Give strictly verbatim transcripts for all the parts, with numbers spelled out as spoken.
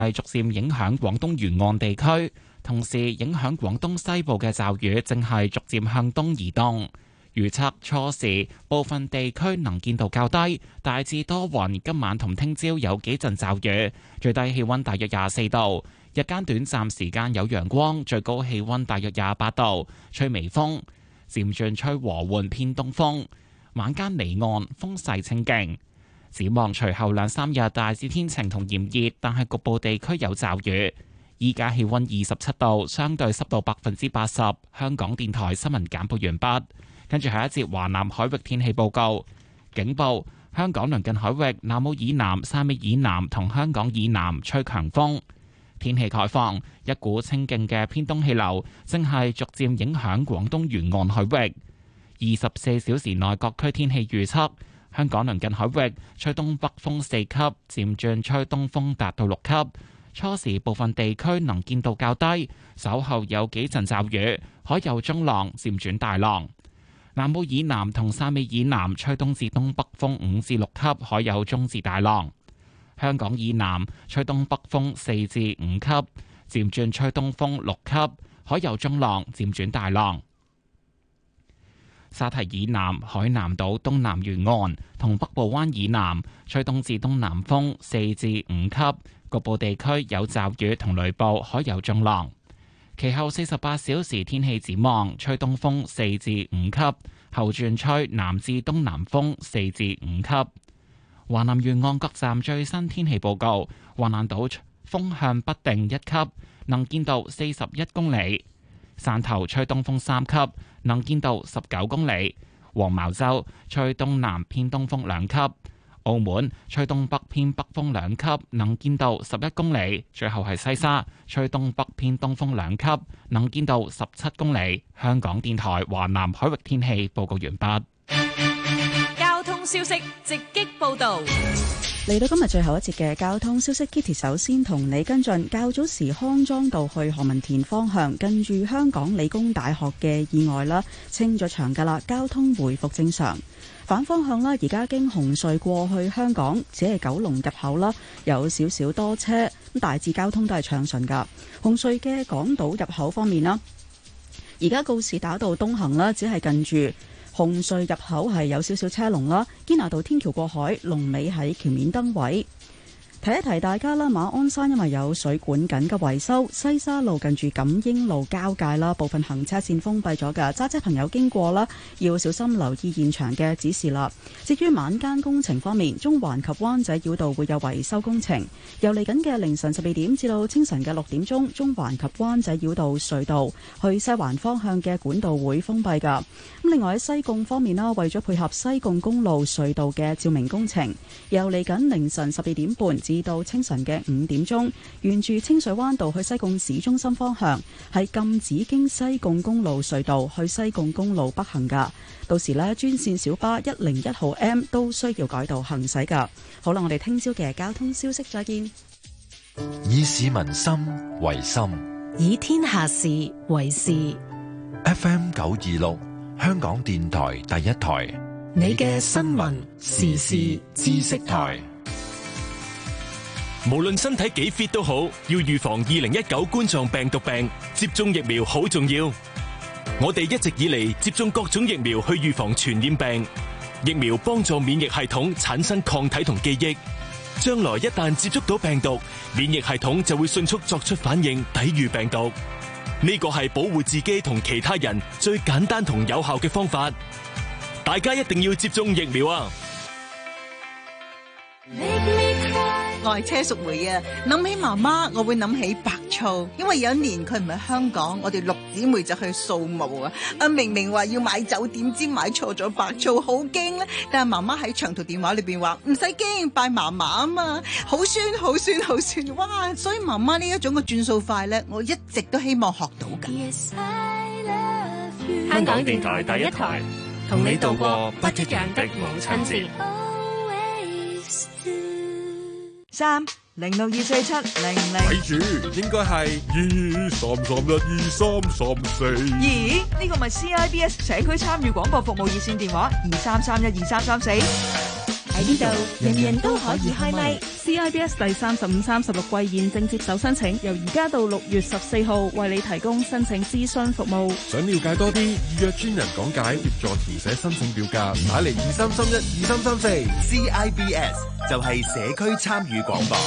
係逐漸影響廣東沿岸地區，同時影響廣東西部嘅驟雨正係逐漸向東移動。預測初時部分地區能見度較低，大致多雲。今晚同聽朝有幾陣驟雨，最低氣溫大約廿四度，日間短暫時間有陽光，最高氣溫大約廿八度，吹微風，漸轉吹和緩偏東風。晚間離岸風勢清勁。展望隨後兩三日大致天晴同炎熱，但係局部地區有驟雨。依家氣溫二十七度，相對濕度百分之八十。香港電台新聞簡報完畢。跟住下一節華南海域天氣報告，警報：香港鄰近海域南澳以南、汕尾以南同香港以南吹強風。天氣概況：一股清勁嘅偏東氣流正係逐漸影響廣東沿岸海域。二十四小時內各區天氣預測：香港鄰近海域吹東北風四級，漸轉吹東風達到六級。初時部分地區能見度較低，稍後有幾陣驟雨，海有中浪，漸轉大浪。南澳以南同汕尾以南吹東至東北風五至六級，海有中至大浪。香港以南吹東北風四至五級，漸轉吹東風六級，海有中浪，漸轉大浪。沙堤以南海南島東南沿岸同北部灣以南吹東至東南風四至五級，局部地區有驟雨同雷暴，海有中浪。其後四十八小時天氣展望，吹東風四至五級，後轉吹南至東南風四至五級。華南沿岸各站最新天氣報告：華南島風向不定一級，能見度四十一公里；汕頭吹東風三級，能見度十九公里；黃茅洲吹東南偏東風兩級。澳門吹東北偏北風兩級，能見度十一公里。最後係西沙吹東北偏東風兩級，能見度十七公里。香港電台華南海域天氣報告完畢。 交通消息直擊報道。 嚟到今日最後一節嘅交通消息 ，Kitty 首先同你跟進較早時康莊道去何文田方向，近住香港理工大學嘅意外啦，清咗場噶啦，交通回復正常。反方向啦，而家經紅隧過去香港，只係九龍入口啦，有少少多車，咁大致交通都係暢順噶。紅隧嘅港島入口方面啦，而家告士打道東行啦，只係近住紅隧入口係有少少車龍啦。堅拿道天橋過海，龍尾喺橋面燈位。提一提大家啦，馬鞍山因為有水管緊急維修，西沙路近住錦英路交界啦，部分行車線封閉咗㗎，揸車朋友經過啦，要小心留意現場嘅指示啦。至於晚間工程方面，中環及灣仔繞道會有維修工程，由嚟緊嘅凌晨十二點至到清晨嘅六點鐘，中環及灣仔繞道隧道去西環方向嘅管道會封閉㗎。咁另外喺西貢方面啦，為咗配合西貢公路隧道嘅照明工程，由嚟緊凌晨十二點半至到清晨嘅五點鐘，沿住清水灣道去西貢市中心方向係禁止經西貢公路隧道去西貢公路北行噶。到時呢，專線小巴一零一號 M 都需要改道行駛噶。好啦，我哋聽朝嘅交通消息再見。 以市民心為心， 以天下事為事。 F M 九二六，香港電台第一台， 你嘅新聞時事知識台。 無論身體幾 fit 都好，要預防二零一九冠狀病毒病，接種疫苗好重要。我哋一直以嚟接種各種疫苗去預防傳染病，疫苗幫助免疫系統產生抗體同記憶，將來一旦接觸到病毒，免疫系統就會迅速作出反應，抵禦病毒。呢個係保護自己同其他人最簡單同有效嘅方法，大家一定要接種疫苗啊！ 我係車淑梅啊，諗起媽媽，我會諗起白醋，因為有一年佢唔喺香港，我哋六姊妹就去掃墓啊。啊，明明話要買酒，點知買錯咗白醋，好驚咧。但係媽媽喺長途電話裏邊話唔使驚，拜嫲嫲啊嘛，好酸好酸好酸，哇！所以媽媽呢一種嘅轉數快咧，我一直都希望學到噶。 Yes, I love you. 香港電台第一台，同你度過不一樣的母親節。 三零六二四七零零， 睇住應該係二三三一二三三四。 咦？呢個咪 C I B S 社區參與廣播服務熱線電話二三三一二三三四？喺喺呢度，人人都可以開咪。 C I B S 第三十五、三十六季現正接受申請，由而家到六月十四號為你提供申請諮詢服務。 想了解多啲，預約專人講解，協助填寫申請表格，打嚟二三三一二三三四。 C I B S 就係社區參與廣播。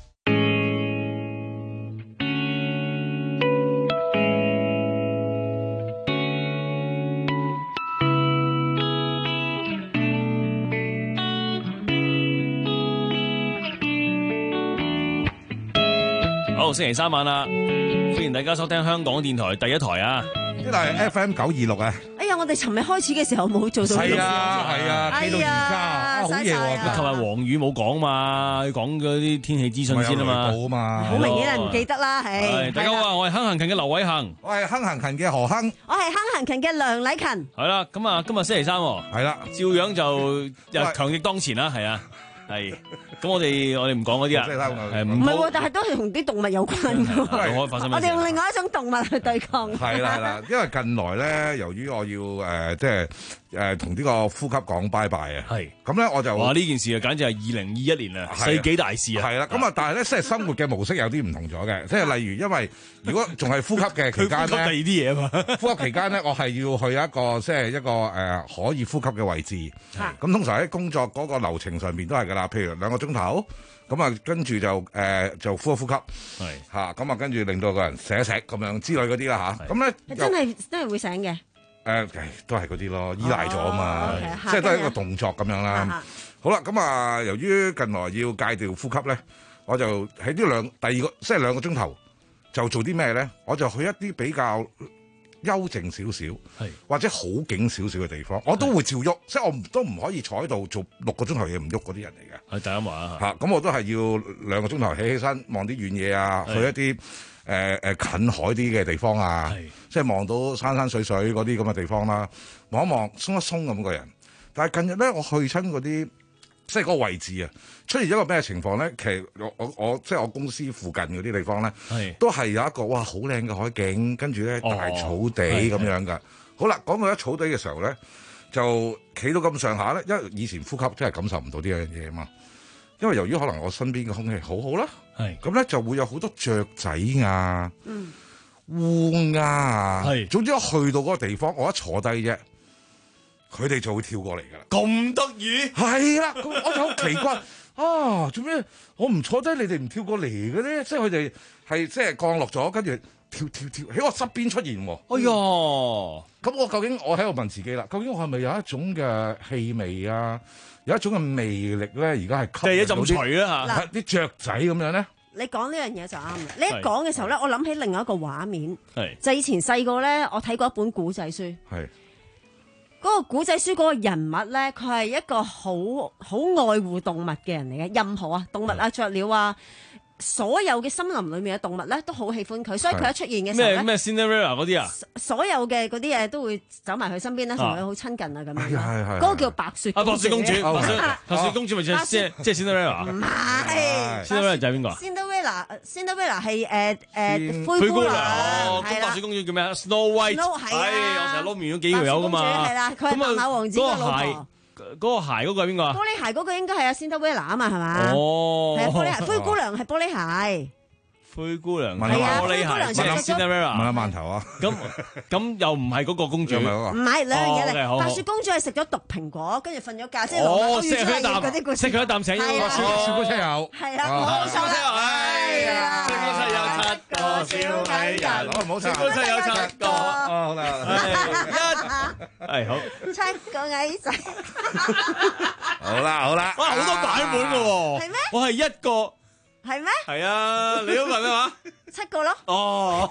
好，星期三晚啦，歡迎大家收聽香港電台第一台啊！ 呢度係 F M 九二六啊！ 哎呀，我哋尋日開始嘅時候冇做到呢個事。 係啊，係啊，企到而家啊，好嘢喎！ 琴日黃宇冇講嘛，講嗰啲天氣資訊先啊嘛， 好嘛， 好明顯係唔記得啦，係。 大家好啊，我係亨行勤嘅劉偉恒， 我係亨行勤嘅何亨， 我係亨行勤嘅梁禮勤。 係啦，咁啊，今日星期三，係啦， 照樣就又強敵當前啦，係啊。係，咁我哋我哋唔講嗰啲啊， 係唔係？但係都係同啲動物有關㗎。 我發生咩事？ 我哋用另外一種動物去對抗。 係啦係啦，因為近來咧，由於我要誒即係誒同呢個呼吸講拜拜啊。係。咁咧我就哇！呢件事啊，簡直係二零二一年啊，世紀大事啊。 係啦，咁啊，但係咧，即係生活嘅模式有啲唔同咗嘅，即係例如，因為如果仲係呼吸嘅期間咧， 第二啲嘢啊嘛。 呼吸期間咧，我係要去一個即係一個誒可以呼吸嘅位置。係。咁通常喺工作嗰個流程上邊都係㗎啦，譬如兩個鐘頭，咁啊跟住就誒就呼一呼吸。係。嚇，咁啊跟住令到個人醒一醒咁樣之類嗰啲啦嚇。咁咧真係真係會醒嘅。 誒，都係嗰啲咯，依賴咗啊嘛，即係都係一個動作咁樣啦。好啦，咁啊，由於近來要戒掉呼吸咧，我就喺呢兩第二個即係兩個鐘頭就做啲咩咧？我就去一啲比較幽靜少少，或者好景少少嘅地方，我都會照喐，即係我唔都唔可以坐喺度做六個鐘頭嘢唔喐嗰啲人嚟嘅。 係第一話嚇，咁我都係要兩個鐘頭起起身，望啲遠嘢啊，去一啲誒誒近海啲嘅地方啊，即係望到山山水水嗰啲咁嘅地方啦，望一望鬆一鬆咁個人。但係近日咧，我去親嗰啲即係嗰個位置啊，出現咗個咩情況咧？其實我我我即係我公司附近嗰啲地方咧，都係有一個哇好靚嘅海景，跟住咧大草地咁樣㗎。好啦，講到一草地嘅時候咧，就企到咁上下咧，因為以前呼吸真係感受唔到呢樣嘢啊嘛。因為由於可能我身邊嘅空氣好好啦，咁咧就會有好多雀仔啊、嗯、烏鴉啊，總之我去到嗰個地方，我一坐低啫，佢哋就會跳過嚟㗎啦。 咁得意？係啦，我就好奇怪啊！做咩我唔坐低，你哋唔跳過嚟嘅咧？即係佢哋係即係降落咗，跟住跳跳跳喺我側邊出現喎。 哎呀！ 咁我究竟我喺度問自己啦，究竟我係咪有一種嘅氣味啊？有一種嘅魅力咧，而家係吸引到啲啲雀仔咁樣咧。 你講呢樣嘢就啱啦！你一講嘅時候咧，我諗起另外一個畫面， 係就以前細個咧，我睇過一本古仔書。 係嗰個古仔書嗰個人物咧，佢係一個好好愛護動物嘅人嚟嘅，任何啊動物啊雀鳥啊。所有嘅森林裏面嘅動物咧，都好喜歡佢，所以佢一出現嘅時候咧， 咩咩 Cinderella 嗰啲啊， 所有嘅嗰啲嘢都會走埋佢身邊咧，同佢好親近啊咁樣。 係係嗰個叫白雪啊，白雪公主，白雪公主咪即係即係 Cinderella？ 唔係 ，Cinderella 就係邊個啊 ？Cinderella，Cinderella 係誒誒灰姑娘。哦，咁白雪公主叫咩啊 ？Snow White。 係，我成日撈面咗幾條友噶嘛。 係啦，佢係白馬王子嘅老婆。 嗰個鞋嗰個係邊個啊？ 玻璃鞋嗰個應該係阿 Cinderella 啊嘛，係嘛？ 哦， 係啊，玻璃鞋。灰姑娘係玻璃鞋。 灰姑娘係啊， 玻璃鞋即係 Cinderella。 問下饅頭啊？ 咁咁又唔係嗰個公主，唔係兩樣嘢嚟。白雪公主係食咗毒蘋果，跟住瞓咗覺，即係哦，食佢一啖，食佢一啖醒咗。 小小車友。 係啦，冇錯啦。 係啊，小公車有七個小矮人， 唔好笑。 小公車有七個。哦，好啦，一係好。 七個矮仔。 好啦好啦。 哇，好多版本㗎喎。 係咩？ 我係一個。 係咩？ 係啊，你嗰個係咩話？ 七個咯。 哦。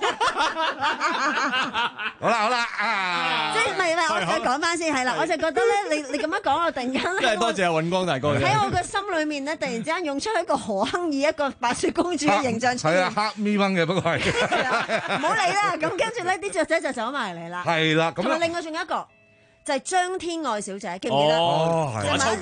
好啦好啦啊！ 即係唔係唔係，我再講翻先係啦，我就覺得咧，你你咁樣講，我突然間真係多謝阿尹光大哥。 喺我嘅心裏面咧，突然之間湧出一個何亨以一個白雪公主嘅形象出現。 係啊，黑咪蚊嘅不過係。 唔好理啦，咁跟住咧啲雀仔就走埋嚟啦。 係啦，咁同埋另外仲有一個就係張天愛小姐，記唔記得？ 哦， 係。馬秋官。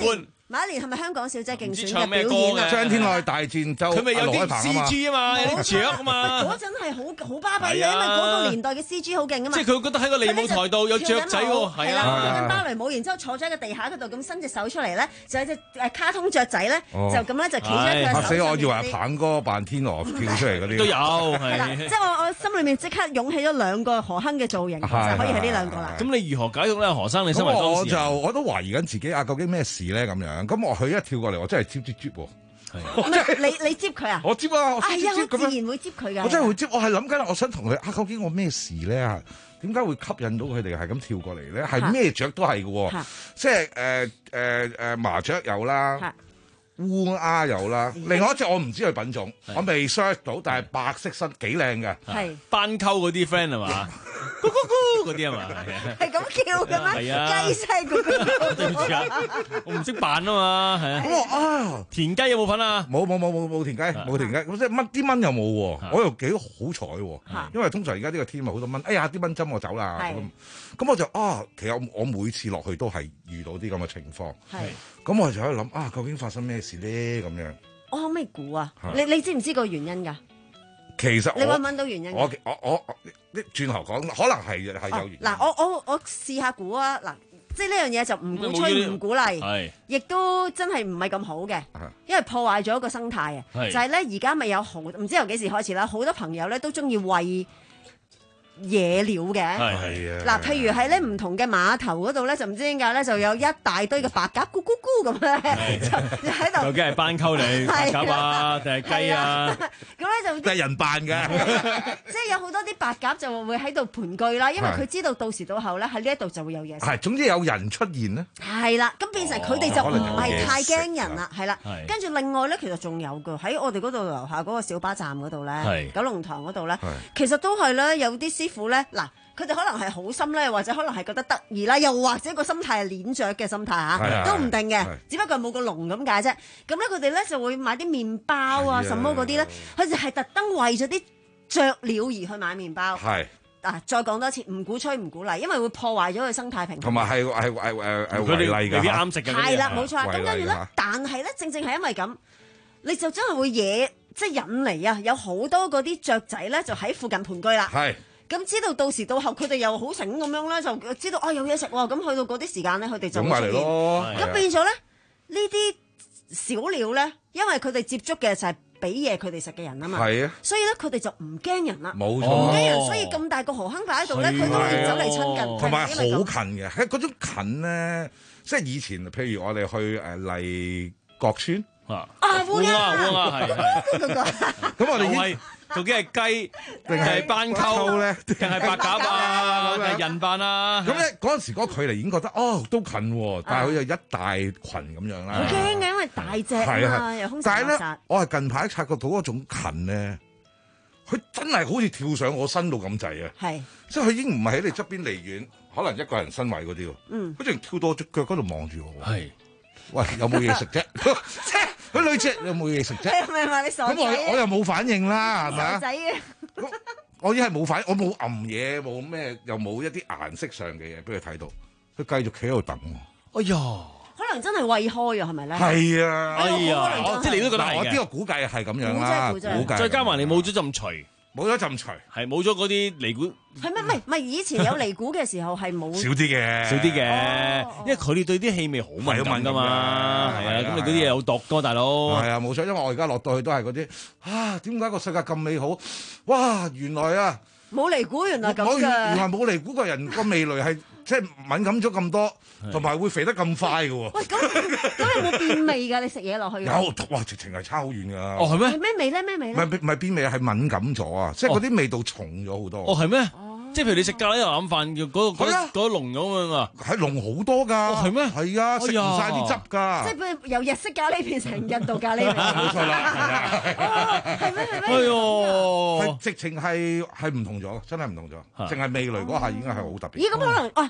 某一年係咪香港小姐競選嘅唱咩歌表演啊？ 張天愛大戰周， 佢咪有啲 C G 啊嘛，有啲雀啊嘛。 嗰陣係好好巴閉嘅，因為嗰個年代嘅 C G 好勁啊嘛。 即係佢覺得喺個利舞台度有雀仔喎，係啦， 啊， 跳緊芭蕾舞，然之後坐咗喺個地下嗰度咁伸隻手出嚟咧，就有隻誒卡通雀仔咧，就咁咧就企咗喺佢手上。 嚇死我！以為阿棒哥扮天鵝跳出嚟嗰啲都有， 係啦，即係我我心裏面即刻湧起咗兩個何鏗嘅造型，就可以係呢兩個啦。 咁你如何解讀咧？何生，你身為當事人， 我就我都懷疑緊自己啊，究竟咩事咧咁樣？咁我佢一跳過嚟，我真係接接接喎。 你你接佢啊？ 我接啊！我係啊，我自然會接佢㗎。 我真係會接，我係諗緊，我想同佢啊，究竟我咩事咧？點解會吸引到佢哋係咁跳過嚟咧？係咩雀都係嘅喎，即係誒誒誒麻雀有啦。烏鴉有啦，另外一隻我唔知佢品種，我未 search 到，但係白色身幾靚嘅， 係斑鳩嗰啲 friend 係嘛？咕咕咕嗰啲係嘛？ 係咁叫嘅咩？ 係啊， 雞聲咕咕。 對唔住啊，我唔識扮啊嘛，係啊。 咁我啊， 田雞有冇份啊？ 冇冇冇冇冇田雞，冇田雞，咁即係蚊啲蚊又冇喎，我又幾好彩喎，因為通常而家呢個天咪好多蚊，哎呀啲蚊針我走啦，咁咁我就啊，其實我每次落去都係遇到啲咁嘅情況，咁我就喺度諗啊，究竟發生咩事咧？咁樣， 我可唔可以估啊？你你知唔知個原因㗎？ 其實你揾唔揾到原因？ 我我我我轉頭講，可能係係有原因。 嗱，我我我試下估啊！嗱，即係呢樣嘢就唔鼓吹唔鼓勵，亦都真係唔係咁好嘅，因為破壞咗一個生態啊！就係咧，而家咪有好唔知由幾時開始啦，好多朋友咧都中意餵野鳥嘅， 係嗱，譬如喺咧唔同嘅碼頭嗰度咧，就唔知點解咧，就有一大堆嘅白鴿咕咕咕咁咧，就喺度。 究竟係斑鳩定白鴿啊，定係雞啊？ 咁咧就都係人扮嘅， 即係有好多啲白鴿就會喺度盤踞啦，因為佢知道到時到後咧喺呢一度就會有嘢食。 係，總之有人出現咧。 係啦，咁變成佢哋就唔係太驚人啦，係啦。跟住另外咧，其實仲有㗎，喺我哋嗰度樓下嗰個小巴站嗰度咧，九龍塘嗰度咧，其實都係咧有啲師傅咧，嗱，佢哋可能係好心咧，或者可能係覺得得意啦，又或者個心態係鏈雀嘅心態嚇，都唔定嘅，只不過係冇個籠咁解啫。咁咧佢哋咧就會買啲麵包啊，什麼嗰啲咧，佢哋係特登為咗啲雀鳥而去買麵包。 係。 嗱，再講多次，唔鼓吹唔鼓勵，因為會破壞咗佢生態平衡。 同埋係係係誒誒佢哋未必啱食嘅。 係啦，冇錯。咁跟住咧，但係咧，正正係因為咁，你就真係會惹即係引嚟啊！有好多嗰啲雀仔咧，就喺附近盤踞啦。 係。 咁知道到時到後，佢哋又好醒咁樣咧，就知道啊有嘢食喎。咁去到嗰啲時間咧，佢哋就會出現。咁變咗咧，呢啲小鳥咧，因為佢哋接觸嘅就係俾嘢佢哋食嘅人啊嘛。係啊。所以咧，佢哋就唔驚人啦。 冇錯。 唔驚人，所以咁大個河坑擺喺度咧，佢都會走嚟親近。 同埋好近嘅，係嗰種近咧，即係以前譬如我哋去誒麗閣村啊， 烏鴉烏鴉係係。 咁我哋係。究竟係雞定係斑鳩咧？定係白鴿啊？定係人扮啊？ 咁咧嗰陣時嗰個距離已經覺得哦都近喎，但係佢就一大群咁樣啦。 好驚嘅，因為大隻啊嘛，又兇神惡煞。 我係近排察覺到嗰種近咧，佢真係好似跳上我身度咁滯啊！ 係，即係佢已經唔係喺你側邊離遠，可能一個人身位嗰啲喎。嗯，佢仲跳到我隻腳嗰度望住我。係，喂，有冇嘢食啫？即係佢女仔有冇嘢食啫？ 係咪話你傻仔？ 咁我我又冇反應啦，係咪啊？ 傻仔嘅。 我已經係冇反應，我冇揞嘢，冇咩，又冇一啲顏色上嘅嘢俾佢睇到，佢繼續企喺度等我。哎呀！ 可能真係餵開啊，係咪咧？ 係啊！ 哎呀！即係你都覺得係嘅。 我呢個估計係咁樣啦，估計。 再加埋你冇咗陣除。 冇咗陣除， 係冇咗嗰啲尼古。 係咩？唔係唔係，以前有尼古嘅時候係冇。 少啲嘅， 少啲嘅，因為佢哋對啲氣味好敏感噶嘛。係啊，咁你嗰啲嘢有毒噶，大佬。 係啊，冇錯，因為我而家落到去都係嗰啲啊，點解個世界咁美好？哇，原來啊， 冇尼古原來咁嘅。 原來冇尼古個人個味蕾係即係敏感咗咁多，同埋會肥得咁快嘅喎。 喂，咁咁有冇變味㗎？你食嘢落去有，哇！直情係差好遠㗎。 哦，係咩？ 係咩味咧？咩味咧？ 唔係唔係變味，係敏感咗啊！即係嗰啲味道重咗好多。 哦，係咩？即係譬如你食咖喱牛腩飯嘅嗰嗰嗰濃咁樣啊， 係濃好多㗎。哦，係咩？ 係啊，食唔晒啲汁㗎。 即係由日式咖喱變成印度咖喱味。 冇錯啦，係啊。 係咩？係咩？ 係喎，係直情係係唔同咗，真係唔同咗。淨係味蕾嗰下已經係好特別。 咦？咁可能啊？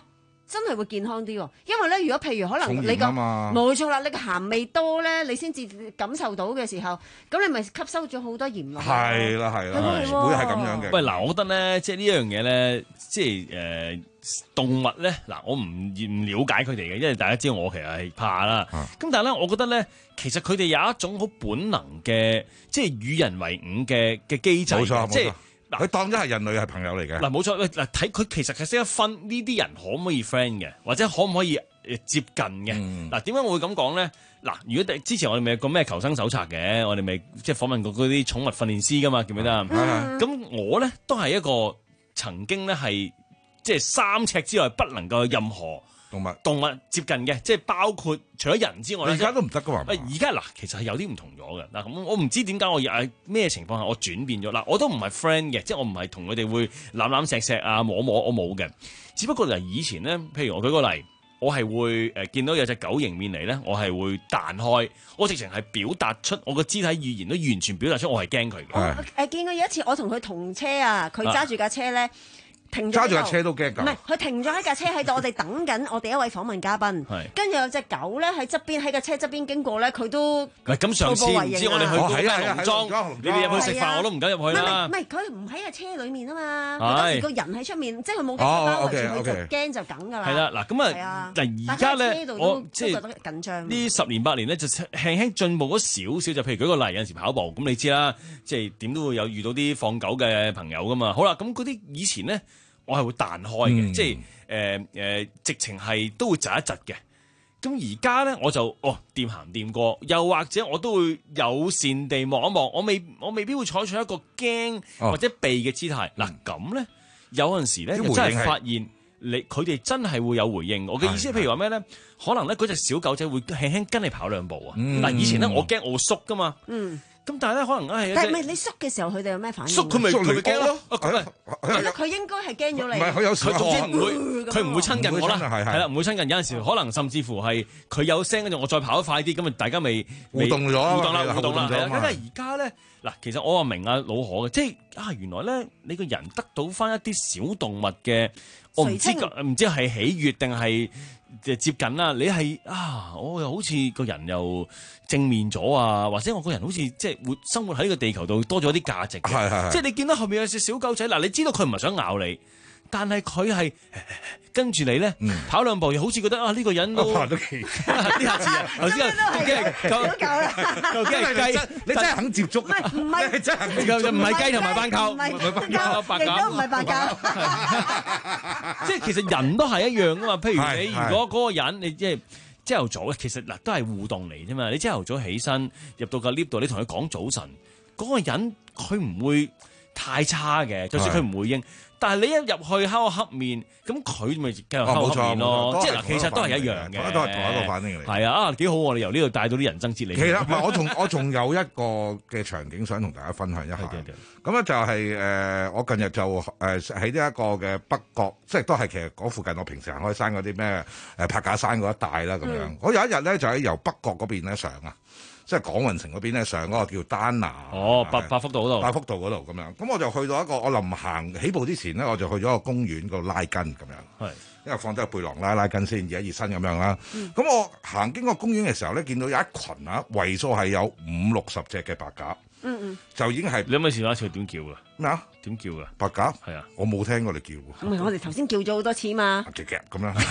真係會健康啲喎。因為咧，如果譬如可能你個冇錯啦，你個鹹味多咧，你先至感受到嘅時候，咁你咪吸收咗好多鹽落去。 係啦係啦，會係咁樣嘅。 喂，嗱，我覺得咧，即係呢一樣嘢咧，即係誒、呃、動物咧，嗱，我唔唔了解佢哋嘅，因為大家知道我其實係怕啦。咁、啊、但係咧，我覺得咧，其實佢哋有一種好本能嘅，即係與人為伍嘅嘅機制。冇錯，即係。 佢當咗係人類係朋友嚟嘅。 嗱，冇錯，嗱，睇佢其實係識得分呢啲人可唔可以 friend 嘅，或者可唔可以誒接近嘅。嗱、嗯，點解我會咁講咧？嗱，如果之前我哋咪有個咩求生手冊嘅，我哋咪即係訪問過嗰啲寵物訓練師噶嘛，記唔記得啊？咁、嗯、我咧都係一個曾經咧係即係三尺之外不能夠有任何動物動物接近嘅，即係包括除咗人之外咧，而家都唔得噶嘛。而家嗱，其實係有啲唔同咗嘅。嗱，咁我唔知點解我誒咩情況下我轉變咗。嗱，我都唔係 friend 嘅，即係我唔係同佢哋會攬攬錫錫啊摸摸，我冇嘅。只不過嗱，以前咧，譬如我舉個例，我係會誒見到有隻狗迎面嚟咧，我係會彈開，我直情係表達出我個肢體語言都完全表達出我係驚佢嘅。誒、 呃、見過有一次我同佢同車啊，佢揸住架車咧。啊停揸住架車都驚㗎， 唔係佢停咗喺架車喺度，我哋等緊我哋一位訪問嘉賓。跟住有隻狗咧喺側邊喺架車側邊經過咧，佢都唔係咁上次唔知我哋去過咩農莊，你哋入去食飯我都唔敢入去啦。 唔係佢唔喺架車裡面啊嘛，當時個人喺出面，即係佢冇包圍住佢就驚就梗㗎啦。 係啦，嗱咁啊，嗱而家咧我即係覺得緊張。 呢十年八年咧就輕輕進步咗少少，就譬如舉個例，有陣時跑步咁你知啦，即係點都會有遇到啲放狗嘅朋友㗎嘛。好啦，咁嗰啲以前咧。我係會彈開嘅、嗯，即係誒誒，直情係都會窒一窒嘅。咁而家咧，我就哦掂行掂過，又或者我都會友善地望一望，我未我未必會採取一個驚或者避嘅姿態。嗱咁咧，有陣時咧就真係發現你佢哋真係會有回應。我嘅意思係譬如話咩咧？可能咧嗰隻小狗仔會輕輕跟你跑兩步啊。嗱、嗯，以前咧我驚我會縮噶嘛。嗯。咁但係咧，可能係但係唔係你縮嘅時候，佢哋有咩反應？ 縮佢咪佢咪驚咯？佢咪係咯？佢應該係驚咗你。 唔係佢有佢總之唔會，佢唔會親近我啦。係啦，唔會親近。有陣時可能甚至乎係佢有聲，跟住我再跑得快啲，咁啊大家咪互動咗， 互動啦，互動啦。咁但係而家咧嗱，其實我話明啊老何嘅，即係啊原來咧你個人得到翻一啲小動物嘅，我唔知唔知係喜悅定係。接近啦，你係啊，我又好似個人又正面咗啊，或者我個人好似即係活生活喺呢個地球度多咗啲價值嘅，係係係即係你見到後面有隻小狗仔，嗱，你知道佢唔係想咬你，但係佢係跟住你咧、嗯、跑兩步，又好似覺得啊呢、呢個人都呢下次啊，頭先究竟係狗啦，究竟係雞， 你真係肯接觸啊？ 唔係真係唔係雞同埋斑鳩， 唔係斑鳩，白鴿都唔係白鴿。 即係其實人都係一樣噶嘛。譬如你如果嗰個人你即係朝頭早，其實嗱都係互動嚟啫嘛。你朝頭早起身入到個 lift 度，你同佢講早晨，嗰、嗰個人佢唔會太差嘅，就算佢唔回應。但係你一入去敲個黑面，咁佢咪繼續敲黑面咯？即係嗱，其實都係一樣嘅， 都係同一個反應嚟。 係啊，啊幾好！我哋由呢度帶到啲人生哲理。 其實唔係，我仲我仲有一個嘅場景想同大家分享一下。咁咧就係、是、誒、呃，我近日就誒喺呢一個嘅北角，即係都係其實嗰附近，我平時行開山嗰啲咩誒柏架山嗰一帶啦咁樣。嗯、我有一日咧就喺由北角嗰邊咧上啊。即係港運城嗰邊咧，上嗰個叫丹拿哦，百百福道嗰度， 百福道嗰度咁樣。咁我就去到一個，我臨行起步之前咧，我就去咗個公園嗰度拉筋咁樣。係，因為放低個背囊拉拉筋先，熱一熱身咁樣啦。咁、嗯、我行經過公園嘅時候咧，見到有一群啊，為數係有五六十隻嘅白鴿。嗯嗯，就已經係你有冇試過一次點叫㗎？ 咩啊？ 點叫㗎？ 白鴿係啊， 我冇聽過你叫喎。 唔係我哋頭先叫咗好多次嘛。 夾夾咁樣。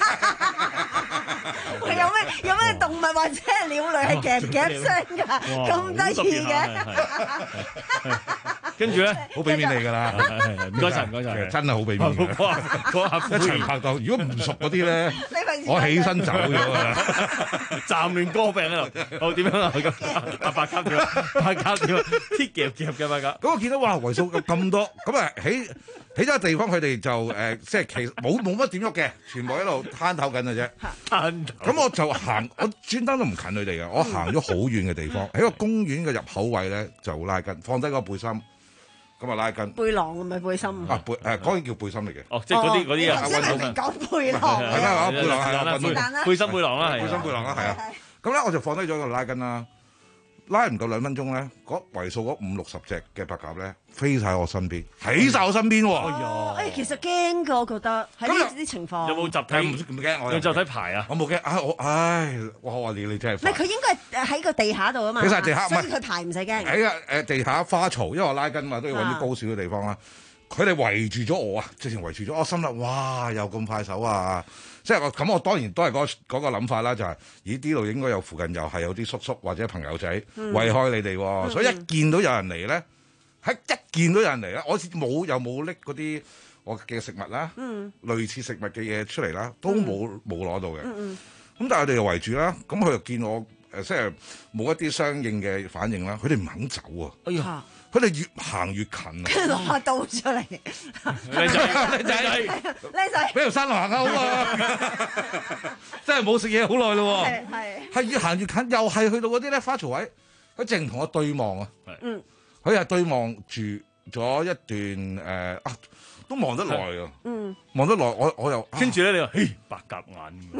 有咩有咩動物或者係鳥類係夾夾聲㗎？咁得意嘅。 跟住咧， 好俾面你㗎啦。 唔該晒，唔該晒， 真係好俾面嘅。一場拍檔，如果唔熟嗰啲咧，我起身走咗㗎啦。 暫亂歌病喺度。好點樣啊？阿白鴿跳，白鴿跳，啲夾夾嘅白鴿。 咁我見到哇，為數咁多，咁啊起起咗個地方，佢哋就誒、呃，即係其實冇冇乜點喐嘅，全部喺度攤抖緊嘅啫。攤抖。咁我就行，我專登都唔近佢哋嘅，我行咗好遠嘅地方，喺個公園嘅入口位咧就拉筋，放低個背心，咁啊拉筋。 背囊唔係背心啊？背誒，嗰件叫背心嚟嘅。 哦，即係嗰啲嗰啲啊。 頭先係講背囊。 係啦，背囊係啦， 背心背囊啦，係。 背心背囊啦，係啊。咁咧我就放低咗個拉筋啦。 拉唔夠兩分鐘咧，嗰為數嗰五六十隻嘅白鴿咧飛晒我身邊，喺晒我身邊喎。 哎呀！ 哎，其實驚㗎，我覺得喺呢啲情況。 有冇集體？ 唔唔驚，我有集體排啊！ 我冇驚啊！我唉，我話你你真係。 唔係佢應該係喺個地下度啊嘛。 其實地下， 所以佢排唔使驚。 喺啊誒地下花槽，因為我拉筋嘛，都要揾啲高少嘅地方啦。佢哋圍住咗我啊，直情圍住咗我，心諗哇，又咁快手啊！即係我咁，我當然都係嗰嗰個諗法啦，就係、是、咦，呢度應該有附近又係有啲叔叔或者朋友仔圍開你哋喎，嗯、所以一見到有人嚟咧，喺一見到有人嚟咧，我冇又冇拎嗰啲我嘅食物啦，嗯、類似食物嘅嘢出嚟啦，都冇冇攞到嘅。咁、嗯嗯、但係佢哋又圍住啦，咁佢又見我誒，即係冇一啲相應嘅反應啦，佢哋唔肯走啊！哎呀〜佢哋越行越近啊！ 跟住攞把刀出嚟， 靚仔靚仔靚仔， 俾條山路行啊好啊！真係冇食嘢好耐咯喎，係係越行越近，又係去到嗰啲咧花槽位，佢淨同我對望啊！嗯，佢係對望住咗一段誒、呃、啊，都望得耐啊！嗯，望得耐，我我又跟住咧，你話嘿白鴿眼，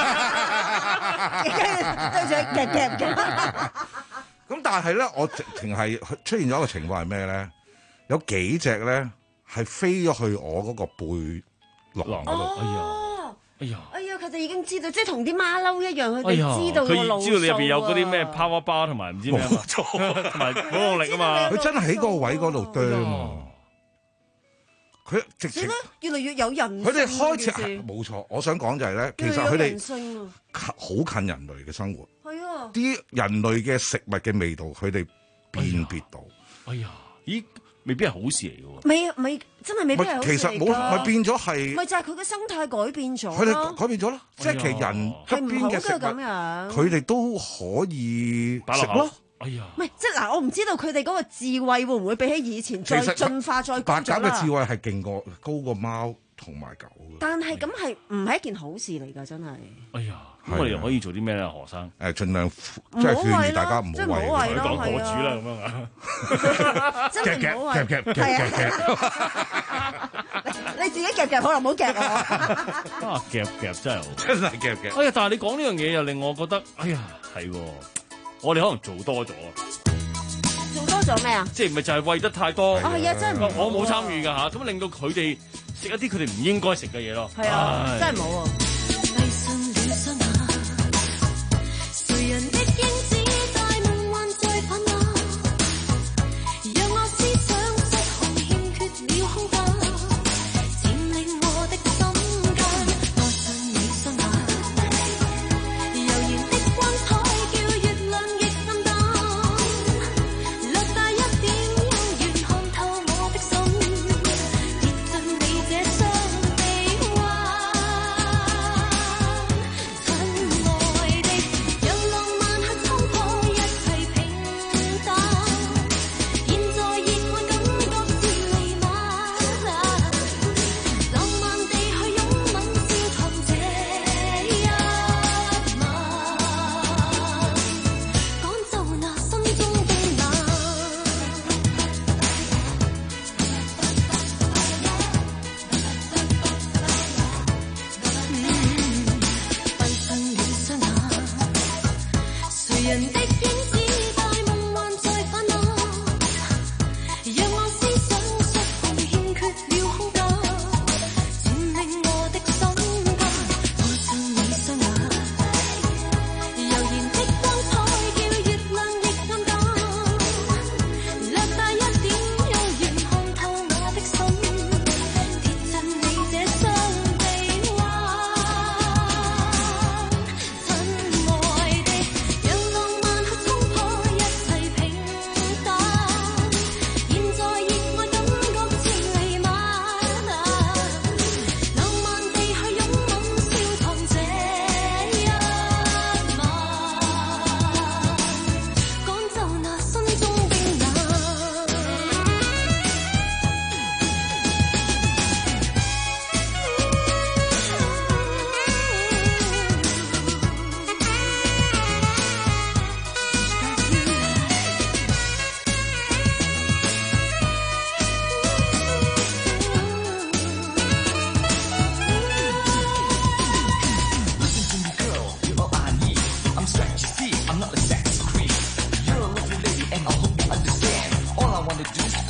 對住佢夾夾夾。 咁但係咧，我直情係出現咗一個情況係咩咧？有幾隻咧係飛咗去我嗰個背囊嗰度。 哎呀，哎呀， 哎呀，佢哋已經知道，即係同啲馬騮一樣，佢哋知道個路數啊。 佢知道你入邊有嗰啲咩 power bar 同埋唔知咩冇錯，同埋保護力啊嘛。 佢真係喺嗰個位嗰度啄啊！佢直情越嚟越有人性。 佢哋開始冇錯，我想講就係咧，其實佢哋好近人類嘅生活。 係啊！ 啲人類嘅食物嘅味道，佢哋辨別到。 哎呀，咦，未必係好事嚟嘅喎。 未未真係未必係好事嚟㗎。 其實冇，咪變咗係。 咪就係佢嘅生態改變咗。 佢哋改變咗咯，即係其實人側邊嘅食物，佢哋都可以食咯。 哎呀！ 唔係即係嗱，我唔知道佢哋嗰個智慧會唔會比起以前再進化再高咗啦。 白鴿嘅智慧係勁過高過貓同埋狗嘅。 但係咁係唔係一件好事嚟㗎？真係。 哎呀！咁我哋又可以做啲咩咧，何生？ 誒，盡量即係勸喻大家唔好餵佢， 講火煮啦咁樣啊！ 真係唔好餵， 夾夾夾夾夾，你自己夾夾，可能唔好夾我。 啊，夾夾真係好， 真係夾夾。 哎呀，但係你講呢樣嘢又令我覺得，哎呀，係喎，我哋可能做多咗。 做多咗咩啊？ 即係唔係就係餵得太多？ 啊，係啊，真係唔好。 我冇參與㗎嚇，咁令到佢哋食一啲佢哋唔應該食嘅嘢咯。 係啊，真係冇喎。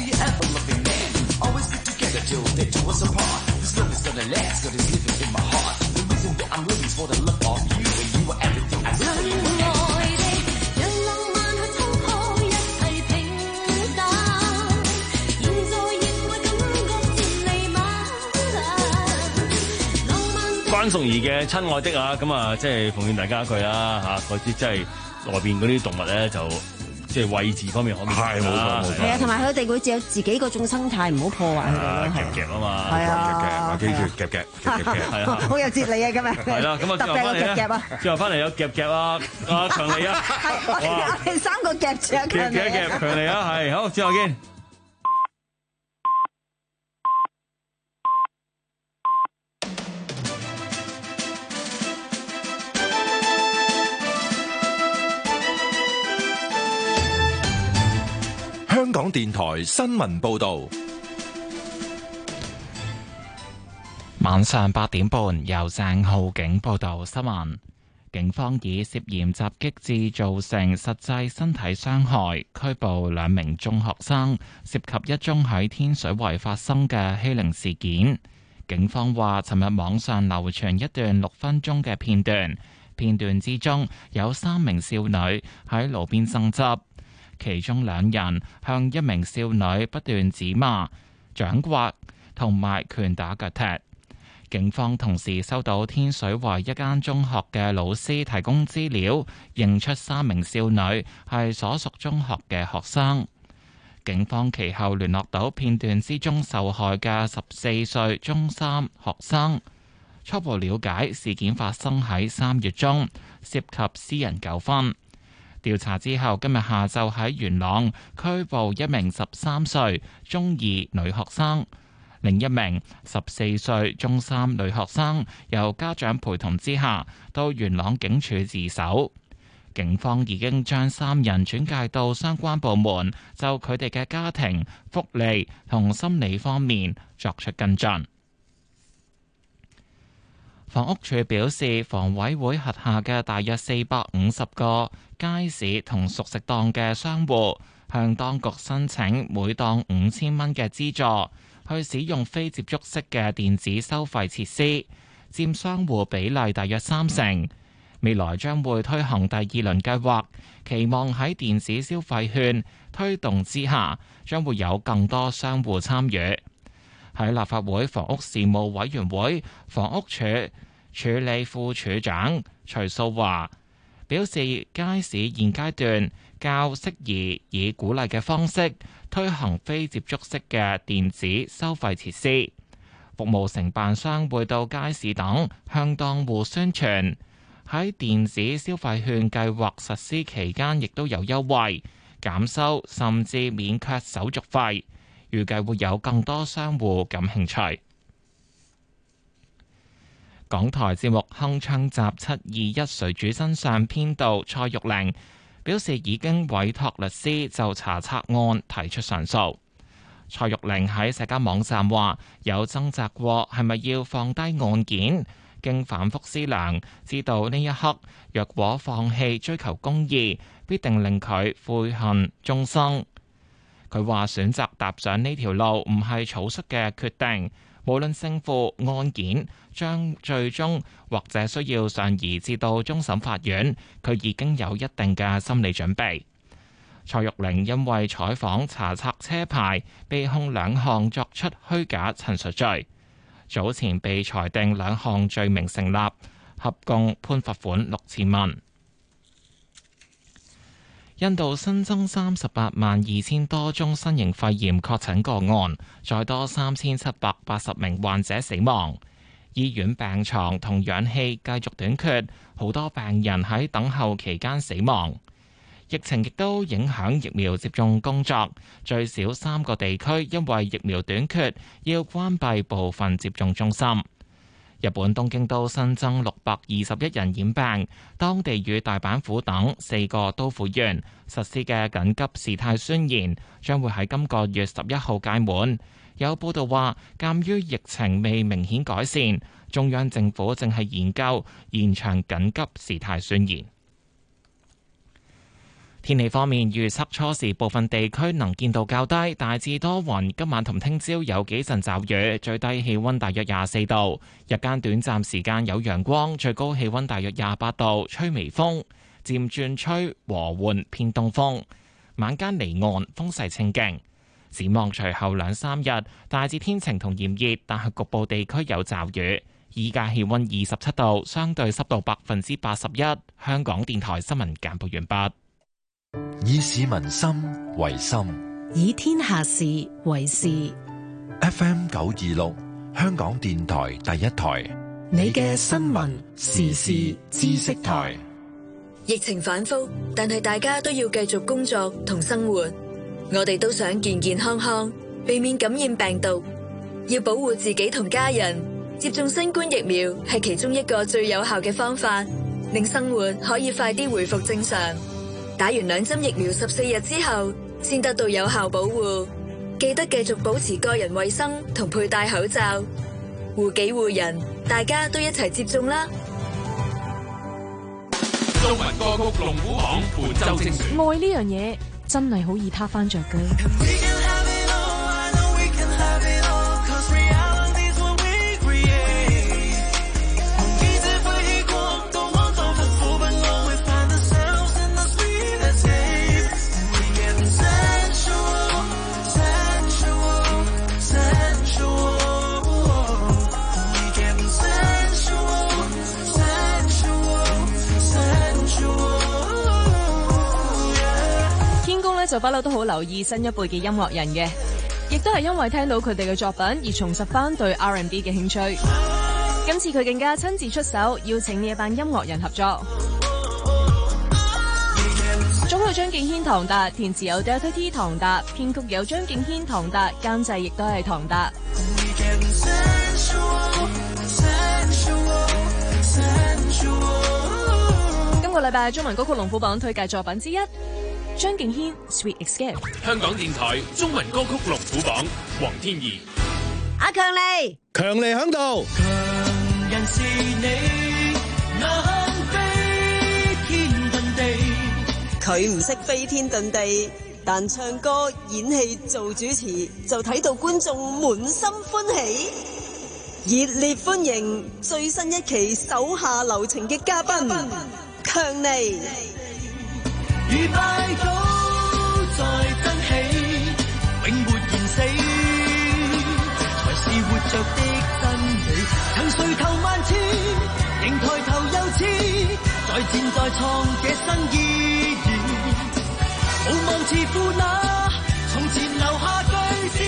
關淑怡嘅親愛的啊，咁啊，即係奉勸大家一句啦嚇，嗰啲即係內邊嗰啲動物咧，就即係位置方面可唔可以？係冇錯冇錯。 係啊，同埋佢哋會有自己嗰種生態，唔好破壞佢哋咯。 夾夾啊嘛， 係啊， 記住夾夾夾夾係啊， 好有哲理啊！今日係啦，咁啊， 特別個夾夾啊， 之後翻嚟有夾夾啊，阿強利啊， 係我哋我哋三個夾住啊， 夾夾夾強利啊，係好，之後見。 香港電台新聞報道， 晚上八點半由鄭浩景報道新聞。警方以涉嫌襲擊致造成實際身體傷害，拘捕兩名中學生，涉及一宗喺天水圍發生嘅欺凌事件。警方話，尋日網上流傳一段六分鐘嘅片段，片段之中有三名少女喺路邊爭執。其中兩人向一名少女不斷指罵、掌摑同埋拳打腳踢。警方同時收到天水圍一間中學嘅老師提供資料，認出三名少女係所屬中學嘅學生。警方其後聯絡到片段之中受害嘅十四歲中三學生，初步了解事件發生喺三月中，涉及私人糾紛。調查之後，今日下晝喺元朗拘捕一名十三歲中二女學生，另一名十四歲中三女學生由家長陪同之下到元朗警署自首。警方已經將三人轉介到相關部門，就佢哋嘅家庭、福利同心理方面作出跟進。房屋署表示，房委會轄下嘅大約四百五十個街市同熟食檔嘅商戶，向當局申請每檔五千蚊嘅資助，去使用非接觸式嘅電子收費設施，佔商戶比例大約三成。未來將會推行第二輪計劃，期望喺電子消費券推動之下，將會有更多商戶參與。喺立法會房屋事務委員會，房屋署處理副署長徐素華表示，街市現階段較適宜以鼓勵嘅方式推行非接觸式嘅電子收費設施，服務承辦商會到街市等向檔戶宣傳，喺電子消費券計劃實施期間亦都有優惠、減收甚至免卻手續費。預計會有更多商戶感興趣。港台節目《鏗鏘集七二一》誰主真相編導蔡玉玲表示，已經委託律師就查冊案提出上訴。蔡玉玲喺社交網站話：有掙扎過係咪要放低案件，經反覆思量，知道呢一刻若果放棄追求公義，必定令佢悔恨終生。佢話選擇踏上呢條路唔係草率嘅決定，無論勝負，案件將最終或者需要上移至到終審法院，佢已經有一定嘅心理準備。蔡玉玲因為採訪查冊車牌，被控兩項作出虛假陳述罪，早前被裁定兩項罪名成立，合共判罰款六千蚊。印度新增三十八萬二千多宗新型肺炎確診個案，再多三千七百八十名患者死亡。醫院病床同氧氣繼續短缺，好多病人喺等候期間死亡。疫情亦都影響疫苗接種工作，最少三個地區因為疫苗短缺，要關閉部分接種中心。日本東京都新增六百二十一人染病，當地與大阪府等四個都府縣實施嘅緊急事態宣言將會喺今個月十一號屆滿。有報道話，鑑於疫情未明顯改善，中央政府正係研究延長緊急事態宣言。 天氣方面，預測初時部分地區能見度較低，大致多雲。今晚同聽朝有幾陣驟雨，最低氣溫大約廿四度。日間短暫時間有陽光，最高氣溫大約廿八度，吹微風，漸轉吹和緩偏東風。晚間離岸風勢清勁。展望隨後兩三日，大致天晴同炎熱，但係局部地區有驟雨。依家氣溫二十七度，相對濕度百分之八十一。香港電台新聞簡報完畢。 以市民心為心， 以天下事為事。 F M 九二六，香港電台第一台， 你嘅新聞時事知識台。 疫情反覆，但係大家都要繼續工作同生活。我哋都想健健康康，避免感染病毒。要保護自己同家人，接種新冠疫苗係其中一個最有效嘅方法，令生活可以快啲回復正常。打完兩針疫苗十四日之後，先得到有效保護。記得繼續保持個人衛生同佩戴口罩，護己護人，大家都一齊接種啦！ 中文歌曲龍虎榜本周精選。 愛呢樣嘢真係好易撻翻着嘅。就不嬲都好留意新一輩嘅音樂人嘅，亦都係因為聽到佢哋嘅作品而重拾翻對 R and B 嘅興趣。今次佢更加親自出手，邀請呢一班音樂人合作。總有張敬軒、唐達，填詞有 Delta T 唐達，編曲有張敬軒、唐達，監製亦都係唐達。今個禮拜中文歌曲龍虎榜推介作品之一，張敬軒 Sweet Escape。 香港電台中文歌曲龍虎榜，黃天怡。 阿強嚟， 強嚟響度。 強人是你，能飛天遁地。 佢唔識飛天遁地，但唱歌、演戲、做主持就睇到觀眾滿心歡喜。熱烈歡迎最新一期手下留情嘅嘉賓強尼。 如拜祖再登起，永沒言死，才是活着的真理。曾垂頭萬次，仍抬頭又次，再戰再創這新意義。無望自負那從前留下句子。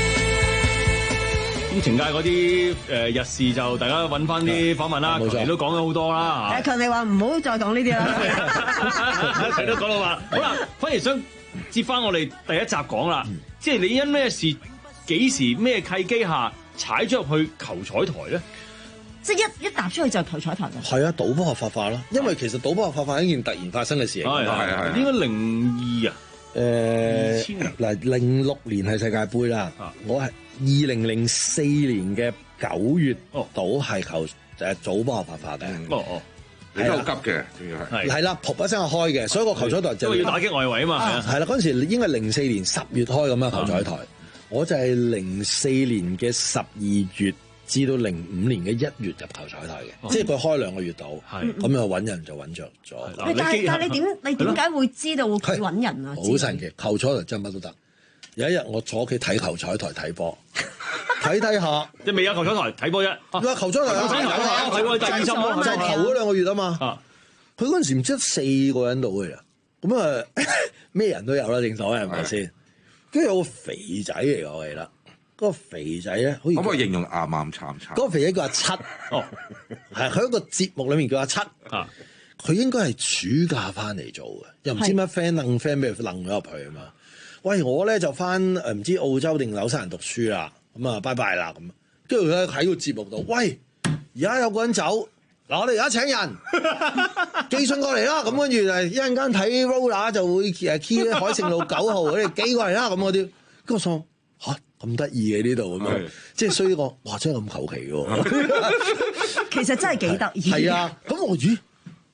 咁情界嗰啲誒日事就大家揾翻啲訪問啦，強尼都講咗好多啦嚇。 強尼話唔好再講呢啲啦。 一齊都講到話，好啦，反而想接翻我哋第一集講啦，嗯、即係你因咩事、幾時、咩契機下踩咗入去球彩台咧？ 即係一一踏出去就球彩台嘅。 係啊，賭波合法化咯，因為其實賭波合法化係一件突然發生嘅事嚟。 係係係，應該零二啊。 誒嗱，零六年係世界盃啦，啊、我係二零零四年嘅九月到係球誒賭波合法化嘅。 哦哦。 你都好急嘅，仲要係係啦，噗一聲就開嘅，所以個球彩台就因為要打擊外圍啊嘛，係啊， 係啦，嗰陣時應該係零四年十月開咁樣球彩台，我就係零四年嘅十二月至到零五年嘅一月入球彩台嘅，即係佢開兩個月到，咁又揾人就揾着咗。 但係但係你點你點解會知道佢揾人啊？ 好神奇，球彩台真係乜都得。有一日我坐屋企睇球彩台睇波。睇睇下， 即係未有球彩台睇波啫。 哇！球彩台有睇啊， 睇波第二集咯， 就係頭嗰兩個月啊嘛。佢嗰陣時唔知得四個人到嘅，咁啊咩人都有啦，正所謂係咪先？跟住有個肥仔嚟㗎，我記得嗰個肥仔咧，可唔可以形容啱啱慘慘？ 嗰個肥仔叫阿七，哦，係佢一個節目裡面叫阿七。啊，佢應該係暑假翻嚟做嘅，又唔知乜 friend 楞 friend 俾佢楞咗入去啊嘛。喂，我咧就翻誒唔知澳洲定紐西蘭讀書啦。咁啊，拜拜啦咁，跟住佢喺個節目度，喂，而家有個人走，嗱我哋而家請人寄信過嚟啦，咁跟住誒一陣間睇 roller 就會誒 key 海盛路九號，我哋寄過嚟啦，咁嗰啲，跟住我想嚇咁得意嘅呢度咁樣，即係衰呢個，哇真係咁求其嘅喎， 其實真係幾得意。 係啊，咁我咦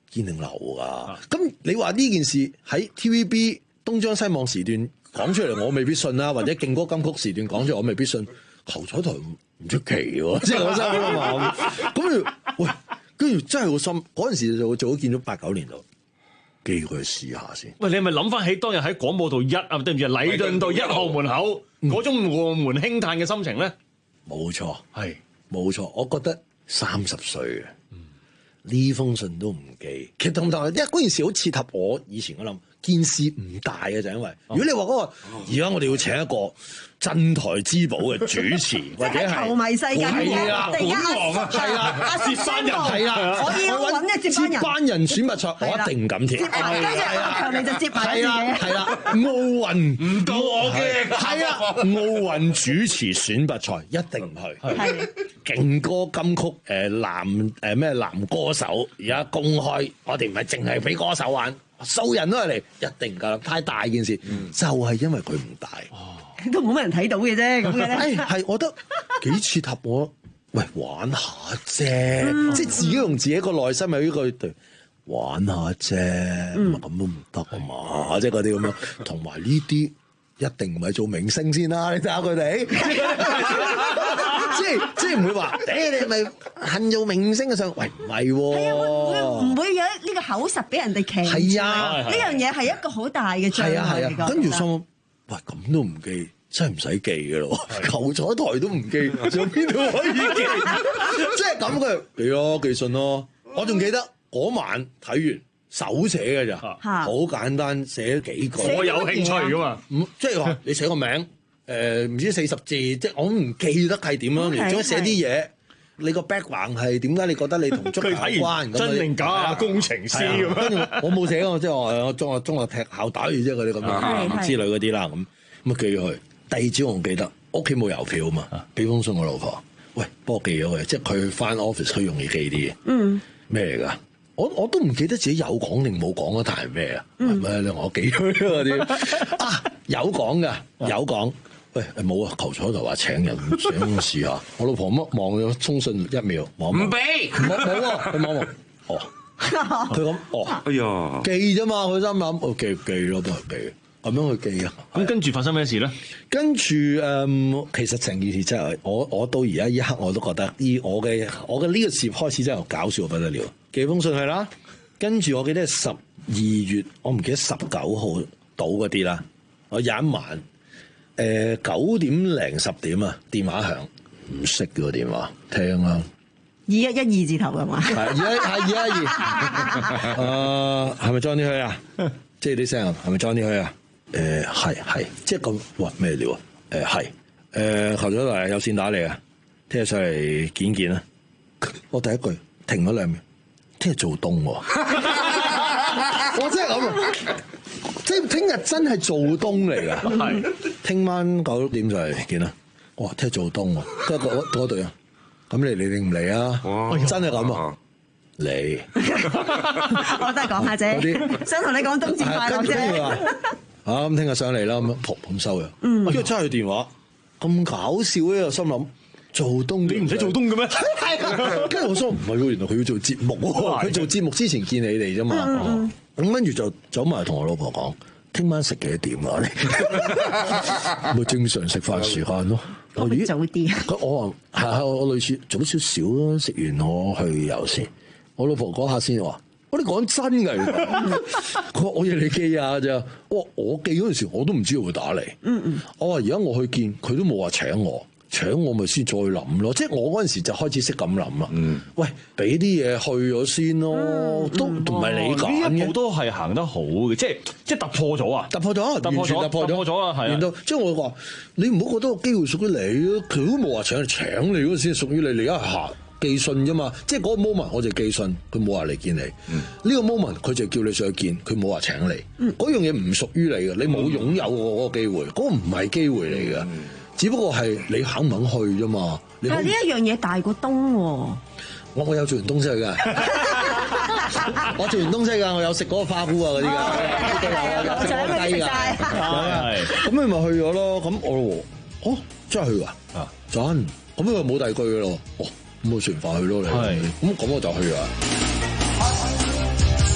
堅定流㗎。咁你話呢件事喺 T V B 東張西望時段講出嚟，我未必信啦；或者勁歌金曲時段講出嚟，我未必信。球彩台唔出奇喎，即係我心諗啊嘛。咁喂，跟住真係好深。嗰陣時就做咗見咗八九年度，寄佢去試下先。 喂，你係咪諗翻起當日喺廣播道一啊，對唔住，禮頓道一號門口嗰種和門輕嘆嘅心情咧？ 冇錯， 係冇錯。我覺得三十歲啊，呢封信都唔寄。其實同埋，因為嗰件事好切合我以前我諗，件事唔大嘅就因為，如果你話嗰個而家我哋要請一個鎮台之寶嘅主持，或者係球迷世界係啦，本王啊，係啦，接班人係啦， 我要揾一接班人， 接班人選拔賽，我一定唔敢貼。 跟住阿強你就接埋自己， 係啦，奧運唔到我嘅，係啊，奧運主持選拔賽一定唔去。係勁歌金曲誒男誒咩男歌手，而家公開，我哋唔係淨係俾歌手玩，數人都係嚟，一定唔夠，太大件事，就係因為佢唔大。 都冇乜人睇到嘅啫，咁嘅咧。 誒係，我覺得幾切合我。喂，玩下啫，嗯、即係自己用自己個內心有呢句對玩下啫，咁啊咁都唔得啊嘛，即係嗰啲咁樣。同埋呢啲一定唔係做明星先啦，你睇下佢哋，即係即係唔會話誒你係咪恨做明星嘅上？喂唔係喎， 唔會有呢個口實俾人哋騎。係啊，呢樣嘢係一個好大嘅障礙嚟㗎。 跟住心。喂，咁都唔記，真係唔使記嘅咯。球彩台都唔記，上邊度可以記？即係咁嘅，記咯，寄信咯。我仲記得嗰晚睇完手寫嘅咋，好簡單，寫幾句。 我有興趣㗎嘛？ 唔即係話你寫個名，誒、呃、唔知四十字，即係我唔記得係點樣嚟，仲要寫啲嘢。你個 background 係點解？你覺得你同足球有關？ 真定假啊？工程師咁。 跟住我冇寫啊，即係話我中學中學踢校隊即係嗰啲咁樣之類嗰啲啦。咁咁啊寄咗去。第二朝我記得屋企冇郵票啊嘛，俾封信我老婆。喂，幫我寄咗佢，即係佢翻 office 佢容易寄啲嘢。嗯。咩嚟㗎？我我都唔記得自己有講定冇講嗰題係咩啊？係咪你我寄咗嗰啲啊？有講㗎，有講。喂，冇啊！球彩台話請人，想試下。我老婆乜望咗通訊一秒，望唔俾，冇冇喎，佢望望，哦，佢咁，哦，哎呀，寄啫嘛，佢心諗，我寄寄咯，都係寄，咁樣去寄啊。 咁跟住發生咩事咧？ 跟住誒、嗯，其實成件事真係，我我到而家一刻我都覺得，依我嘅我嘅呢個事開始真係搞笑到不得了。寄封信去啦，跟住我記得係十二月，我唔記得十九號到嗰啲啦，我有一晚。誒九點零十點啊，電話響，唔識嘅個電話，聽啊， 二一一二字頭㗎嘛？ 係二一係二一二，誒係咪 Johnny 去啊？即係啲聲啊，係咪 Johnny 去啊？誒係係，即係咁，哇咩料啊？誒係，誒求咗嚟有線打嚟啊，聽日上嚟見見啦。我第一句停咗兩秒，聽日做冬喎，我真係咁啊！即係聽日真係做冬嚟㗎，係聽晚九點就嚟見啦。哇！聽日做冬喎，即係嗰嗰隊啊。咁你嚟定唔嚟啊？真係咁啊！嚟， 我都係講下啫，想同你講冬至快樂啫。 啊咁聽日上嚟啦，咁樣噗咁收嘅。嗯，跟住揸佢電話，咁搞笑咧，我心諗做冬你唔使做冬嘅咩？係，跟住我心諗唔係喎，原來佢要做節目喎。佢做節目之前見你哋啫嘛。咁跟住就走埋同我老婆講，聽晚食幾多點啊？你咪正常食飯時間咯。 我咦早啲啊？ 我話係係我類似早少少啦。食完我去遊先。我老婆嗰下先話：我哋講真㗎。佢話我要你寄啊咋？我話我寄嗰陣時我都唔知道會打嚟。嗯嗯。我話而家我去見佢都冇話請我。請我咪先再諗咯，即係我嗰陣時就開始識咁諗啦。嗯，喂，俾啲嘢去咗先咯，嗯、都唔係你揀嘅。 呢一步都係行得好嘅，即係即係突破咗啊！ 突破咗， 突破咗， 突破咗， 突破咗啊！係啊， 即係我話你唔好覺得個機會屬於你咯，佢都冇話請你，請你嗰陣先屬於你，你而家行寄信啫嘛。即係嗰個 moment 我就寄信，佢冇話嚟見你。呢、嗯、個 moment 佢就叫你上去見，佢冇話請你。嗰、嗯、樣嘢唔屬於你嘅，你冇擁有嗰個機會，嗰、嗰個唔係機會嚟嘅。嗯只不過係你肯唔肯去啫嘛？ 但係呢一樣嘢大過冬喎。 我我有做完東西㗎，我做完東西㗎，我有食嗰個花菇啊嗰啲㗎，都有啊，有食嗰個雞㗎，係。咁你咪去咗咯？咁我哦真係去㗎，啊真。咁佢冇第二句㗎咯。哦，咁我食完飯去咯你。係。咁咁我就去啊。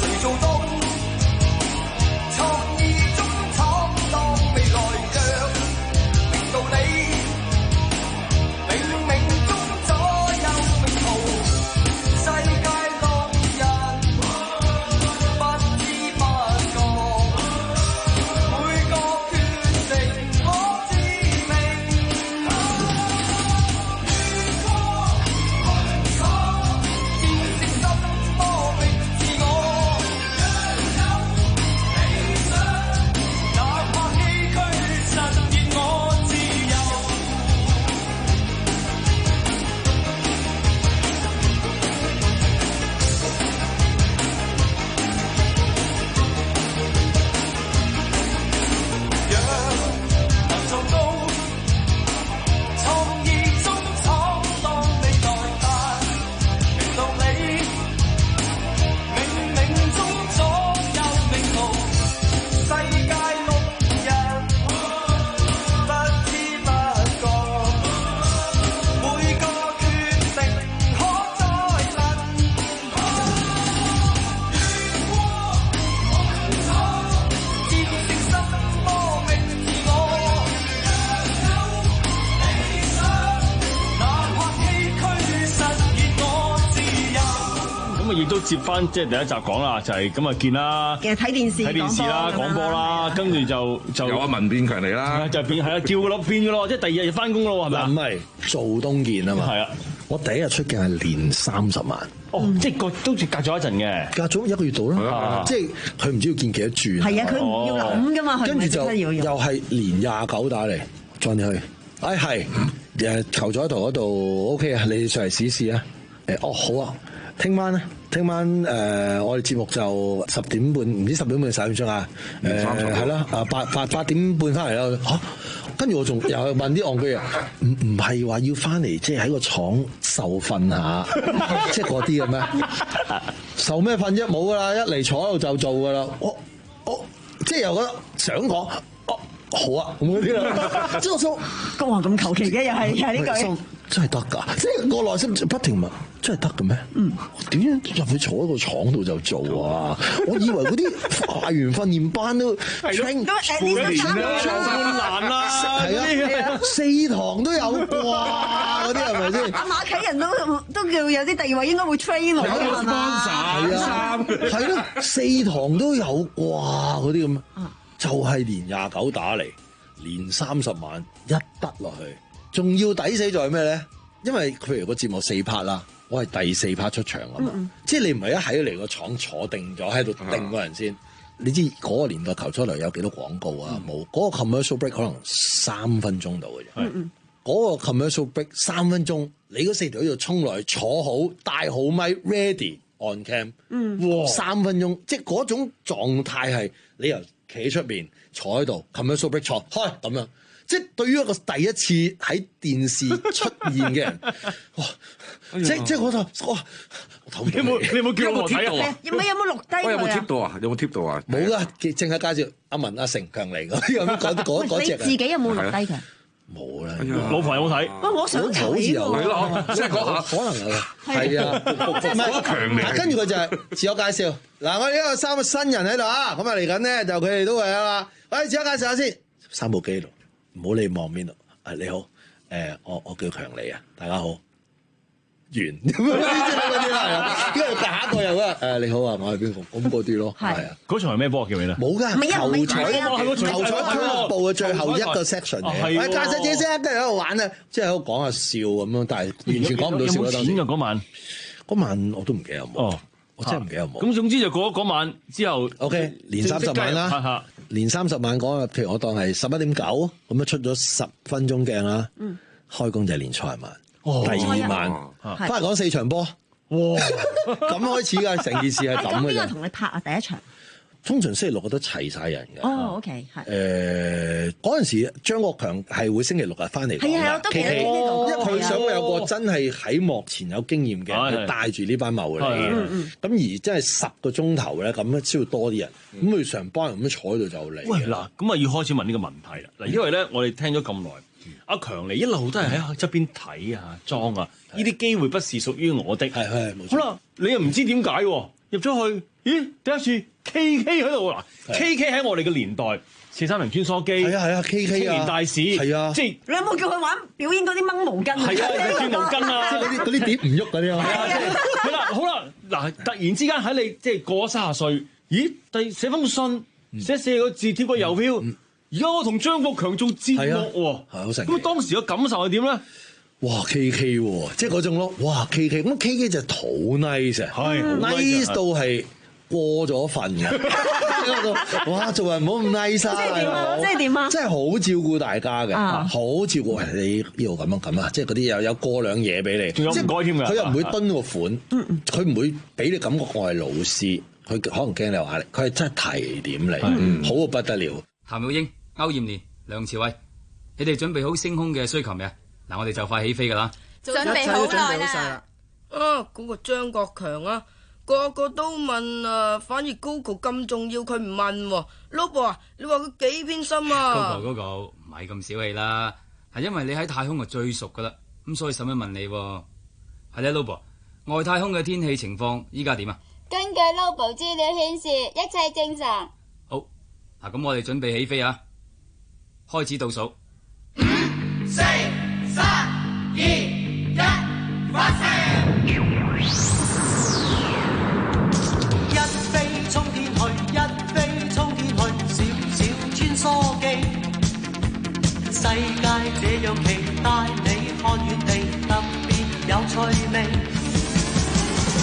啊，亦都接翻即係第一集講啦，就係咁啊見啦， 嘅睇電視、 睇電視啦、講波啦，跟住就就有阿文變強嚟啦， 就變係啊叫咯變嘅咯，即係第二日就翻工咯，係咪啊？ 唔係做東健啊嘛， 係啊， 我第一日出鏡係連三十萬。 哦，即係個都隔咗一陣嘅， 隔咗一個月度啦，即係佢唔知要見幾多轉。 係啊，佢唔要諗噶嘛， 跟住就又係連廿九打嚟撞入去。哎係，誒球咗喺度嗰度 OK 啊，你上嚟試試啊。誒哦好啊，聽晚咧，聽晚誒、呃、我哋節目就十點半，唔知十點半十點鐘啊。誒係啦，啊八八八點半翻嚟啦嚇。跟住我仲又問啲戇居啊，唔唔係話要翻嚟即係喺個廠受訓下，即係嗰啲嘅咩？受咩訓啫？冇噶啦，一嚟坐喺度就做噶啦。我我即係又覺得想講，哦好啊咁嗰啲啦。即係我想講話咁求其嘅，又係又係呢句。 真係得㗎，即係我內心不停問，真係得嘅咩？嗯，點樣入去坐喺個廠度就做啊？我以為嗰啲化完訓練班都係咯，半年啦，半難啦， 係啊，四堂都有啩，嗰啲係咪先？ 阿馬啟仁都都叫有啲地位，應該會 train 我㗎嘛？ 係啊，係咯，四堂都有啩，嗰啲咁，就係連廿九打嚟，連三十萬一得落去。仲要抵死在係咩咧？因為譬如個節目四 part 啦，我係第四 part 出場啊嘛，嗯嗯即係你唔係一喺嚟個廠坐定咗喺度定個人先。你知嗰個年代球出嚟有幾多廣告啊？冇嗰、嗯、個 commercial break 可能三分鐘到嘅啫。嗰、嗯、個 commercial break 三分鐘，你嗰四條喺度衝落去坐好戴好咪 ready on cam，嗯，三分鐘，即係嗰種狀態係你由企喺出邊坐喺度 commercial break 坐開咁樣。即係對於一個第一次喺電視出現嘅人，哇！即即係嗰度，哇！你有冇你有冇叫我睇啊？ 有冇有冇錄低佢啊？ 有冇貼到啊？有冇貼到啊？ 冇噶，淨係介紹阿文、阿成強嚟嗰啲咁嗰嗰嗰隻。 你自己有冇錄低佢？ 冇啦， 老婆有冇睇？ 哇！我想睇喎。 好似有咯，即係嗰下可能有。係啊，即係唔係強嚟？跟住佢就係自我介紹。嗱，我哋呢個三個新人喺度啊，咁啊嚟緊咧就佢哋都會啊嘛。喂，自我介紹下先。三部機度。唔好理望邊度，誒你好，誒、呃、我我叫強利啊，大家好，完咁樣嗰啲啦，跟住下一個又啊，誒你好啊，我係邊個？咁嗰啲咯，係啊， 嗰場係咩波叫咩咧？ 冇㗎，球彩球彩俱樂部嘅最後一個 section 嚟嘅，係介紹自己先，跟住喺度玩啊，即係喺度講下笑咁樣，但係完全講唔到笑。 有冇錢㗎嗰晚？ 嗰晚我都唔記得有冇。哦。我真係唔記得有冇。 咁總之就過咗嗰晚之後 ，OK，連三十萬啦，連三十萬講啊，譬如我當係十一點九咁樣出咗十分鐘鏡啦，嗯，開工就係連賽晚，哦、第二晚翻嚟講四場波，哇，咁開始㗎，成件事係咁嘅。 邊個同你拍啊？第一場？ 通常星期六我都齊晒人嘅。 哦 ，OK， 係。 誒嗰陣時，張國強係會星期六日翻嚟講嘅。 係啊，我都記得呢度。 因為佢想有個真係喺幕前有經驗嘅，佢帶住呢班茂利嘅。咁而真係十個鐘頭咧，咁咧先要多啲人。咁佢成班人咁樣坐喺度就嚟。 喂，嗱，咁啊要開始問呢個問題啦。嗱，因為咧我哋聽咗咁耐，阿強尼一路都係喺側邊睇啊、裝啊，呢啲機會不是屬於我的。 係係冇錯。 好啦，你又唔知點解喎？入咗去，咦？第一次 K K 喺度嗱 ，K K 喺我哋嘅年代，四三零穿梭機， 係啊係啊 ，K K 啊， 青年大使，係啊， 即係你有冇叫佢玩表演嗰啲掹毛巾啊？ 係啊，轉毛巾啊， 即係嗰啲嗰啲碟唔喐嗰啲啊。 係啊，係啦，好啦，嗱，突然之間喺你即係過咗三十歲，咦？第寫封信，寫四個字貼個郵票，而家我同張國強做節目喎， 係好神奇。 咁當時嘅感受係點咧？ 哇 K K 喎，即係嗰種咯，哇 K K， 咁 K K 就係好 nice 啊，係 nice 到係。過咗份嘅，哇！做人唔好咁 nice 啊！ 即係點啊？即係點啊？ 即係好照顧大家嘅，好照顧你呢度咁樣咁啊！即係嗰啲又有過兩嘢俾你， 仲有唔該添㗎。 佢又唔會蹲個款，佢唔會俾你感覺我係老師，佢可能驚你有壓力，佢係真係提點你，好到不得了。 譚玉英、歐艷蓮、梁朝偉，你哋準備好升空嘅需求未啊？嗱，我哋就快起飛㗎啦！ 準備好耐啦！啊，嗰個張國強啊！個個都問啊，反而 Google 咁重要佢唔問喎。老婆啊，你話佢幾偏心啊 ？Google Google 唔係咁小氣啦，係因為你喺太空係最熟噶啦，咁所以使乜問你？係咧，老婆，外太空嘅天氣情況依家點啊？ 根據 Lobo 資料顯示，一切正常。 好，嗱咁我哋準備起飛啊！開始倒數，五、 四、三、二、一，發射！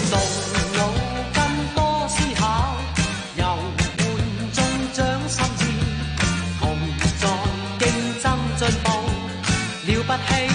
動腦筋多思考，遊玩中長心智，同在競爭進步，了不起。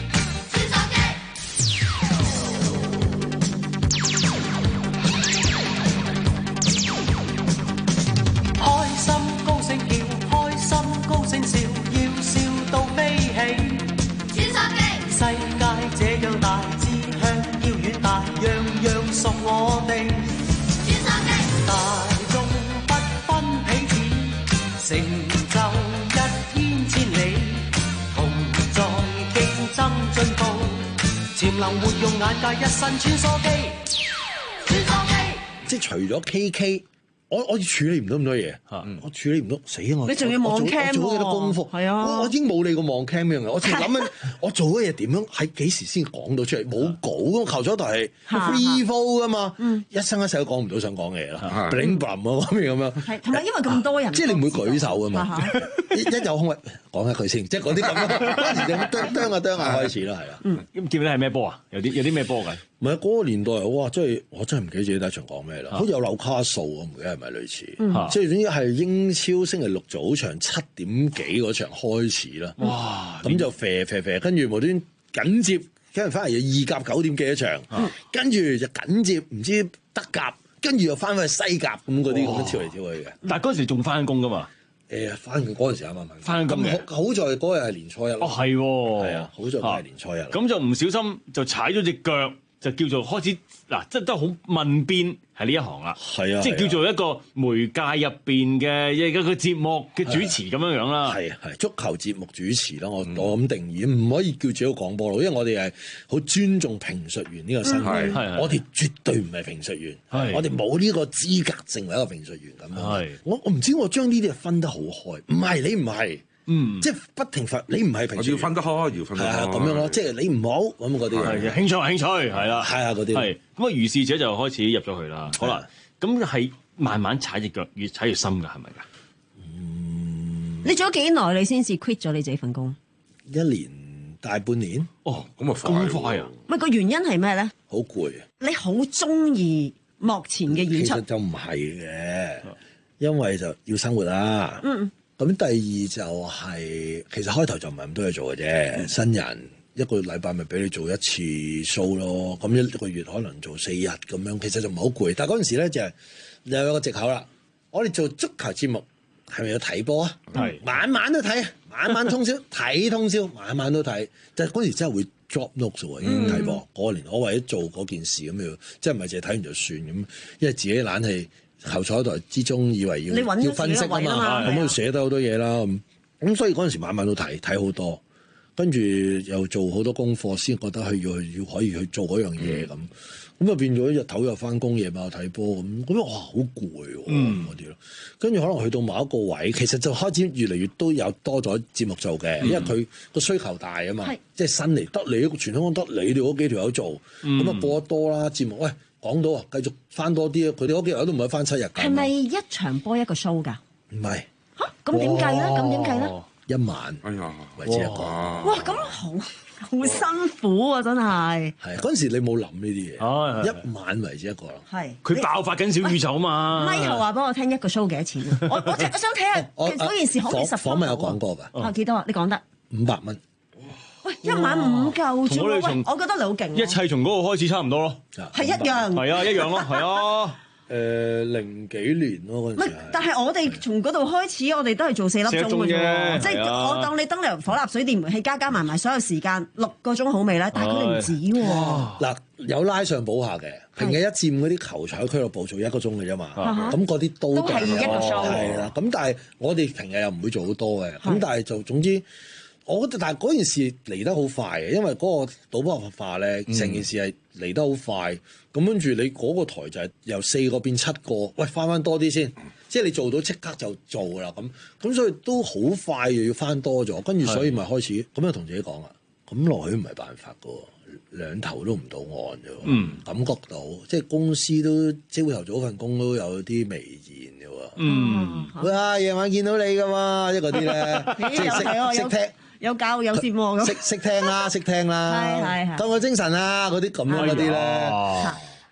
我哋大眾不分彼此，成就一天千里，同在競爭進步，潛能活用眼界，一身穿梭機，穿梭機。 即係除咗 K K。我我處理唔到咁多嘢，我處理唔到，死啊！我你仲要望 cam 喎， 做咗幾多功課？係啊，我我已經冇理過望 cam 呢樣嘢，我淨係諗緊我做嘅嘢點樣喺幾時先講到出嚟？冇稿咁，球賽台係 free flow 噶嘛，一生一世都講唔到想講嘅嘢啦，bling bling 啊嗰邊咁樣。 係同埋因為咁多人， 即係你唔會舉手噶嘛？一一有空位講一句先，即係嗰啲咁咯。嗰時就啄啄下啄下開始啦，係啦。 咁記唔記得係咩波啊？有啲有啲咩波㗎？ 唔係嗰個年代，哇！真係我真係唔記得自己第一場講咩啦，好似有紐卡素，我唔記得係咪類似， 嗯、 即係總之係英超星期六早場七點幾嗰場開始啦。哇！咁就啡啡啡，跟住無端緊接，跟住翻嚟又意甲九點幾一場，嗯、跟住就緊接唔知德甲，跟住又翻返去西甲咁嗰啲咁樣跳嚟跳去嘅。 但係嗰陣時仲翻工㗎嘛？ 誒，翻工嗰陣時啱啱翻工嘅， 好在嗰日係年初一。哦， 係喎， 係啊，好在嗰日係年初一。 咁就唔小心就踩咗隻腳。就叫做開始嗱，即係都好問邊係呢一行啦， 係啊， 即係叫做一個媒介入邊嘅一個節目嘅主持咁樣樣啦， 係係足球節目主持啦，我、嗯、我咁定義，唔可以叫自己講波佬，因為我哋係好尊重評述員呢個身份，嗯、我哋絕對唔係評述員，我哋冇呢個資格成為一個評述員咁樣。我我唔知我將呢啲嘢分得好開，唔係你唔係。嗯，即係不停罰你唔係平時要分得開，要分得開，係啊咁樣咯， 即係你唔好咁嗰啲。 係興趣係興趣，係啦， 係啊嗰啲。 係咁啊，如是者就開始入咗去啦。好啦，咁係慢慢踩隻腳，越踩越深㗎，係咪㗎？ 嗯，你做咗幾耐你先至 quit 咗你自己份工？ 一年大半年。 哦， 咁啊快咁快啊！ 唔係個原因係咩咧？ 好攰。 你好中意幕前嘅演出？ 其實就唔係嘅，因為就要生活啦。 嗯。 咁第二就係、是、其實開頭就唔係咁多嘢做嘅啫，嗯、新人一個禮拜咪俾你做一次 show 咯，咁一個月可能做四日咁樣，其實就唔係好攰。但係嗰陣時咧就係、是、又有個藉口啦，我哋做足球節目係咪要睇波啊？係晚晚都睇，晚晚通宵睇通宵，晚晚都睇。但係嗰時真係會 drop notes 喎，已經睇波。嗰、嗯、年我為咗做嗰件事咁樣，即係唔係淨係睇完就算咁，因為自己懶係。球賽台之中，以為要要分析啊嘛，咁要寫得好多嘢啦，咁咁所以嗰陣時晚晚都睇睇好多，跟住又做好多功課，先覺得佢要要可以去做嗰樣嘢咁，咁就變咗日頭又翻工，夜晚又睇波咁，咁哇好攰喎嗰啲咯，跟住可能去到某一個位，其實就開始越嚟越都有多咗節目做嘅，因為佢個需求大啊嘛，即係新嚟得你全香港得你哋嗰幾條友做，咁啊播得多啦節目，喂。講到啊，繼續翻多啲啊！佢哋嗰幾日都唔係翻七日㗎。 係咪一場波一個 show 㗎？ 唔係。 嚇，咁點計咧？咁點計咧？ 一晚，哎呀，為之一個。 哇，咁好好辛苦啊！真係。係嗰陣時你冇諗呢啲嘢，一晚為之一個咯。 係。 佢爆發緊小宇宙啊嘛。 咪後話幫我聽一個 show 幾多錢啊？我我我想睇下嗰件事可唔可以實訪問有講過㗎。 啊幾多啊？你講得。 五百蚊。 喂，一晚五嚿啫喎！喂，我覺得你好勁。 一切從嗰個開始差唔多咯， 係一樣。 係啊，一樣咯，係啊。 誒零幾年咯嗰陣時。 唔係，但係我哋從嗰度開始，我哋都係做四粒鐘嘅啫。即係我當你燈油火蠟水電煤氣加加埋埋所有時間六個鐘好未咧？但係佢哋唔止喎。 嗱，有拉上補下嘅，平日一佔嗰啲球場俱樂部做一個鐘嘅啫嘛。咁嗰啲都都係一個鐘。 係啦，咁但係我哋平日又唔會做好多嘅。咁但係就總之。我覺得，但係嗰件事嚟得好快嘅，因為嗰個賭博化咧，成件事係嚟得好快。咁跟住你嗰個台就係由四個變七個，喂翻翻多啲先，即係你做到即刻就做啦咁。咁所以都好快又要翻多咗，跟住所以咪開始咁就同自己講啦。咁落去唔係辦法㗎喎，兩頭都唔到岸啫喎。嗯，感覺到即係公司都朝頭早份工都有啲微言嘅喎。嗯，哇夜晚見到你㗎嘛，即係嗰啲咧，即係識識聽。 有教有節目咁， 識識聽啦，識聽啦， 係係係， 夠個精神啊！嗰啲咁樣嗰啲咧，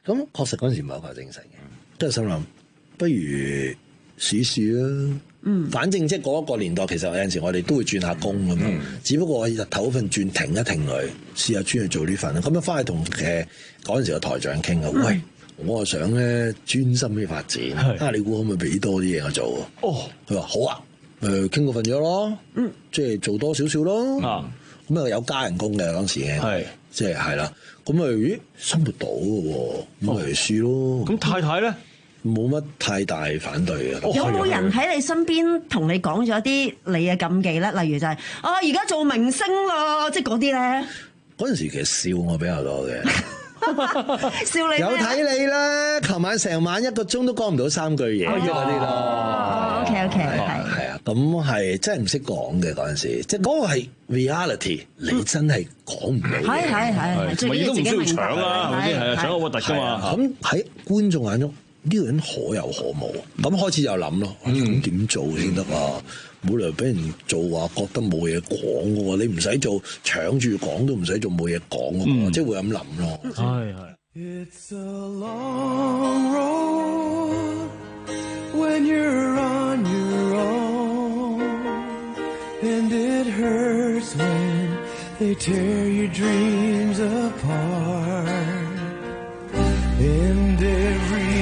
咁確實嗰陣時唔係好夠精神嘅，都係心諗不如試試啦。嗯，反正即係嗰一個年代，其實有陣時我哋都會轉下工咁樣，嗯、只不過我日頭嗰份轉停一停佢，試下轉去做呢份啦。咁樣翻去同誒嗰陣時個台長傾啊，嗯、喂，我啊想咧專心啲發展，啊你估可唔可以俾多啲嘢我做啊？哦，佢話好啊，誒傾嗰份咗咯，嗯，即係做多少少咯，啊，咁啊有加人工嘅嗰陣時嘅，係即係係啦，咁啊咦生活到嘅喎，咁咪試咯。咁太太咧？冇乜太大反對嘅。 有冇人喺你身邊同你講咗啲你嘅禁忌咧？例如就係、是、啊，而家做明星啦，即係嗰啲咧。 嗰陣時其實笑我比較多嘅， 笑你有睇你啦。琴晚成晚一個鐘都講唔到三句嘢嗰啲咯。 哦 ，OK OK，係係啊，咁係真係唔識講嘅嗰陣時，即係嗰個係 reality，你真係講唔到。 係係係，最緊要自己明白啦， 係咪先？係啊，搶個核突㗎嘛。 咁喺觀眾眼中。呢個人可有可無，咁開始就諗咯，咁點做先得啊？冇理由俾人做話覺得冇嘢講嘅喎，你唔使做搶住講都唔使做冇嘢講嘅喎，即係會咁諗咯。係係。It's a long road when you're on your own, and it hurts when they tear your dreams apart, and every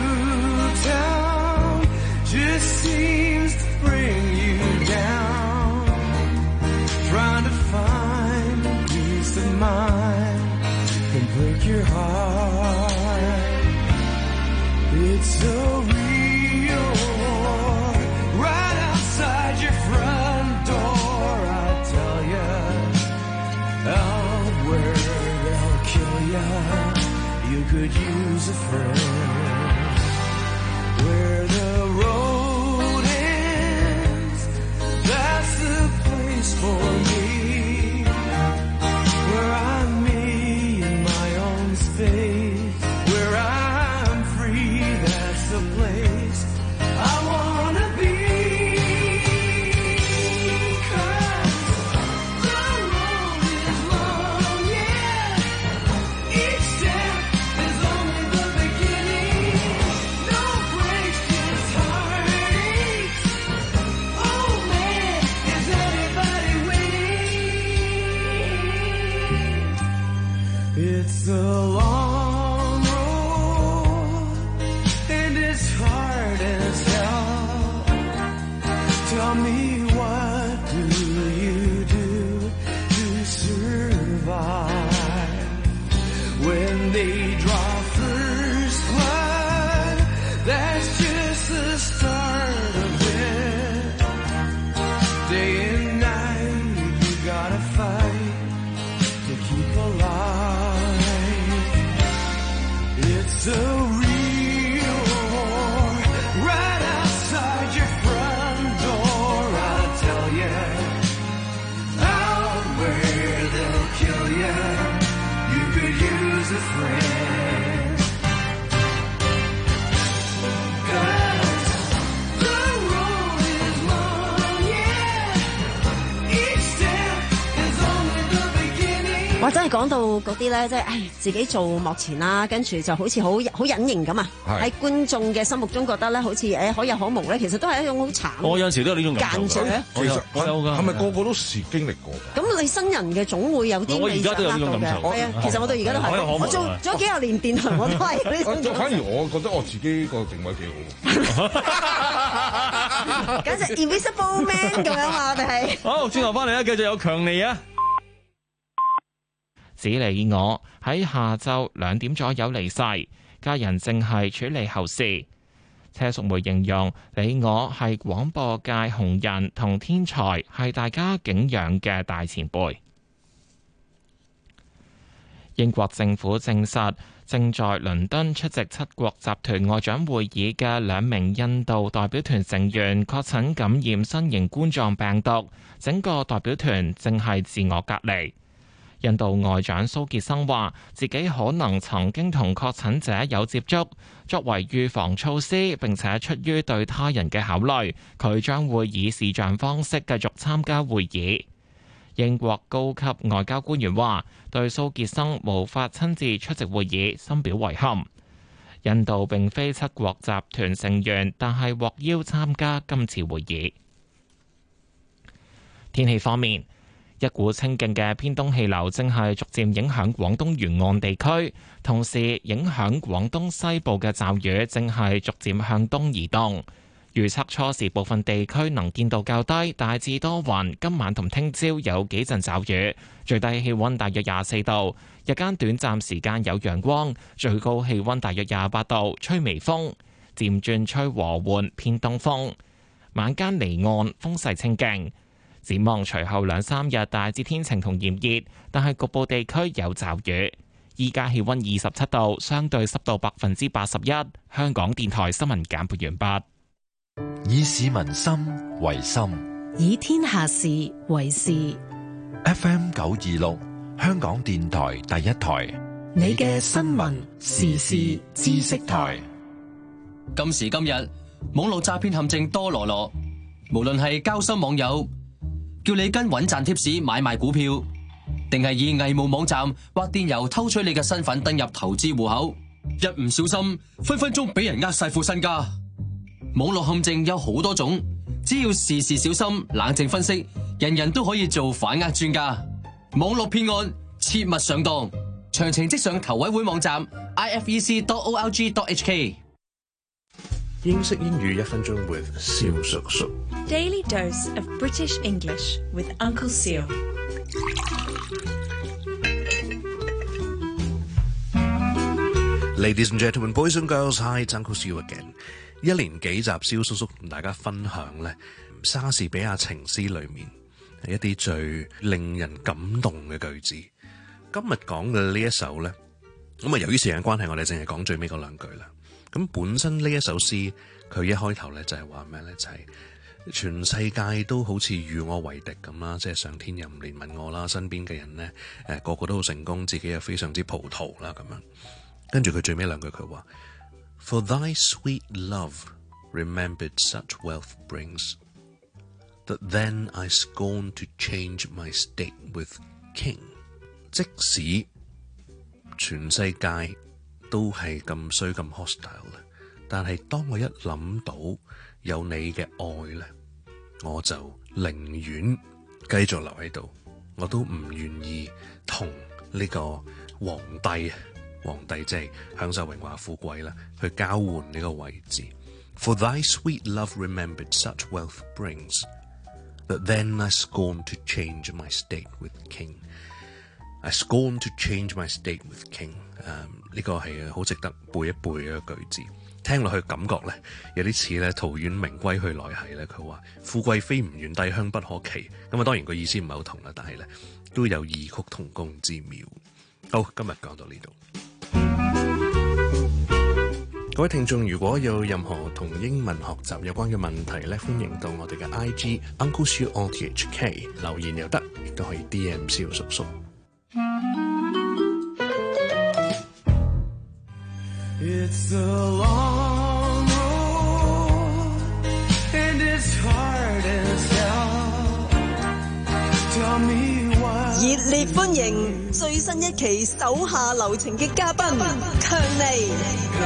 just seems to bring you down, trying to find peace of mind and break your heart. It's so real, right outside your front door, I tell you, out where they'll kill you, you could use a friend. Where the road ends, that's the place for me, where I'm me in my own space, where I'm free, that's the place I wanna be. 'Cause the road is long, yeah, each step is only the beginning. No breaks, just heartaches. Oh man, is anybody winning? It's a long road and it's hard as hell. Tell me, what do you do to survive when they draw first blood? That's just the start of it. Day and night, you gotta fight to keep alive. It's a real war right outside your front door, I tell you. Out where they'll kill you, you could use a friend. 'Cause the road is long, yeah, each step is only the beginning. 或者係講到嗰啲咧，即係唉，自己做幕前啦，跟住就好似好好隱形咁啊！喺觀眾嘅心目中覺得咧，好似誒可有可無咧，其實都係一種好慘。 我有陣時都有呢種感覺。 間著其實係咪個個都時經歷過？ 咁你新人嘅總會有啲我而家都有呢種感受。 係啊，其實我到而家都係，我做咗幾廿年電台，我都係呢種感受。 反而我覺得我自己個定位幾好， 簡直 Invisible Man 咁樣嘛，我哋係。 好，轉頭翻嚟咧，繼續有強尼啊！ 子李我喺下晝兩點左右離世，家人正係處理後事。車淑梅形容李我係廣播界紅人同天才，係大家敬仰嘅大前輩。英國政府證實，正在倫敦出席七國集團外長會議嘅兩名印度代表團成員確診感染新型冠狀病毒，整個代表團正係自我隔離。印度外長蘇傑生話：自己可能曾經同確診者有接觸，作為預防措施，並且出於對他人嘅考慮，佢將會以視像方式繼續參加會議。英國高級外交官員話：對蘇傑生無法親自出席會議深表遺憾。 印度並非七國集團成員，但係獲邀參加今次會議。天氣方面，一股清勁嘅偏東氣流正係逐漸影響廣東沿岸地區，同時影響廣東西部嘅驟雨正係逐漸向東移動。預測初時部分地區能見度較低，大致多雲。今晚同聽朝有幾陣驟雨，最低氣溫大約廿四度，日間短暫時間有陽光，最高氣溫大約廿八度，吹微風，漸轉吹和緩偏東風。晚間離岸風勢清勁。展望隨後兩三日大致天晴同炎熱，但係局部地區有驟雨。依家氣溫二十七度，相對濕度百分之八十一。香港電台新聞簡報完畢。 以市民心為心， 以天下事為事。 F M 九二六，香港電台第一台， 你嘅新聞時事知識台。 今時今日，網絡詐騙陷阱多羅羅，無論係交心網友，叫你跟穩賺貼士買賣股票，定係以偽冒網站或電郵偷取你嘅身份登入投資戶口，一唔小心，分分鐘俾人呃晒副身家。網絡陷阱有好多種，只要事事小心，冷靜分析，人人都可以做反呃專家。網絡騙案切勿上當，詳情即上投委會網站 i f e c dot o r g dot h k。 英式英語一分鐘 with 蕭叔叔。 Daily dose of British English with Uncle Seal。 Ladies and gentlemen, boys and girls, hi, it's Uncle Seal again。一連幾集蕭叔叔同大家分享咧莎士比亞情詩裏面係一啲最令人感動嘅句子。今日講嘅呢一首咧，咁啊由於時間關係，我哋淨係講最尾嗰兩句啦。咁本身呢一首詩，佢一開頭咧就係話咩咧？就係、是、全世界都好似與我為敵咁啦，即係上天又唔憐憫我啦，身邊嘅人咧誒個個都好成功，自己又非常之葡萄啦咁樣。跟住佢最尾兩句佢話 For thy sweet love remembered such wealth brings, that then I scorn to change my state with king。 即使全世界都係咁衰咁 hostile 咧，但係當我一諗到有你嘅愛咧，我就寧願繼續留喺度，我都唔願意同呢個皇帝皇帝即係享受榮華富貴啦，去交換呢個位置。For thy sweet love remembered such wealth brings, that then I scorn to change my state with king. I scorn to change my state with king。誒、um, 呢個係好值得背一背嘅句子，聽落去感覺咧有啲似咧陶淵明歸去來兮咧，佢話富貴非吾願，帝鄉不可期。咁啊當然個意思唔係好同啦，但係咧都有異曲同工之妙。好，今日講到呢度。各位聽眾，如果有任何同英文學習有關嘅問題咧，歡迎到我哋嘅 I G Uncle Siu on T H K 留言又得，亦都可以 D M 蕭叔叔。 It's a long road and it's hard as hell. Tell me why. 熱烈歡迎最新一期手下留情嘅嘉賓強尼。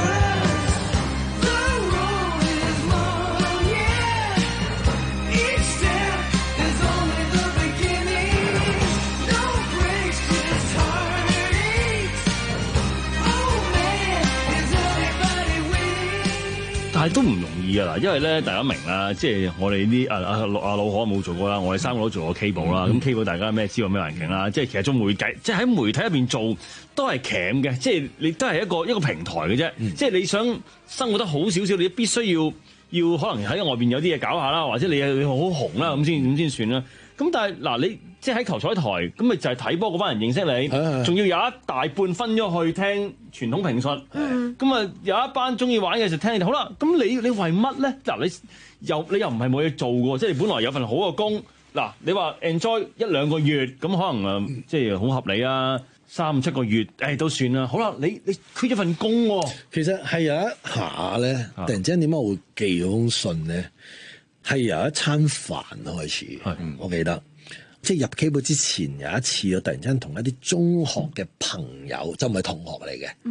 但係都唔容易啊！嗱，因為咧大家明啦，即係我哋啲啊啊啊老何冇做過啦，我哋三個都做過 cable 啦、嗯。咁 cable 大家咩知道咩環境啦？即係其實做媒體，即係喺媒體入邊做都係鉗嘅，即係你都係一個一個平台嘅啫。嗯、即係你想生活得好少少，你必須要要可能喺外邊有啲嘢搞下啦，或者你你好紅啦咁先咁先算啦。咁但係嗱，你即係喺球彩台咁咪就係睇波嗰班人認識你，仲要有一大半分咗去聽傳統評述，咁、嗯、啊有一班中意玩嘅就聽你哋。好啦，咁你你為乜咧？嗱，你又你又唔係冇嘢做嘅，即係你本來有份好嘅工。嗱，你話 enjoy 一兩個月咁可能啊，即係好合理啊，三五七個月誒、哎、都算啦。好啦，你你缺咗份工喎。 其實係有一下咧，突然之間點解我會寄嗰封信咧？係由一餐飯開始，嗯、我記得，即係入 cable 之前有一次，我突然間同一啲中學嘅朋友，就唔係同學嚟嘅，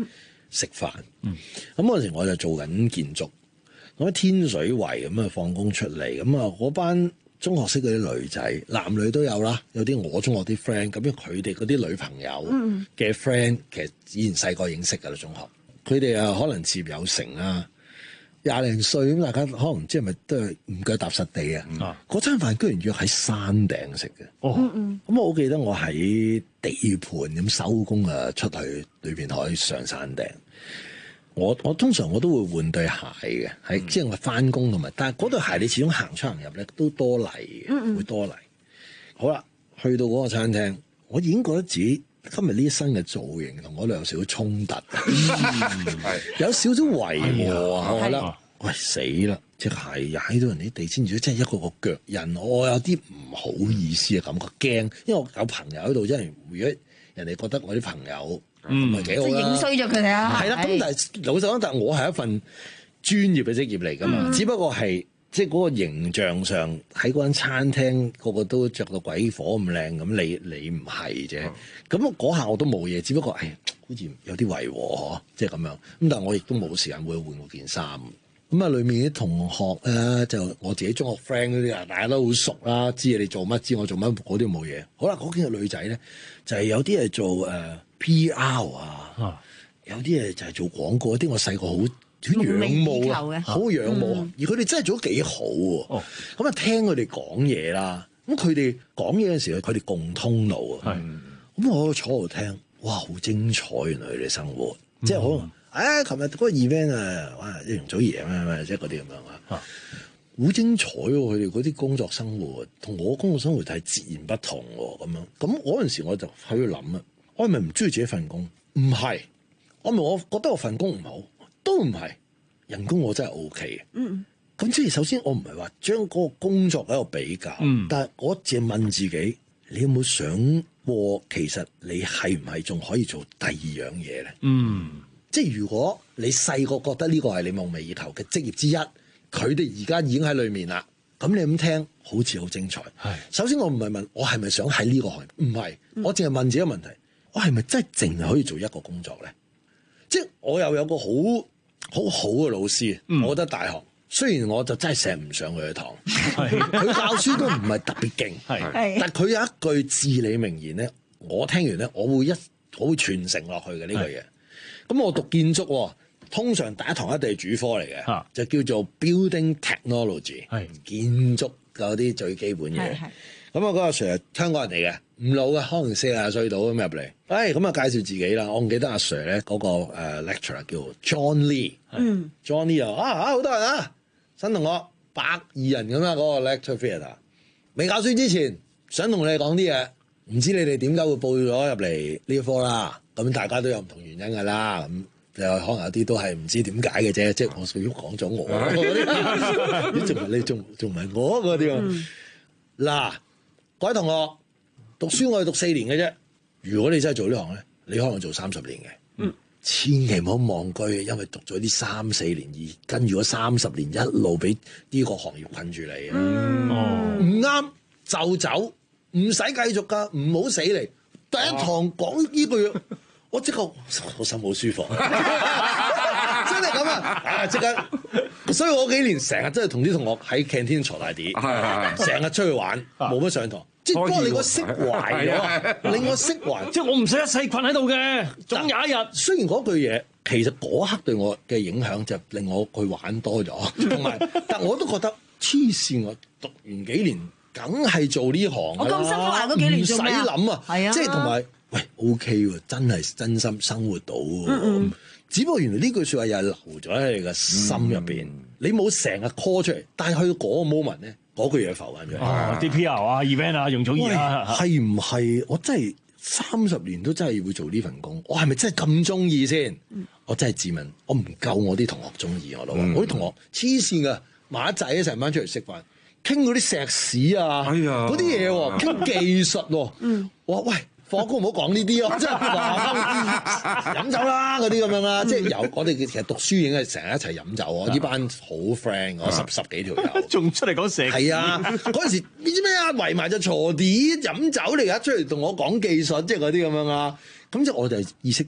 食飯。咁嗰陣時我就做緊建築，咁喺天水圍咁啊放工出嚟，咁啊嗰班中學識嗰啲女仔，男女都有啦，有啲我中學啲 friend，咁樣佢哋嗰啲女朋友嘅 friend，其實以前細個認識㗎啦，中學，佢哋啊可能事業有成啊，廿零歲咁，大家可能即係咪都係唔腳踏實地啊？嗰餐飯居然約喺山頂食嘅，哦，咁我好記得我喺地盤咁收工啊，出去對面海上山頂。我我通常我都會換對鞋嘅，係、嗯、即係我翻工同埋，但係嗰對鞋你始終行出行入咧都多泥嘅，嗯、會多泥。好啦，去到嗰個餐廳，我已經覺得自己今日呢一身嘅造型同我哋有少少衝突，嗯、有少少違和啊！我覺得，喂死啦！隻鞋踩到人哋地氈，如果真係一個個腳印，我有啲唔好意思嘅感覺，驚，因為我有朋友喺度，真係如果人哋覺得我啲朋友。唔係幾好啦，即係影衰咗佢哋啊！係啦，咁但係老實講，但係我係一份專業嘅職業嚟㗎嘛，嗯、只不過係即係嗰個形象上喺嗰間餐廳個個都着到鬼火咁靚，咁你你唔係啫。咁嗰、嗯、下我都冇嘢，只不過係好似有啲違和即係咁樣。咁但係我亦都冇時間會換嗰件衫。咁啊，裏面啲同學咧就我自己中學 friend 嗰啲啊，大家都好熟啦，知你做乜，知我做乜，嗰啲冇嘢。好啦，嗰幾個女仔咧就係、是、有啲係做誒。呃 P R 啊，啊有啲嘢就係做廣告，啲我細個好好仰慕啊，好仰慕，嗯、而佢哋真係做得幾好喎。咁啊、哦，聽佢哋講嘢啦，咁佢哋講嘢嘅時候，佢哋共通路啊。咁是我坐喺度聽，哇，好精彩！原來佢哋生活，嗯、即係可能，啊，琴日嗰個 event 啊，哇，容祖兒啊，咩即係嗰啲咁樣啊，好、啊、精彩喎！佢哋嗰啲工作生活同我工作生活係截然不同喎。咁樣，咁嗰陣時我就喺度諗啊。我係咪唔中意自己份工？唔係，我咪我覺得我份工唔好，都唔係。人工我真係 O K 嘅。嗯，咁即係首先我唔係話將嗰個工作喺度比較，嗯、但係我淨係問自己，你有冇想過其實你係唔係仲可以做第二樣嘢咧？嗯，即係如果你細個覺得呢個係你夢寐以求嘅職業之一，佢哋而家已經喺裏面啦，咁你咁聽好似好精彩。係是，首先我唔係問我係咪想喺呢個行業，唔係，我淨係問自己一個問題。我係咪真係淨係可以做一個工作咧？即係我又有個好好好嘅老師，嗯、我覺得大學雖然我就真係成日唔上佢嘅堂，佢教書都唔係特別勁，係，但佢有一句至理名言咧，我聽完咧，我會一我會傳承落去嘅呢句嘢。咁我讀建築，通常第一堂一定係主科嚟嘅，啊、就叫做 Building Technology，係建築嗰啲最基本嘢。咁啊，嗰個 Sir 係香港人嚟嘅。唔老嘅，可能四十歲到咁入嚟。誒咁啊，介紹自己啦。我唔記得阿 Sir 咧嗰個誒 lecturer 叫 John Lee。嗯，John Lee 啊，啊好多人啊，新同學百二人咁啦，嗰個 lecture theatre。未教書之前，想同你哋講啲嘢，唔知你哋點解會報咗入嚟呢一科啦？咁大家都有唔同原因㗎啦。咁又可能有啲都係唔知點解嘅啫。即係我屬於講咗我嗰啲，仲唔係你仲仲唔係我嗰啲啊？嗱，各位同學。讀書我係讀四年嘅啫，如果你真係做呢行咧，你可能做三十年嘅。嗯，千祈唔好忘記，因為讀咗啲三四年而跟住嗰三十年一路俾呢個行業困住你啊！哦、嗯，唔啱就走，唔使繼續噶，唔好死嚟。第一堂講呢句，我即刻我心好舒服，真係咁啊！啊，即刻，所以我幾年成日真係同啲同學喺 canteen 坐大啲，成日出去玩，冇乜上堂。即係幫你個釋懷咗，令我釋懷。即係我唔使一世困喺度嘅，總有一日。雖然嗰句嘢其實嗰刻對我嘅影響就令我去玩多咗，同埋，但我都覺得黐線。我讀完幾年，梗係做呢行。我咁辛苦捱嗰幾年做咩啊？唔使諗啊，係啊，即係同埋喂 OK 喎，真係真心生活到喎。嗯嗯，只不過原來呢句説話又係留咗喺你嘅心入邊，嗯、你冇成日 call 出嚟，但係去到嗰個 moment 咧。嗰句嘢浮緊咗，啊啲 P R 啊 event 啊容祖兒啊，係唔係我真係三十年都真係會做呢份工？我係咪真係咁中意先？嗯、我真係自問，我唔夠我啲同學中意我都話，嗯、我啲同學黐線㗎，馬仔成班出嚟食飯，傾嗰啲石屎啊，嗰啲嘢喎，傾技術喎，嗯、我話喂。放工唔好講呢啲咯，即係話飲酒啦嗰啲咁樣啦，即係由我哋其實讀書已經係成日一齊飲酒，我呢班好 friend，我十十幾條友，仲出嚟講蛇。係啊，嗰陣時你知咩啊？圍埋隻鋤地飲酒嚟㗎，出嚟同我講技術，即係嗰啲咁樣啊。咁即係我就意識到，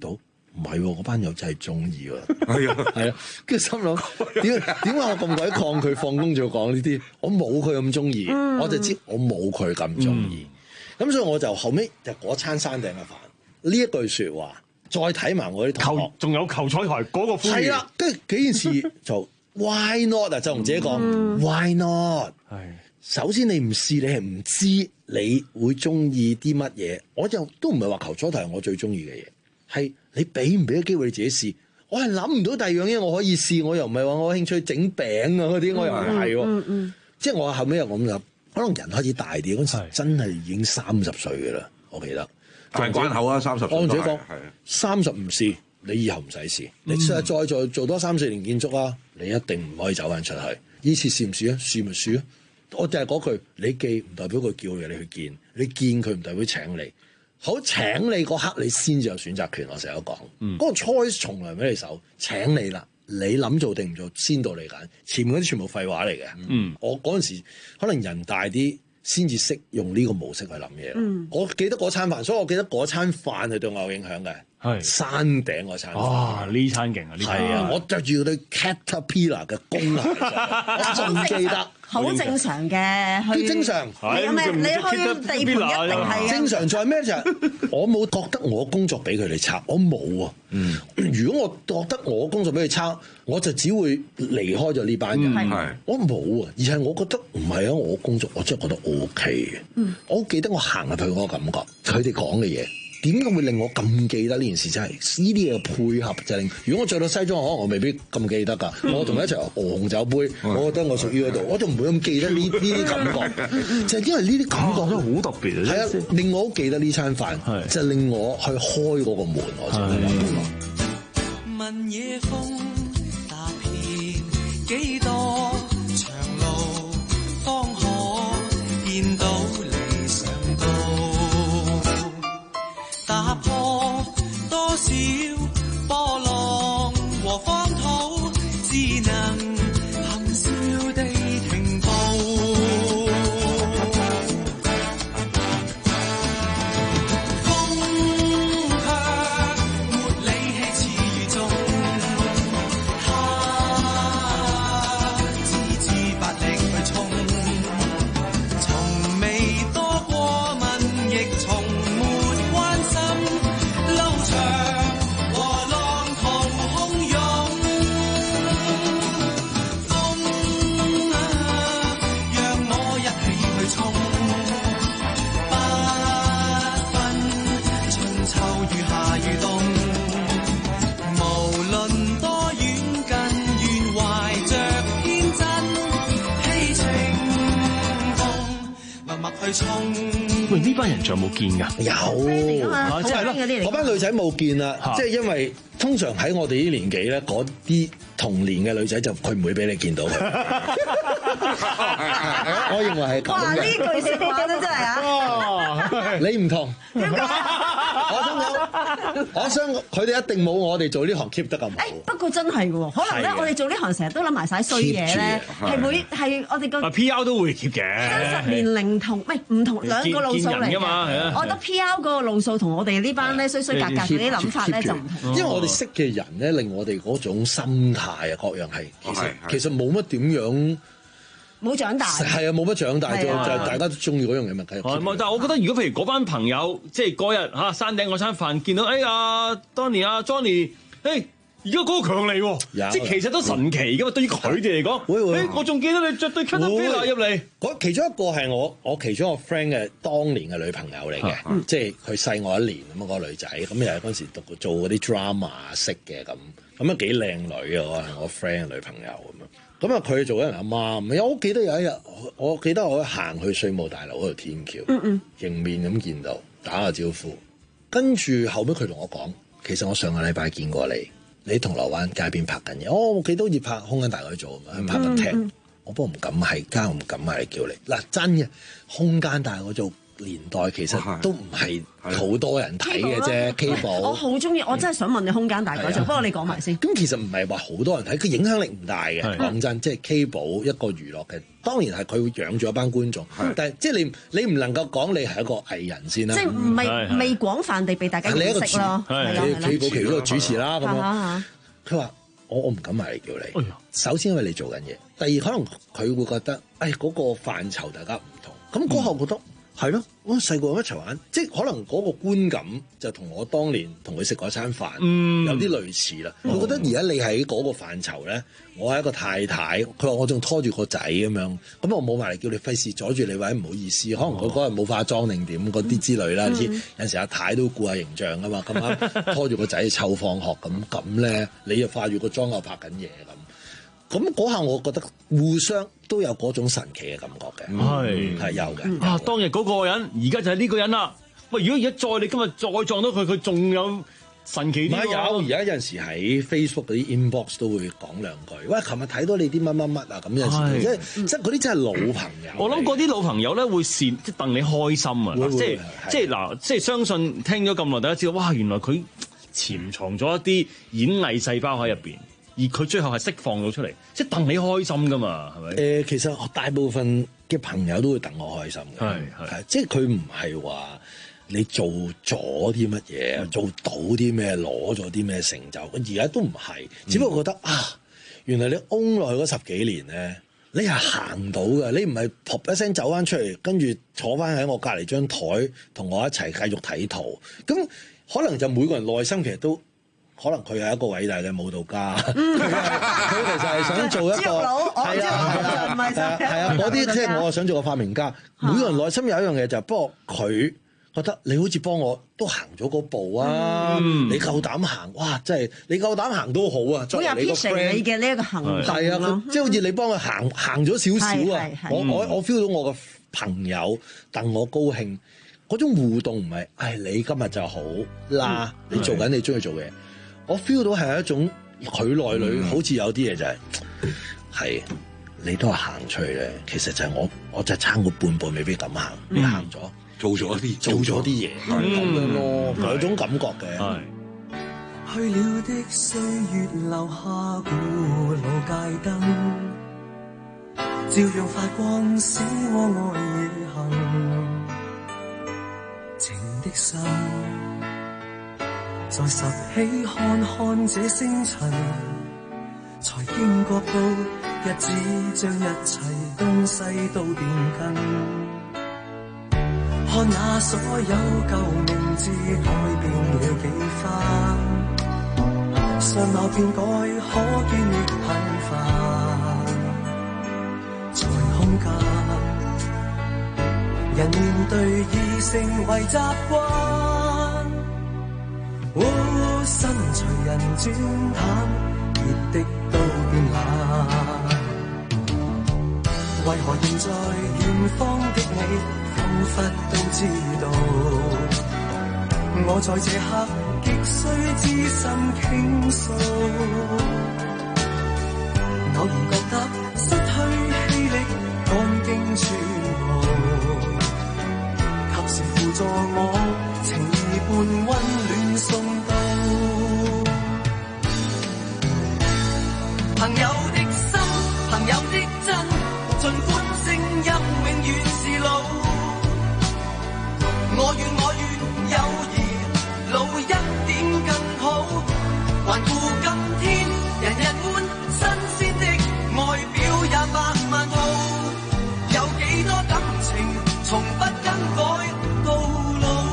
唔係喎，嗰班友真係中意喎。係啊，係啊，跟住心諗點點解我咁鬼抗拒放工就講呢啲？我冇佢咁中意，我就知我冇佢咁中意。咁、嗯、所以我就後尾就嗰餐山頂嘅飯呢一句説話，再睇埋我啲同學， 仲有球彩台嗰個呼籲。 係啦，跟住幾件事就 why not 啊？就同自己講、嗯、why not？係首先你唔試，你係唔知你會中意啲乜嘢。我就都唔係話球彩台係我最中意嘅嘢，係你俾唔俾個機會你自己試。我係諗唔到第二樣嘢我可以試，我又唔係話我興趣整餅啊嗰啲，我又唔係喎。嗯嗯、即係我後尾又咁諗，可能人開始大啲嗰陣時，真係已經三十歲嘅啦。我記得大關口啊，三十歲。 我同自己講，三十唔試，你以後唔使試。嗯、你實再再做多三四年建築啊，你一定唔可以走翻出去。呢次試唔試啊？試咪試啊！我就係嗰句，你記唔代表佢叫你去見，你見佢唔代表請你。好請你嗰刻，你先至有選擇權。我成日都講，嗰、嗯、個 choice 從來喺你手，請你啦，你諗做定唔做，先到你揀。前面嗰啲全部廢話嚟嘅。嗯，我嗰陣時可能人大啲，先至識用呢個模式去諗嘢。嗯，我記得嗰餐飯，所以我記得嗰餐飯係對我有影響嘅。係山頂嗰餐飯。哇！呢餐勁啊！呢係啊！我着住對 Caterpillar 嘅工鞋，我仲記得。 好正常嘅，去正常。 你咩？你去地盤一定係正常在咩？就係我冇覺得我工作比佢哋差，我冇啊。嗯，如果我覺得我工作比佢差，我就只會離開咗呢班人。係，我冇啊，而係我覺得唔係啊，我工作我真係覺得 O K 嘅。嗯，我好記得我行入去嗰個感覺，佢哋講嘅嘢。點解會令我咁記得呢件事？真係呢啲嘢配合就令。如果我着到西裝，可能我未必咁記得㗎。我同佢一齊熬紅酒杯，我覺得我屬於嗰度，我就唔會咁記得呢呢啲感覺。就係因為呢啲感覺都好特別。係啊，令我好記得呢餐飯，就令我去開嗰個門。我就係諗。問夜風踏遍幾多長路，方可見到理想道。打破多少波浪和荒土，只能含笑地停步。風卻沒理氣似雨中，他只知發力去衝，從未多過問，亦從喂，呢班人仲有冇見㗎？ 有，啊、即係咯，嗰班女仔冇見啦，啊、即係因為通常喺我哋呢年紀咧，嗰啲同年嘅女仔就佢唔會俾你見到嘅。我認為係咁嘅。哇！呢句説話都真係啊！你唔同。我想講，我想佢哋一定冇我哋做呢行 keep 得咁好。 誒，不過真係喎，可能咧我哋做呢行成日都諗埋晒衰嘢咧，係會係我哋個 P R 都會 keep 嘅。 三十年齡同唔係唔同兩個路數嚟嘅。我覺得 P R 嗰個路數同我哋呢班咧衰衰格格嗰啲諗法咧就唔同。 因為我哋識嘅人咧，令我哋嗰種心態啊，各樣係其實其實冇乜點樣。 冇長大， 係啊，冇乜長大，就就大家都中意嗰樣嘢咪繼續。 但係我覺得，如果譬如嗰班朋友，即係嗰日嚇山頂嗰餐飯，見到哎呀 Donny 啊 Johnny，誒而家嗰個強嚟喎，即係其實都神奇噶嘛。對於佢哋嚟講，誒我仲記得你着對 Caterpillar入嚟。 嗰其中一個係我我其中一個 friend 嘅當年嘅女朋友嚟嘅，即係佢細我一年咁啊，嗰個女仔咁又係嗰陣時讀做嗰啲 drama 識嘅咁，咁啊幾靚女啊，我係我 friend 嘅女朋友咁樣。咁啊，佢做緊人阿媽咁。我記得有一日，我記得我行去稅務大樓嗰度天橋，嗯嗯迎面咁見到打個招呼，跟住後尾佢同我講，其實我上個禮拜見過你，你喺銅鑼灣街邊拍緊嘢。哦，我記得好似拍空間大改造啊嘛，拍緊廳。嗯嗯我不過唔敢係，加唔敢係叫你嗱真嘅空間大改造年代其實都唔係好多人睇嘅啫。K 寶我好中意，我真係想問你空間大改造，不過你講埋先。 咁其實唔係話好多人睇，佢影響力唔大嘅。講真，即係 K 寶一個娛樂嘅，當然係佢會養住一班觀眾，但係即係你你唔能夠講你係一個藝人先啦。 即係唔係未廣泛地被大家認識咯。 係 K 寶其中一個主持啦咁樣。佢話：我我唔敢埋嚟叫你。首先因為你做緊嘢，第二可能佢會覺得，誒嗰個範疇大家唔同。咁嗰下覺得係咯，我細個一齊玩，即係可能嗰個觀感就同我當年同佢食嗰餐飯有啲類似啦。佢覺得而家你喺嗰個範疇咧，我係一個太太，佢話我仲拖住個仔咁樣，咁我冇埋嚟叫你，費事阻住你或者唔好意思。可能佢嗰日冇化妝定點嗰啲之類啦。知有陣時阿太都顧下形象啊嘛，咁啱拖住個仔湊放學咁咁咧，你又化住個妝又拍緊嘢咁。咁嗰下我覺得互相都有嗰種神奇嘅感覺嘅，係係有嘅。 啊，當日嗰個人，而家就係呢個人啦。喂，如果而家再你今日再撞到佢，佢仲有神奇啲。 唔係有，而家有陣時喺 Facebook 嗰啲 inbox 都會講兩句。喂，琴日睇到你啲乜乜乜啊，咁有陣時即係即係嗰啲真係老朋友。 我諗嗰啲老朋友咧會善即係戥你開心啊！即係即係嗱，即係相信聽咗咁耐，大家知道哇，原來佢潛藏咗一啲演藝細胞喺入邊。而佢最後係釋放到出嚟，即係戥你開心噶嘛，係咪？ 誒，其實大部分嘅朋友都會戥我開心嘅， 係係， 即係佢唔係話你做咗啲乜嘢，做到啲咩，攞咗啲咩成就，而家都唔係，只不過覺得、嗯、啊，原來你嗡落去嗰十幾年咧，你係行到嘅，你唔係噗一聲走翻出嚟，跟住坐翻喺我隔離張台同我一齊繼續睇圖，咁可能就每個人內心其實都。可能佢係一個偉大嘅舞蹈家，佢、嗯、其實係想做一個係啊，係啊，嗰啲即係我想做個發明家。每個人內心有一樣嘢就係、是，不過佢覺得你好似幫我都行咗嗰步啊，嗯、你夠膽行，哇！真係你夠膽行都好啊，作為你個 friend 你嘅呢一個行動係啊，即係好似你幫佢行行咗少少啊，我我我 feel 到我個朋友戥我高興，嗰種互動唔係，唉，你今日就好啦，嗯、你做緊你中意做嘅嘢。我 feel 到係一種佢內裏好似有啲嘢就係、是、係、嗯、你都係行出去咧，其實就係我我就差個半步未必咁行，你行咗做咗啲做咗啲嘢咁樣咯，有種感覺嘅。 去了的歲月留下古老街燈，照樣發光使我愛夜行，情的心。再拾起看看這星塵，才驚覺到日子將一切東西都變更。看那所有舊名字改變了幾番，相貌變改，可見亦頻繁。在空間，人面對已成為習慣。哦，身隨人轉淡，熱的都變冷。為何現在遠方的你，彷彿都知道，我在這刻極需知心傾訴。偶然覺得失去氣力，趕經全無，及時輔助我。情義般溫暖送到，朋友的心，朋友的真，儘管聲音永遠是老。我願我願友誼路一點更好，環顧今天人人歡，新鮮的外表也百萬套，有幾多感情從不更改到老。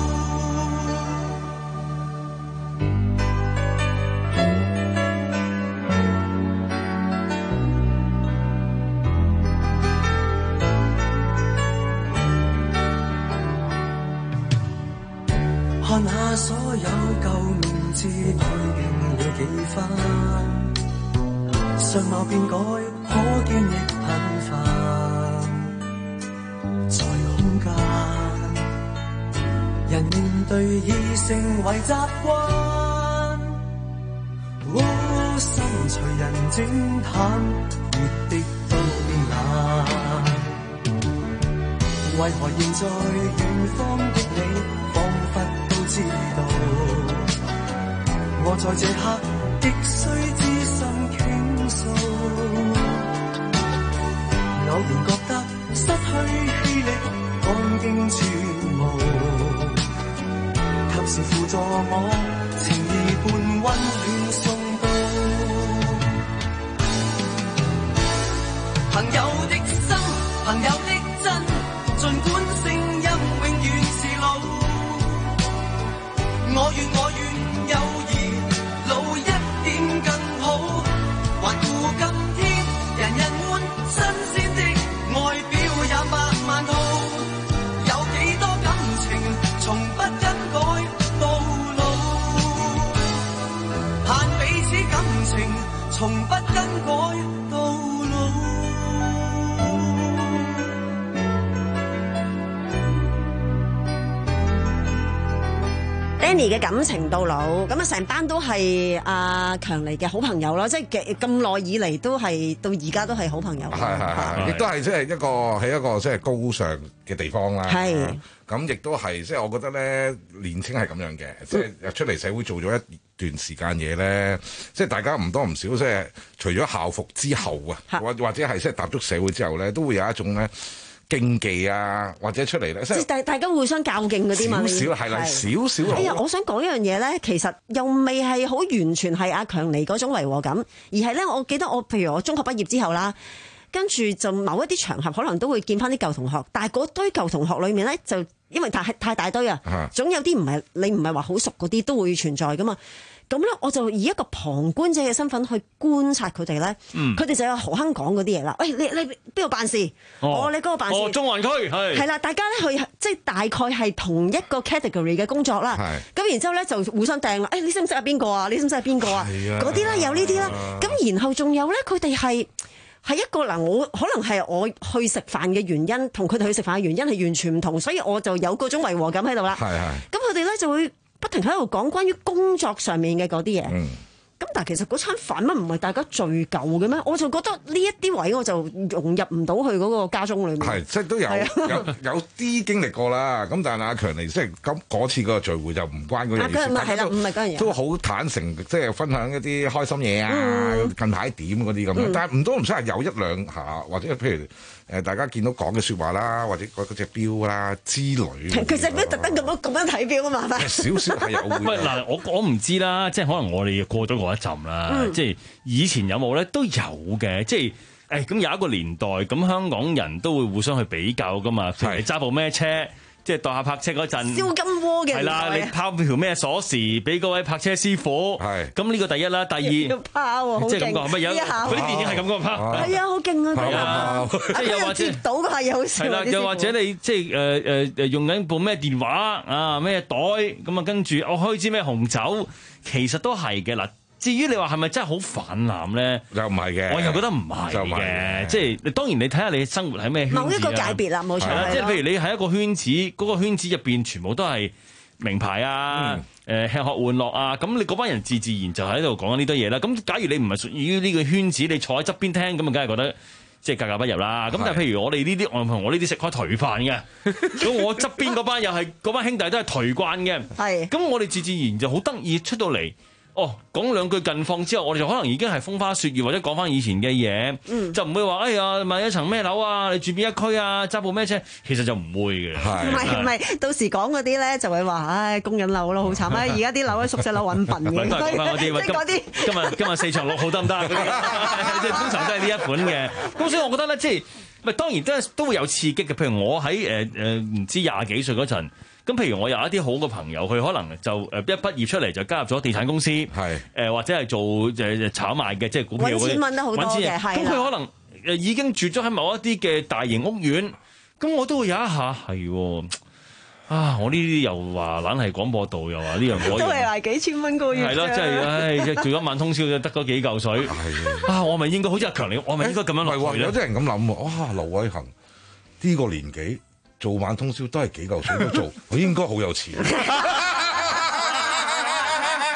看那所有舊名字改變了幾番，相貌變改，可見亦頻繁。在空間，人面對已成為習慣。哦，心隨人轉淡，熱的都變冷。 為何現在遠方的你彷彿都知道，我在這刻極需知心傾訴。偶然覺得失去氣力，趕經絕無，及時輔助我，情義般溫暖送到。朋友的心，朋友的真，儘管聲音永遠是老。我願我願友誼老一點更好，環顧今天人人滿新鮮的外表也百萬套，有幾多感情從不更改到老，盼彼此感情從不更改到老。 Danny 嘅感情到老，咁啊成班都係阿強尼嘅好朋友咯，即係咁耐以嚟都係到而家都係好朋友。 係係係，亦都係即係一個喺一個即係高尚嘅地方啦。 係， 咁亦都係即係我覺得咧，年青係咁樣嘅，即係出嚟社會做咗一段時間嘢咧，即係大家唔多唔少，即係除咗校服之後啊，或或者係即係踏足社會之後咧，都會有一種咧。競技啊，或者出嚟咧，即係大大家互相較勁嗰啲嘛， 少少係啦，少少。 哎呀，我想講一樣嘢咧，其實又未係好完全係阿強尼嗰種違和感，而係咧，我記得我譬如我中學畢業之後啦，跟住就某一啲場合可能都會見翻啲舊同學，但係嗰堆舊同學裏面咧，就因為太太大堆啊，總有啲唔係你唔係話好熟嗰啲都會存在噶嘛。咁咧，我就以一個旁觀者嘅身份去觀察佢哋咧，佢哋、嗯、就有何亨講嗰啲嘢啦。喂、哎，你你邊度辦事？ 哦， 哦你嗰個辦事。 哦，中環區係。係啦，大家咧去即係大概係同一個 category 嘅工作啦。係。咁然之後咧就互相掟啦。誒、哎，你識唔識係邊個啊？你識唔識係邊個啊？嗰啲咧有呢啲啦。咁然後仲有咧，佢哋係係一個嗱，我可能係我去食飯嘅原因，同佢哋去食飯嘅原因係完全唔同，所以我就有嗰種違和感喺度啦。係係。咁佢哋咧就會不停喺度講關於工作上面嘅嗰啲嘢，咁、嗯、但係其實嗰餐飯乜唔係大家聚舊嘅咩？我就覺得呢一啲位我就融入唔到去嗰個家中裏面。係，即係都有有有啲經歷過啦。咁但係阿強尼即係咁嗰次嗰個聚會就唔關嗰樣嘢事，唔係啦，唔係嗰樣嘢，都好坦誠，即係分享一啲開心嘢啊，嗯、近排點嗰啲咁樣。嗯、但係唔多唔少係有一兩下，或者譬如。誒，大家見到講嘅説話啦，或者嗰嗰隻錶啦之類。其實咩特登咁樣咁樣睇錶啊嘛？少少係有。 喂，嗱，我我唔知啦，即係可能我哋過咗嗰一陣啦。嗯、即係以前有冇咧都有嘅，即係誒咁有一個年代，咁香港人都會互相去比較噶嘛。譬如你揸部咩車？即係代下泊車嗰陣，燒金鍋嘅係啦，你拋條咩鎖匙俾嗰位泊車師傅，係咁呢個第一啦，第二要拋喎，即係咁講，乜有嗰啲電影係咁講拋，係啊，好勁啊，係啊，即係又或者接到嗰下嘢好笑，係啦，又或者你即係誒誒誒用緊部咩電話啊咩袋咁啊，跟住我開支咩紅酒，其實都係嘅嗱。至於你話係咪真係好泛濫咧？又唔係嘅，我又覺得唔係嘅，即係你當然你睇下你生活喺咩圈子啦。某一個界別啦，冇錯啦。即係譬如你喺一個圈子，嗰、嗰個圈子入邊全部都係名牌啊，誒、嗯、吃喝玩樂啊，咁你嗰班人自自然就喺度講緊呢堆嘢啦。咁假如你唔係屬於呢個圈子，你坐喺側邊聽，咁啊，梗係覺得即係格格不入啦。咁但係譬如我哋呢啲，我同我呢啲食開頹飯嘅，咁我側邊嗰班又係嗰班兄弟都係頹慣嘅，係咁我哋自自然就好得意出到嚟。哦，講兩句近況之後，我哋就可能已經係風花雪月，或者講翻以前嘅嘢，嗯、就唔會話哎呀買一層咩樓啊，你住邊一區啊，揸部咩車，其實就唔會嘅。唔係唔係，到時講嗰啲咧就會話，唉，供緊樓咯，好慘啊！而家啲樓咧宿舍樓揾笨嘅，都係講翻嗰啲。嗰啲今日今日四場六號得唔得？即係通常都係呢一款嘅。咁所以我覺得咧，即係咪當然都係都會有刺激嘅。譬如我喺誒誒唔知廿幾歲嗰陣。咁譬如我有一啲好嘅朋友，佢可能就誒一畢業出嚟就加入咗地產公司，係誒、呃、或者係做誒炒賣嘅，即係股票嗰啲，揾錢揾得好多嘅，係。咁佢可能誒已經住咗喺某一啲嘅大型屋苑，咁我都會有一下係啊！我呢啲又話懶係廣播道，又話呢樣嗰樣，都係話幾千蚊個月，係咯，即係唉，即係做一晚通宵就得嗰幾嚿水，係啊！我咪應該好似阿強你，我咪應該咁樣落去咧？有啲人咁諗喎，哇！劉偉恒呢個年紀。做晚通宵都係幾嚿水都做，佢應該好有錢。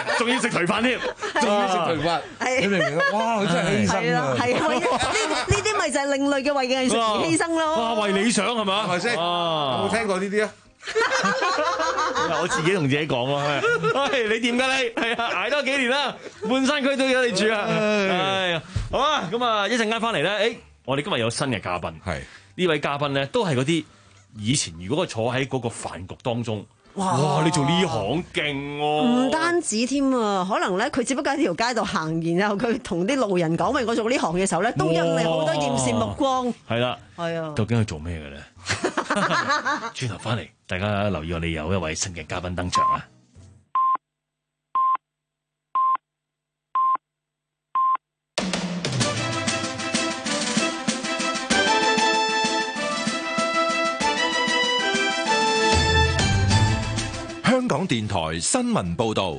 仲要食頹飯添， 仲要食頹飯，你明唔明啊？哇！佢真係犧牲啊！ 係啊，為呢呢啲咪就係另類嘅為藝術而犧牲咯。 哇！為理想係嘛？ 係咪先？有冇聽過呢啲啊？ 我自己同自己講咯，喂，你掂㗎你？係啊，捱多幾年啦，半山區都有你住啊！係好啊，咁啊，一陣間翻嚟咧，誒，我哋今日有新嘅嘉賓，係呢位嘉賓咧，都係嗰啲以前如果佢坐喺嗰個飯局當中。哇！你做呢行勁喎， 唔單止添啊，可能咧佢只不過喺條街度行，然後佢同啲路人講明我做呢行嘅時候咧，都引嚟好多艷羨目光。 係啦， 係啊， 究竟佢做咩嘅咧？轉頭翻嚟，大家留意我哋有一位新嘅嘉賓登場啊！ 香港電台新聞報道，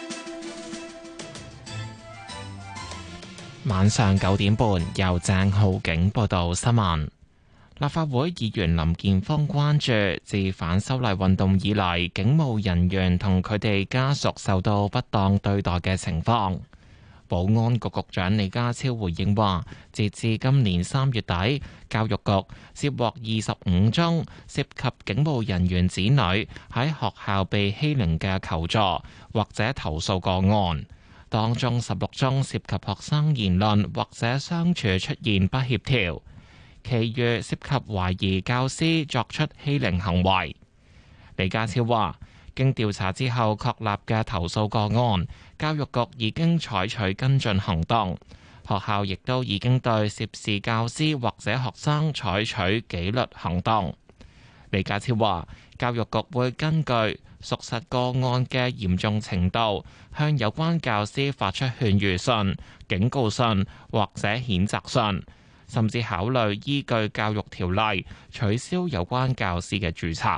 晚上九點半由鄭浩景報道新聞。立法會議員林健鋒關注自反修例運動以嚟，警務人員同佢哋家屬受到不當對待嘅情況。保安局局長李家超回應話，截至今年三月底，教育局接獲二十五宗涉及警務人員子女喺學校被欺凌嘅求助或者投訴個案，當中十六宗涉及學生言論或者相處出現不協調，其餘涉及懷疑教師作出欺凌行為。李家超話，經調查之後確立嘅投訴個案，教育局已經採取跟進行動，學校亦都已經對涉事教師或者學生採取紀律行動。李家超話，教育局會根據屬實個案嘅嚴重程度，向有關教師發出勸喻信、警告信或者譴責信，甚至考慮依據教育條例取消有關教師嘅註冊。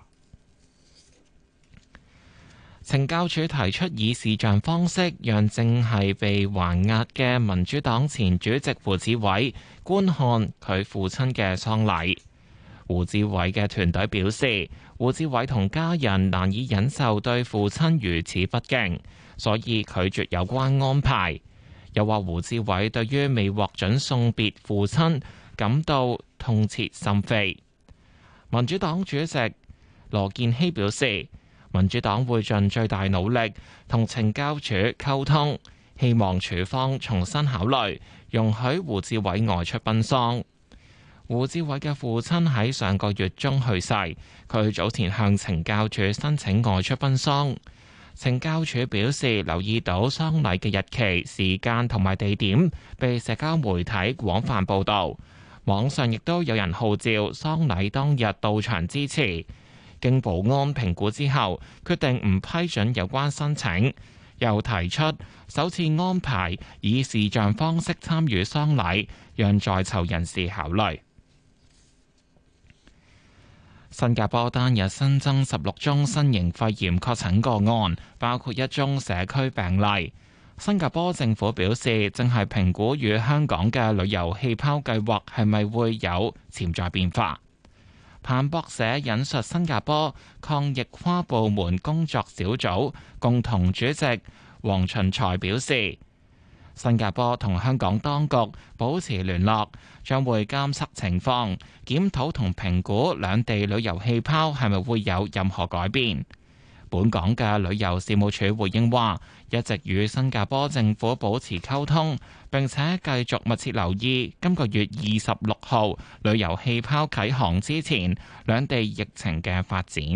懲教署提出以視像方式，讓正係被還押嘅民主黨前主席胡志偉觀看佢父親嘅喪禮。胡志偉嘅團隊表示，胡志偉同家人難以忍受對父親如此不敬，所以拒絕有關安排。又話胡志偉對於未獲准送別父親感到痛徹心扉。民主黨主席羅健熙表示，民主黨會盡最大努力同懲教署溝通，希望署方重新考慮容許胡志偉外出奔喪。胡志偉嘅父親喺上個月中去世，佢早前向懲教署申請外出奔喪。懲教署表示留意到喪禮嘅日期、時間同埋地點被社交媒體廣泛報導，網上亦都有人號召喪禮當日到場支持。經保安評估之後，決定唔批准有關申請，又提出首次安排以視像方式參與喪禮，讓在囚人士考慮。新加坡單日新增十六宗新型肺炎確診個案，包括一宗社區病例。新加坡政府表示，正係評估與香港嘅旅遊氣泡計劃係咪會有潛在變化。彭博社引述新加坡抗疫跨部門工作小組共同主席黃循財表示，新加坡同香港當局保持聯絡，將會監測情況，檢討同評估兩地旅遊氣泡係咪會有任何改變。本港嘅旅遊事務署回應話，一直與新加坡政府保持溝通，並且繼續密切留意今個月二十六號旅遊氣泡啟航之前兩地疫情嘅發展。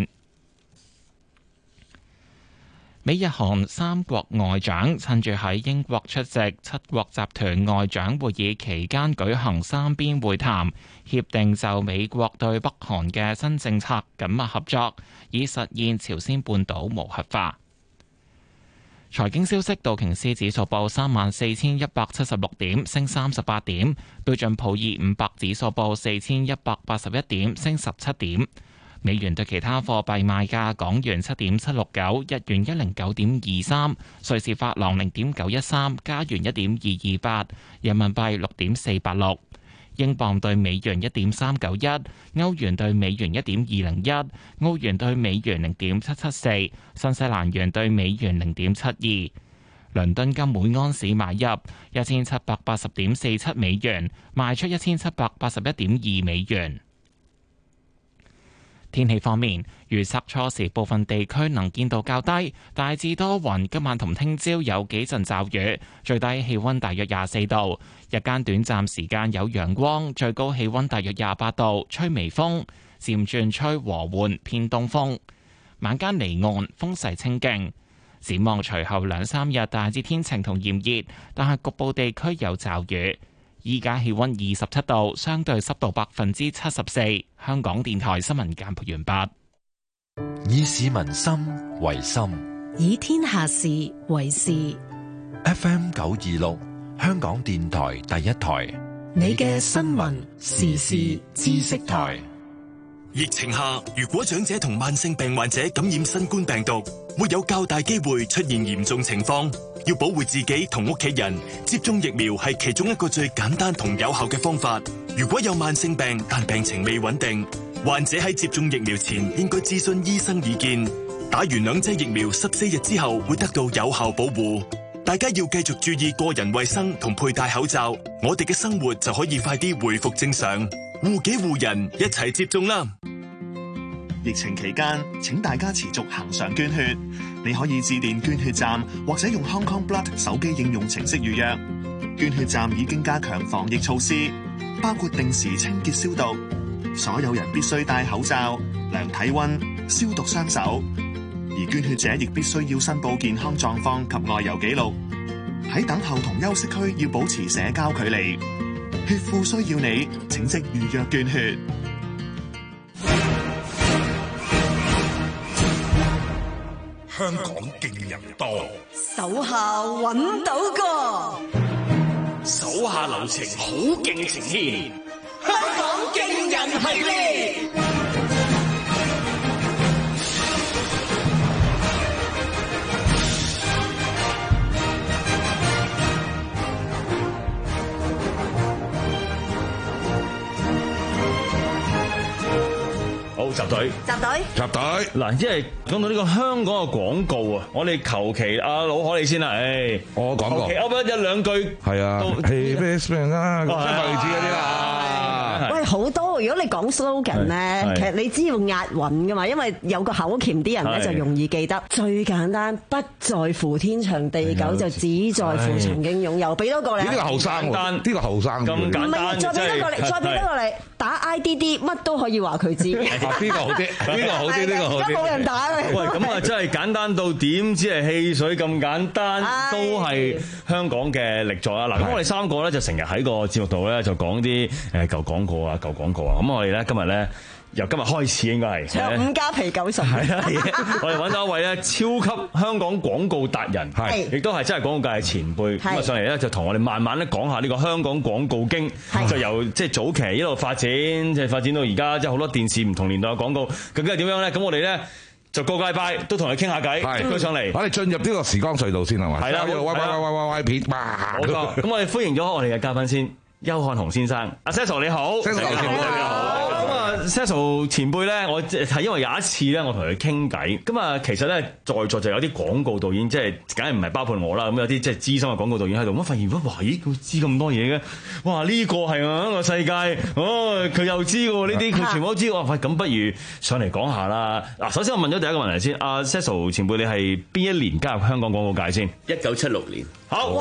美日韓三國外長趁住喺英國出席七國集團外長會議期間舉行三邊會談，協定就美國對北韓嘅新政策緊密合作，以實現朝鮮半島無核化。財經消息，道瓊斯指數報三萬四千一百七十六點，升三十八點；標準普爾五百指數報四千一百八十一點，升十七點。美元對其他貨幣賣價：港元七點七六九，日元一零九點二三，瑞士法郎零點九一三，加元一點二二八，人民幣六點四八六，英鎊對美元一點三九一，歐元對美元一點二零一，澳元對美元零點七七四，新西蘭元對美元零點七二。 倫敦金每安士買入一千七百八十點四七美元，賣出一千七百八十一點二美元。天氣方面，預測初時部分地區能見度較低，大致多雲。今晚同聽朝有幾陣驟雨，最低氣溫大約廿四度。日間短暫時間有陽光，最高氣溫大約廿八度，吹微風，漸轉吹和緩偏東風。晚間離岸風勢清勁。展望隨後兩三日大致天晴同炎熱，但係局部地區有驟雨。依家氣溫二十七度，相對濕度百分之七十四。香港電台新聞簡報完畢。 以市民心為心， 以天下事為事。 F M 九二六，香港電台第一台， 你嘅新聞時事知識台。 疫情下，如果長者同慢性病患者感染新冠病毒，會有較大機會出現嚴重情況。要保護自己同屋企人，接種疫苗係其中一個最簡單同有效嘅方法。如果有慢性病但病情未穩定，患者喺接種疫苗前應該諮詢醫生意見。打完兩劑疫苗十四日之後會得到有效保護。大家要繼續注意個人衛生同佩戴口罩，我哋嘅生活就可以快啲恢復正常。護己護人，一齊接種啦！ 疫情期間，請大家持續恆常捐血。你可以致電捐血站，或者用 Hong Kong Blood 手機應用程式預約。捐血站已經加強防疫措施，包括定時清潔消毒，所有人必須戴口罩、量體溫、消毒雙手。而捐血者亦必須要申報健康狀況及外遊記錄。喺等候同休息區要保持社交距離。血庫需要你，請即預約捐血。 香港勁人多， 手下揾到個， 手下留情，好勁呈現。 香港勁人系列。 好，集隊， 集隊， 集隊。 嗱，即係講到呢個香港嘅廣告啊，我哋求其阿老可你先啦，誒， 我講過， 求其噏一兩句， 係啊，係咩咩啊，張柏芝嗰啲啦， 喂，好多。如果你講 slogan 咧，其實你只要押韻噶嘛，因為有個口鉗啲人咧就容易記得。最簡單，不在乎天長地久，就只在乎曾經擁有。俾多個你， 呢個後生喎，呢個後生咁簡單， 唔係，再俾多個你，再俾多個你，打 I D D 乜都可以話佢知。 邊個好啲？邊個好啲？呢個好啲。 而家冇人打嘅。 喂，咁啊真係簡單到點知係汽水咁簡單，都係香港嘅力作啊！嗱，咁我哋三個咧就成日喺個節目度咧就講啲誒舊廣告啊、舊廣告啊。咁我哋咧今日咧由今日開始應該係有五加皮九十。 係啊，我哋揾到一位咧超級香港廣告達人，係亦都係真係廣告界嘅前輩。咁啊上嚟咧就同我哋慢慢咧講下呢個香港廣告經，就由即係早期一路發展，即係發展到而家，即係好多電視唔同年代嘅廣告，究竟係點樣咧？咁我哋咧就個禮拜都同你傾下偈，佢上嚟， 我哋進入呢個時光隧道先係嘛？係啦，喂喂喂喂喂片，哇！ 冇錯，咁我哋歡迎咗我哋嘅嘉賓先。邱漢雄先生，阿 Cecil 你好 ，Cecil 你好， 你好。咁啊 ，Cecil 前輩咧，我係因為有一次咧，我同佢傾偈，咁啊，其實咧在座就有啲廣告導演，即係梗係唔係包括我啦，咁有啲即係資深嘅廣告導演喺度，咁發現哇，咦，佢知咁多嘢嘅，哇，呢個係啊個世界，哦，佢又知喎，呢啲佢全部都知，哇，喂，咁不如上嚟講下啦。嗱，首先我問咗第一個問題先，阿 Cecil 前輩，你係邊一年加入香港廣告界先？ 一九七六年。 好。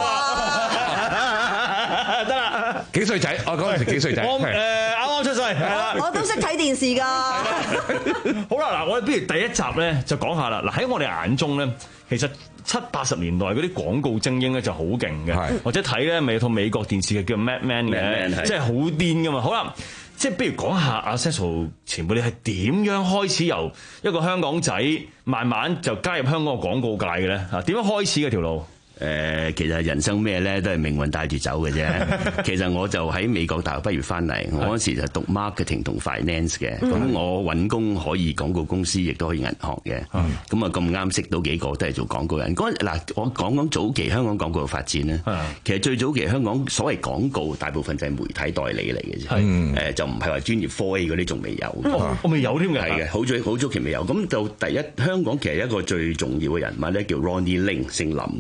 得啦， 幾歲仔？我嗰陣時幾歲仔？ 我誒啱啱出世，係啦。 我都識睇電視㗎。 好啦，嗱，我哋不如第一集咧就講下啦。嗱，喺我哋眼中咧，其實七八十年代嗰啲廣告精英咧就好勁嘅，或者睇咧咪有套美國電視劇叫 Mad Men 嘅，即係好癲㗎嘛。好啦，即係不如講下阿 Cecil 前輩，你係點樣開始由一個香港仔慢慢就加入香港嘅廣告界嘅咧？嚇，點樣開始嘅條路？ 誒、呃，其實人生咩咧，都係命運帶住走嘅啫。其實我就喺美國大學畢業翻嚟，我嗰時就讀 marketing 同 finance 嘅。咁、嗯、我揾工可以廣告公司，亦都可以銀行嘅。咁啊咁啱識到幾個都係做廣告人。嗱，我講講早期香港廣告嘅發展咧。其實最早期香港所謂廣告，大部分就係媒體代理嚟嘅啫。誒、呃，就唔係話專業科 A 嗰啲仲未有。 我未有添嘅。 係嘅，好早好早期未有。咁就第一香港其實一個最重要嘅人物咧，叫 Ronnie Ling， 姓林嘅。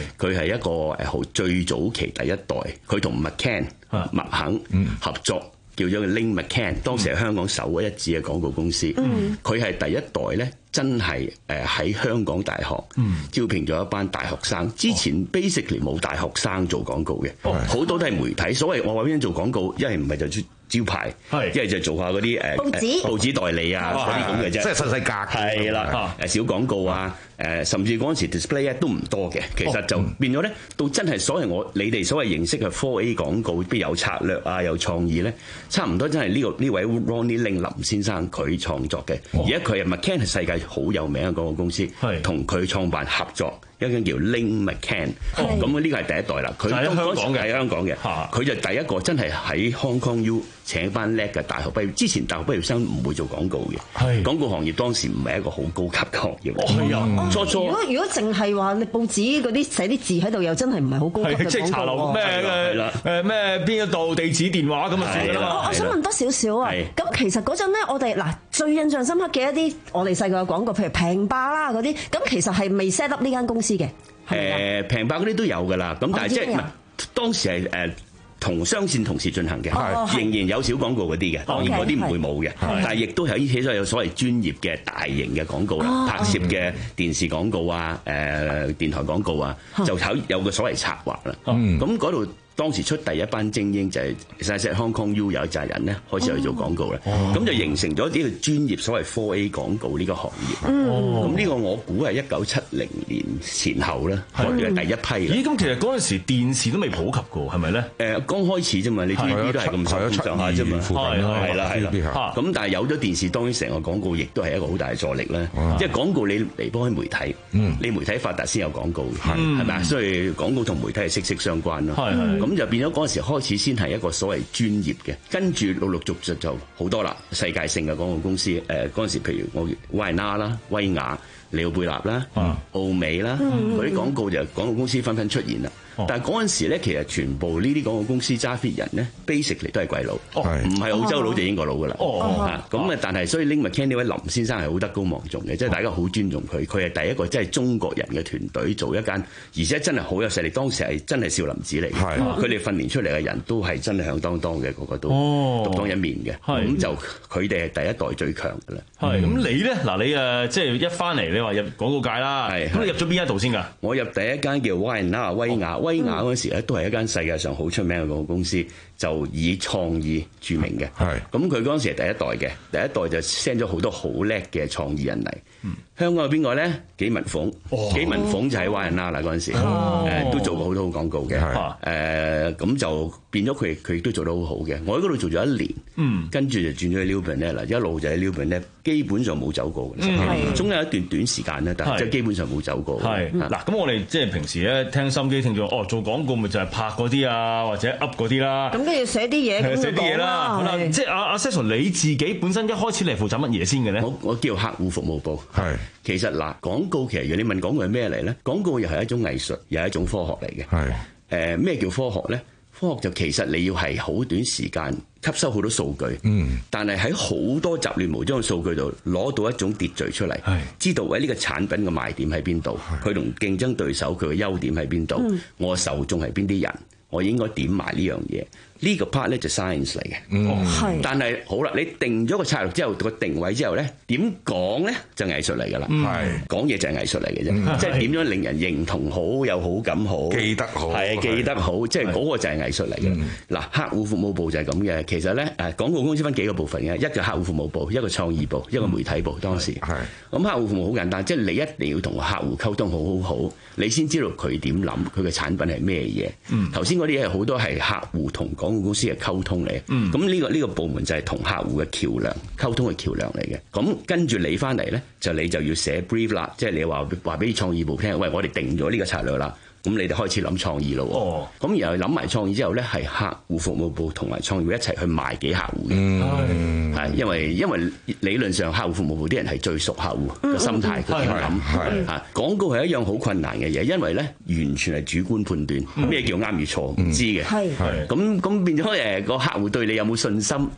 佢係一個誒好最早期第一代，佢同 McCann 麥肯合作。叫咗個 Link McCann， 當時係香港首屈一指嘅廣告公司。佢係、嗯、第一代咧，真係誒喺香港大學、嗯、招聘咗一班大學生。之前 basically 冇大學生做廣告嘅，好、哦、多都係媒體。所謂我話邊做廣告，一係唔係就招牌，一係就做下嗰啲誒報紙報紙代理啊嗰啲咁嘅啫， 即係細細格係啦，誒小廣告啊，誒甚至嗰陣時 display 都唔多嘅，其實就變咗咧，到真係所謂我你哋所謂認識嘅 four A 廣告，邊有策略啊，有創意咧，差唔多真係呢、呢個呢位 Ronnie Ling 林先生佢創作嘅，而家佢係 McCann 係世界好有名嘅廣告公司，同佢創辦合作。一間叫 Link McCann，咁呢個係第一代啦。佢喺香港嘅，喺香港嘅，佢就第一個真係喺 Hong Kong U 請班叻嘅大學畢業。之前大學畢業生唔會做廣告嘅，廣告行業當時唔係一個好高級嘅行業。係啊，初初如果如果淨係話你報紙嗰啲寫啲字喺度，又真係唔係好高級嘅廣告。 即係茶樓咩嘅誒咩邊一度地址電話咁啊算㗎啦。 我我想問多少少啊？咁其實嗰陣咧，我哋嗱最印象深刻嘅一啲我哋細個嘅廣告，譬如平霸啦嗰啲，咁其實係未 set up 呢間公司嘅。 誒平白嗰啲都有㗎啦，咁但係即係唔係當時係誒同雙線同時進行嘅，仍然有小廣告嗰啲嘅，當然嗰啲唔會冇嘅，但係亦都係起咗有所謂專業嘅大型嘅廣告啦，拍攝嘅電視廣告啊、誒電台廣告啊，就有有個所謂策劃啦，咁嗰度。當時出第一班精英就係 Hong Kong U 有一紮人咧開始去做廣告啦，咁、哦、就形成咗呢個專業所謂 four A 廣告呢個行業。咁呢、嗯、個我估係一九七零年前後咧，我哋係第一批。咦？ 咁其實嗰陣時電視都未普及過，係咪咧？ 誒，剛開始啫嘛，你 T V B 都係咁上下啫嘛，係啦係啦。咁但係有咗電視，當然成個廣告亦都係一個好大嘅助力啦。即係廣告你離不開媒體，嗯、你媒體發達先有廣告，係咪啊？所以廣告同媒體係息息相關咯。咁就變咗嗰陣時開始先係一個所謂專業嘅，跟住陸陸續續就好多啦，世界性嘅廣告公司，誒嗰陣時譬如我維納啦、威亞、利奧貝納啦、奧美啦，嗰啲廣告就廣告公司紛紛出現啦。但係嗰陣時咧，其實全部呢啲廣告公司揸 fit 人咧 ，basically 都係鬼佬，唔係澳洲佬就英國佬噶啦。咁啊，但係所以 Link McCann 呢位林先生係好德高望重嘅，即係大家好尊重佢。佢係第一個即係中國人嘅團隊做一間，而且真係好有實力。當時係真係少林寺嚟嘅，佢哋訓練出嚟嘅人都係真係響當當嘅，個個都獨當一面嘅。咁就佢哋係第一代最強嘅啦。 係咁你咧嗱，你誒即係一翻嚟，你話入廣告界啦，咁你入咗邊一度先㗎？ 我入第一間叫 Wynar 威亞。威亞嗰時咧都係一間世界上好出名嘅廣告公司，就以創意著名嘅。係咁佢嗰陣時係第一代嘅，第一代就 send 咗好多好叻嘅創意人嚟。嗯、香港有邊個咧？紀文鳳，哦、紀文鳳就喺 Wynar 啦嗰陣時，誒、哦呃、都做過好多好廣告嘅。誒咁、呃、就變咗佢佢亦都做得好好嘅。我喺嗰度做咗一年，嗯、跟住就轉咗去 New Bernard 啦，一路就喺 New Bernard，基本上冇走過嘅。嗯、中間有一段短時間咧，但係即係基本上冇走過。係嗱，咁我哋即係平時咧聽心機聽咗，哦做廣告咪就係拍嗰啲啊，或者 up 嗰啲啦。 咁跟住寫啲嘢， 寫啲嘢啦。好啦，即係阿阿 Sexton 你自己本身一開始嚟負責乜嘢先嘅咧？ 我我叫客戶服務部。係，其實嗱，廣告其實如果你問廣告係咩嚟咧？廣告又係一種藝術，又係一種科學嚟嘅。係，誒咩叫科學咧？科學就其實你要係好短時間吸收好多數據，嗯，但係喺好多雜亂無章嘅數據度攞到一種秩序出嚟，係知道喺呢個產品嘅賣點喺邊度，佢同競爭對手佢嘅優點喺邊度，嗯、我受眾係邊啲人，我應該點埋呢樣嘢。呢個 part 咧就 science 嚟嘅，嗯，但係好啦，你定咗個策略之後，個定位之後咧，點講咧就藝術嚟㗎啦，係講嘢就係藝術嚟嘅啫，即係點樣令人認同好、有好感好、 記得好， 係記得好，即係嗰個就係藝術嚟嘅。嗱，客戶服務部就係咁嘅。其實咧，誒廣告公司分幾個部分嘅，一個客戶服務部，一個創意部，一個媒體部。當時係咁，客戶服務好簡單，即係你一定要同個客戶溝通好好好，你先知道佢點諗，佢嘅產品係咩嘢。頭先嗰啲嘢好多係客戶同廣告公司嘅溝通嚟，咁呢、嗯、個呢、這個部門就係同客戶嘅橋梁，溝通嘅橋梁嚟嘅。咁跟住你翻嚟咧，就你就要寫 brief 啦，即係你話話俾創意部聽，喂，我哋定咗呢個策略啦。咁你哋開始諗創意咯，咁、哦、然後諗埋創意之後咧，係客戶服務部同埋創意部一齊去賣俾客戶嘅，係、嗯、因為因為理論上客戶服務部啲人係最熟客戶嘅、嗯、心態，佢點諗嚇？廣告係一樣好困難嘅嘢，因為咧完全係主觀判斷，咩、嗯、叫啱與錯唔知嘅，咁咁、嗯、變咗誒個客戶對你有冇信心？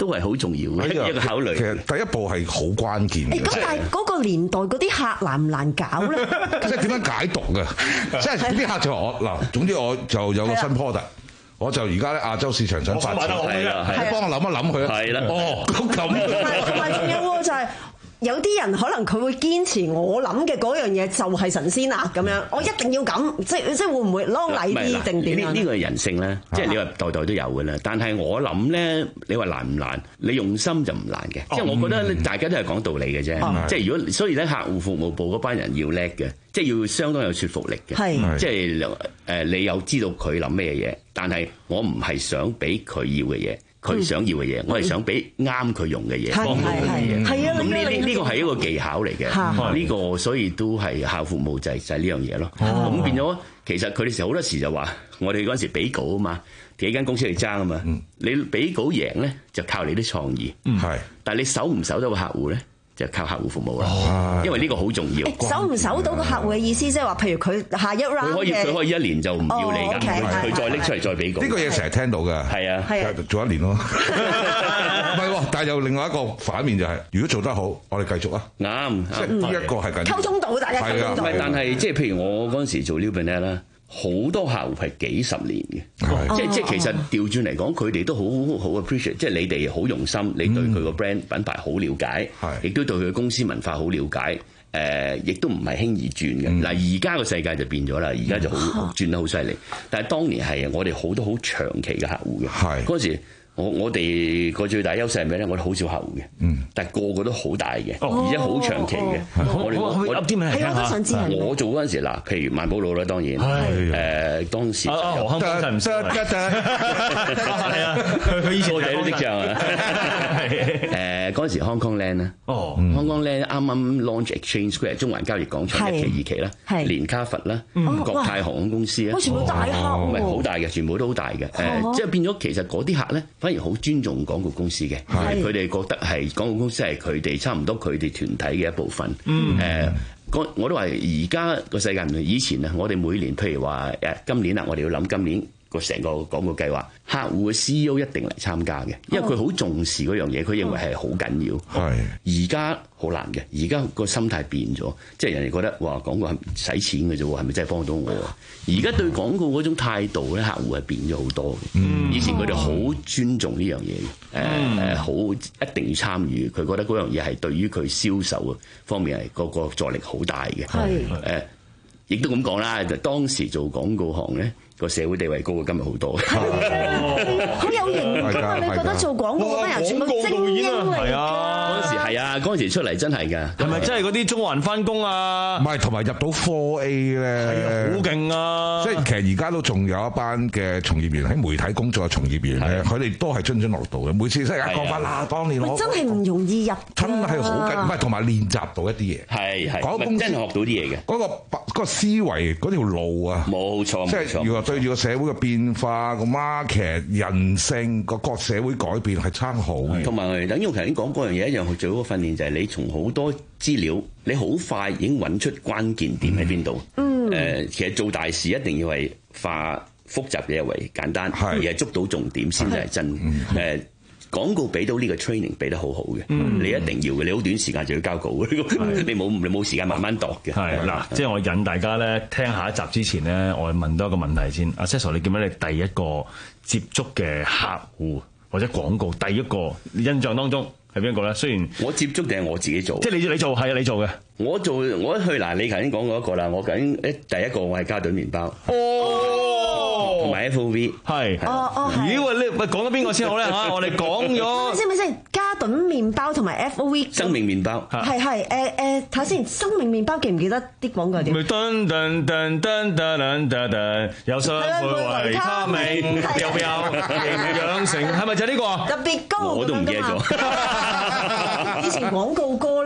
都係好重要嘅一個考慮。 其實第一步係好關鍵嘅。 咁但係嗰個年代嗰啲客難唔難搞咧？ 即係點樣解讀嘅？即係啲客就話我嗱，總之我就有個新 product，我就而家咧亞洲市場想發展， 係啦， 你幫我諗一諗佢。 係啦， 哦，咁咁。 同埋仲有喎，就係。有啲人可能佢會堅持我諗嘅嗰樣嘢就係神仙啦咁樣，我一定要咁，即即會唔會啷禮啲定點樣？ 呢呢個係人性咧，即係你話代代都有嘅啦。但係我諗咧，你話難唔難？你用心就唔難嘅，即係我覺得大家都係講道理嘅啫。即係如果所以咧，客戶服務部嗰班人要叻嘅，即係要相當有說服力嘅。即係誒，你有知道佢諗咩嘢，但係我唔係想俾佢要嘅嘢。佢想要嘅嘢，我係想俾啱佢用嘅嘢，幫到佢嘅嘢。係啊，咁呢呢呢個係一個技巧嚟嘅。呢個所以都係客服務就係就係呢樣嘢咯。咁變咗，其實佢哋時好多時就話，我哋嗰陣時俾稿啊嘛，幾間公司嚟爭啊嘛。你俾稿贏咧，就靠你啲創意。係，但係你守唔守到個客戶咧？就靠客戶服務啦，因為呢個好重要。 守唔守到個客戶嘅意思，即係話，譬如佢下一 round 佢可以佢可以一年就唔要你㗎，佢再拎出嚟再俾稿。 呢個嘢成日聽到㗎。係啊，係啊，做一年咯。唔係喎，但係有另外一個反面就係，如果做得好，我哋繼續啊。啱，即係呢一個係緊溝通到，大家溝通到。 唔係，但係即係譬如我嗰陣時做 New Balance 啦。好多客戶係幾十年嘅，即即其實調轉嚟講，佢哋都好好 appreciate，即係你哋好用心，你對佢個 brand 品牌好了解，亦都對佢公司文化好了解，誒，亦都唔係輕易轉嘅。嗱，而家個世界就變咗啦，而家就好轉得好犀利，但係當年係我哋好多好長期嘅客戶嘅，嗰時。我我哋個最大優勢係咩咧？我哋好少客戶嘅，嗯，但係個個都好大嘅，而且好長期嘅。我哋我我啲咩嚟聽下？我做嗰陣時嗱，譬如萬寶路啦，當然，誒當時何康幫襯唔得得得，係啊，佢以前睇都識唱啊。誒嗰陣時 Hong Kong Land 咧，哦 Hong Kong Land 啱啱 launch Exchange Square 中環交易廣場一期二期啦，連卡佛啦，國泰航空公司啊， 全部大客喎， 唔係好大嘅，全部都好大嘅。誒，即係變咗其實嗰啲客咧。反而好尊重廣告公司嘅，佢哋覺得係廣告公司係佢哋差唔多佢哋團體嘅一部分。誒、嗯呃，我都話而家個世界唔同以前啊，我哋每年譬如話誒今年啊，我哋要諗今年個成個廣告計劃，客戶嘅 C E O 一定嚟參加嘅，因為佢好重視嗰樣嘢，佢認為係好緊要。係而家好難嘅，而家個心態變咗，即係人哋覺得哇廣告係使錢嘅啫喎，係咪真係幫到我？而家對廣告嗰種態度咧，客戶係變咗好多嘅。嗯、以前佢哋好尊重呢樣嘢嘅，誒誒好一定要參與，佢覺得嗰樣嘢係對於佢銷售方面係個個助力好大嘅。係誒，亦都咁講啦，就當時做廣告行咧。個社會地位高過今日好多， 好有型㗎！你覺得做廣告嗰班人全部精英嚟㗎？ 嗰陣時係啊，嗰陣時出嚟真係㗎。 係咪真係嗰啲中環翻工啊？ 唔係，同埋入到 four A 咧， 好勁啊！ 即係其實而家都仲有一班嘅從業員喺媒體工作嘅從業員咧，佢哋都係津津樂道嘅。每次即係講翻啦，當年我真係唔容易入， 真係好緊，唔係同埋練習到一啲嘢， 係係，真係學到啲嘢嘅。 嗰個嗰個思維嗰條路啊， 冇錯， 即係如果對住個社會嘅變化、個 market 人性、個各社會改變係差好嘅。 同埋等於我頭先講嗰樣嘢一樣，去做嗰個訓練就係你從好多資料，你好快已經揾出關鍵點喺邊度。嗯。誒、呃，其實做大事一定要係化複雜嘅嘢為簡單，是而係捉到重點先至係真。誒、呃，廣告俾到呢個 training 俾得好好嘅，嗯、你一定要嘅，你好短時間就要交稿嘅，是你冇你冇時間慢慢度嘅。 係嗱，即係我引大家咧聽下一集之前咧，我問多一個問題先。阿 Cecil，你記唔記得你第一個接觸嘅客戶或者廣告第一個印象當中係邊個咧？雖然我接觸定係我自己做， 即係你你做係啊，你做嘅。 我做我一去嗱，你頭先講過一個啦，我究竟誒第一個我係嘉頓麵包。 哦， 同埋 F O V 係。 哦哦。 咦喂，你喂講咗邊個先好咧嚇？我哋講咗。 先咪先，嘉頓麵包同埋 F O V。 生命麵包。 係係誒誒，睇先，生命麵包記唔記得啲廣告係點？ 咪噔噔噔噔噔噔噔，有雙倍維他命，有冇有營養成？係咪就係呢個啊？ 特別高。 我都唔記得咗。 以前廣告歌咧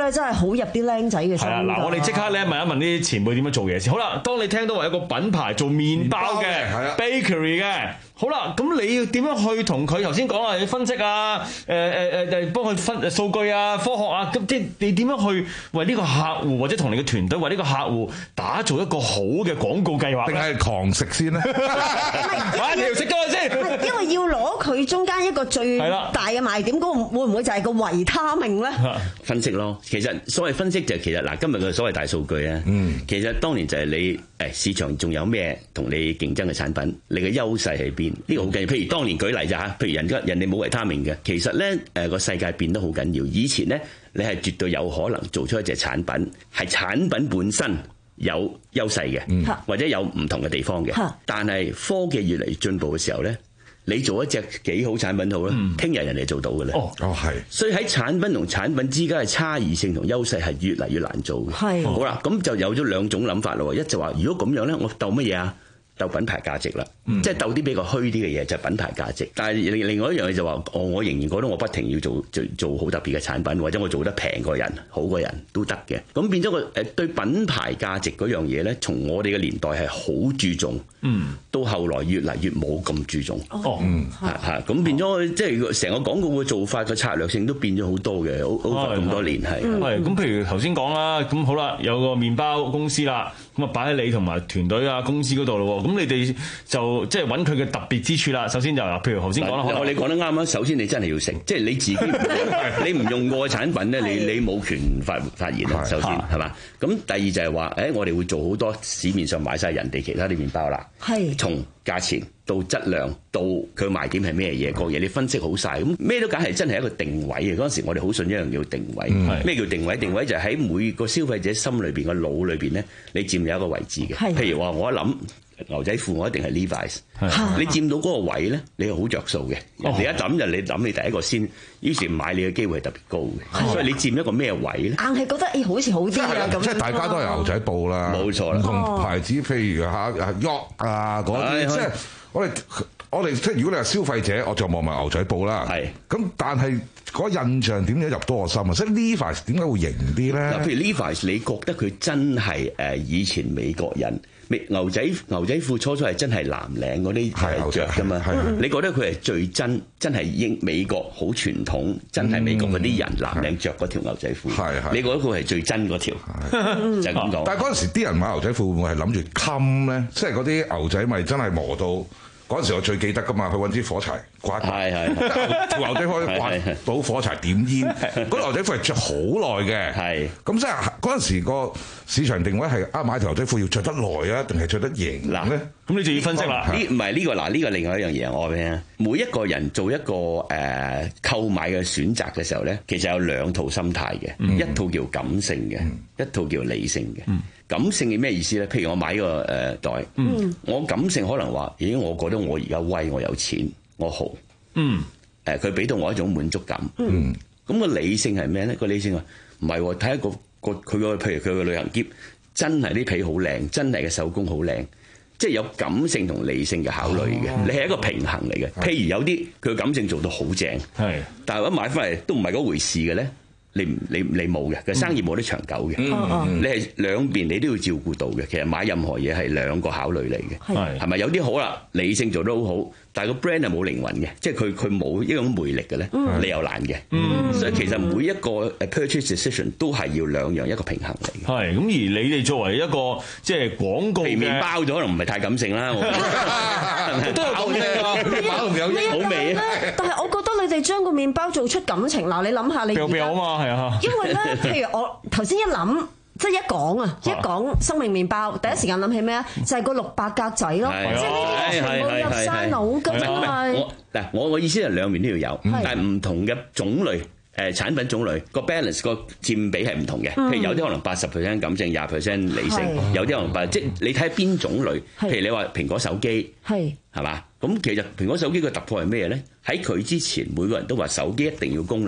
咧真係好入啲僆仔嘅心。 係啦，嗱，我哋即刻咧問一問啲前輩點樣做嘢先。好啦，當你聽到話有個品牌做麵包嘅 bakery 嘅。好啦，咁你要點樣去同佢頭先講啊？分析啊，誒誒誒誒，幫佢分數據啊、科學啊，咁即係你點樣去為呢個客戶或者同你嘅團隊為呢個客戶打造一個好嘅廣告計劃？ 定係狂食先咧？ 買一條食咗佢先。 因為要攞佢中間一個最大嘅賣點，嗰個會唔會就係個維他命咧？ 分析咯，其實所謂分析就係其實嗱，今日嘅所謂大數據啊，嗯，其實當年就係你誒市場仲有咩同你競爭嘅產品，你嘅優勢喺邊？呢個好緊要。譬如當年舉例咋嚇，譬如人家人哋冇維他命嘅，其實咧誒個世界變得好緊要。以前咧你係絕對有可能做出一隻產品，係產品本身有優勢嘅，嗯、或者有唔同嘅地方嘅。嗯、但係科技越嚟越進步嘅時候咧，你做一隻幾好產品好咧，聽日、嗯、人哋做到嘅咧。哦，哦係。所以喺產品同產品之間嘅差異性同優勢係越嚟越難做嘅。係。好啦，咁就有咗兩種諗法咯。一就話如果咁樣咧，我鬥乜嘢啊？鬥品牌價值啦，嗯、即係鬥啲比較虛啲嘅嘢就係品牌價值。但係另另外一樣嘢就話，我我仍然覺得我不停要做做做好特別嘅產品，或者我做得平過人、好過人都得嘅。咁變咗個誒對品牌價值嗰樣嘢咧，從我哋嘅年代係好注重，嗯，到後來越嚟越冇咁注重。哦，嗯，嚇嚇，咁變咗即係成個廣告嘅做法嘅策略性都變咗好多嘅，好好咁多年係。 係咁，譬如頭先講啦，咁好啦，有個麵包公司啦，咁啊擺喺你同埋團隊啊公司嗰度咯。咁你哋就即係揾佢嘅特別之處啦。首先就係譬如頭先講啦， 我你講得啱啊。首先你真係要食，即係你自己你唔用過嘅產品咧，你你冇權發發言啊。首先係嘛？咁第二就係話，誒我哋會做好多市面上買晒人哋其他啲麵包啦，係從價錢到質量到佢賣點係咩嘢，個嘢你分析好晒，咁咩都梗係真係一個定位嘅。嗰陣時我哋好信一樣叫定位。咩叫定位？定位就係喺每個消費者心裏邊個腦裏邊咧，你佔有一個位置嘅。譬如話我一諗牛仔褲，我一定係 Levi's。你佔到嗰個位咧，你係好着數嘅。人哋一諗就你諗你第一個先，於是買你嘅機會係特別高嘅。所以你佔一個咩位咧？ 硬係覺得誒好似好啲啊咁。 即係大家都係牛仔布啦， 冇錯啦。 唔同牌子，譬如嚇啊 York 啊嗰啲，即係我哋我哋即係如果你係消費者，我就望埋牛仔布啦。係咁，但係嗰印象點樣入到我心啊？即係 Levi's 點解會型啲咧？ 嗱，譬如 Levi's，你覺得佢真係誒以前美國人？牛仔牛仔褲初初係真係藍領嗰啲着㗎嘛？你覺得佢係最真，真係英美國好傳統，真係美國嗰啲人藍領着嗰條牛仔褲。係係，你覺得佢係最真嗰條？就係咁講。 但係嗰陣時啲人買牛仔褲，會係諗住襟咧，即係嗰啲牛仔咪真係磨到嗰陣時，我最記得㗎嘛，去揾支火柴刮。係係，條牛仔褲可以刮到火柴點煙。嗰牛仔褲係着好耐嘅。係。咁即係嗰陣時個市場定位係啊，買條牛仔褲要着得耐啊，定係着得型嗱咧？ 咁你就要分析啦。 呢唔係呢個嗱，呢個另外一樣嘢，我話俾你聽。每一個人做一個誒購買嘅選擇嘅時候咧，其實有兩套心態嘅，一套叫感性嘅，一套叫理性嘅。感性嘅咩意思咧？譬如我買個誒袋，我感性可能話，咦，我覺得我而家威，我有錢，我豪。嗯。誒，佢俾到我一種滿足感。嗯。咁個理性係咩咧？個理性話唔係喎，睇一個。個佢個譬如佢個旅行喼真係啲皮好靚，真係嘅手工好靚，即係有感性同理性嘅考慮嘅。哦、你係一個平衡嚟嘅。譬如有啲佢嘅感性做到好正，係，但係一買翻嚟都唔係嗰回事嘅咧。你唔你你冇嘅，佢生意冇得長久嘅。嗯、你係兩邊你都要照顧到嘅。其實買任何嘢係兩個考慮嚟嘅，係係咪有啲好啦？理性做得好好，但係個 brand 係冇靈魂嘅，即係佢佢冇一種魅力嘅咧，嗯、你又難嘅。嗯、所以其實每一個 purchase decision 都係要兩樣一個平衡嚟嘅。 係咁，而你哋作為一個即係廣告嘅麵包咗，可能唔係太感性啦。 都有感性啊， 麵包同有好味啊！但係我覺得你哋將個麵包做出感情嗱，你諗下你表表啊嘛，係啊。 因為咧，譬如我頭先一諗，即係一講啊，一講生命麵包，第一時間諗起咩啊？就係個六百格仔咯，即係呢啲全部入晒腦㗎，真係。 嗱，我我意思係兩面都要有，但係唔同嘅種類誒產品種類個 balance 個佔比係唔同嘅。譬如有啲可能八十 percent 感性，廿 percent 理性，有啲可能八，即係你睇下邊種類。譬如你話蘋果手機，係係嘛？咁其實蘋果手機嘅突破係咩咧？喺佢之前，每個人都話手機一定要功能。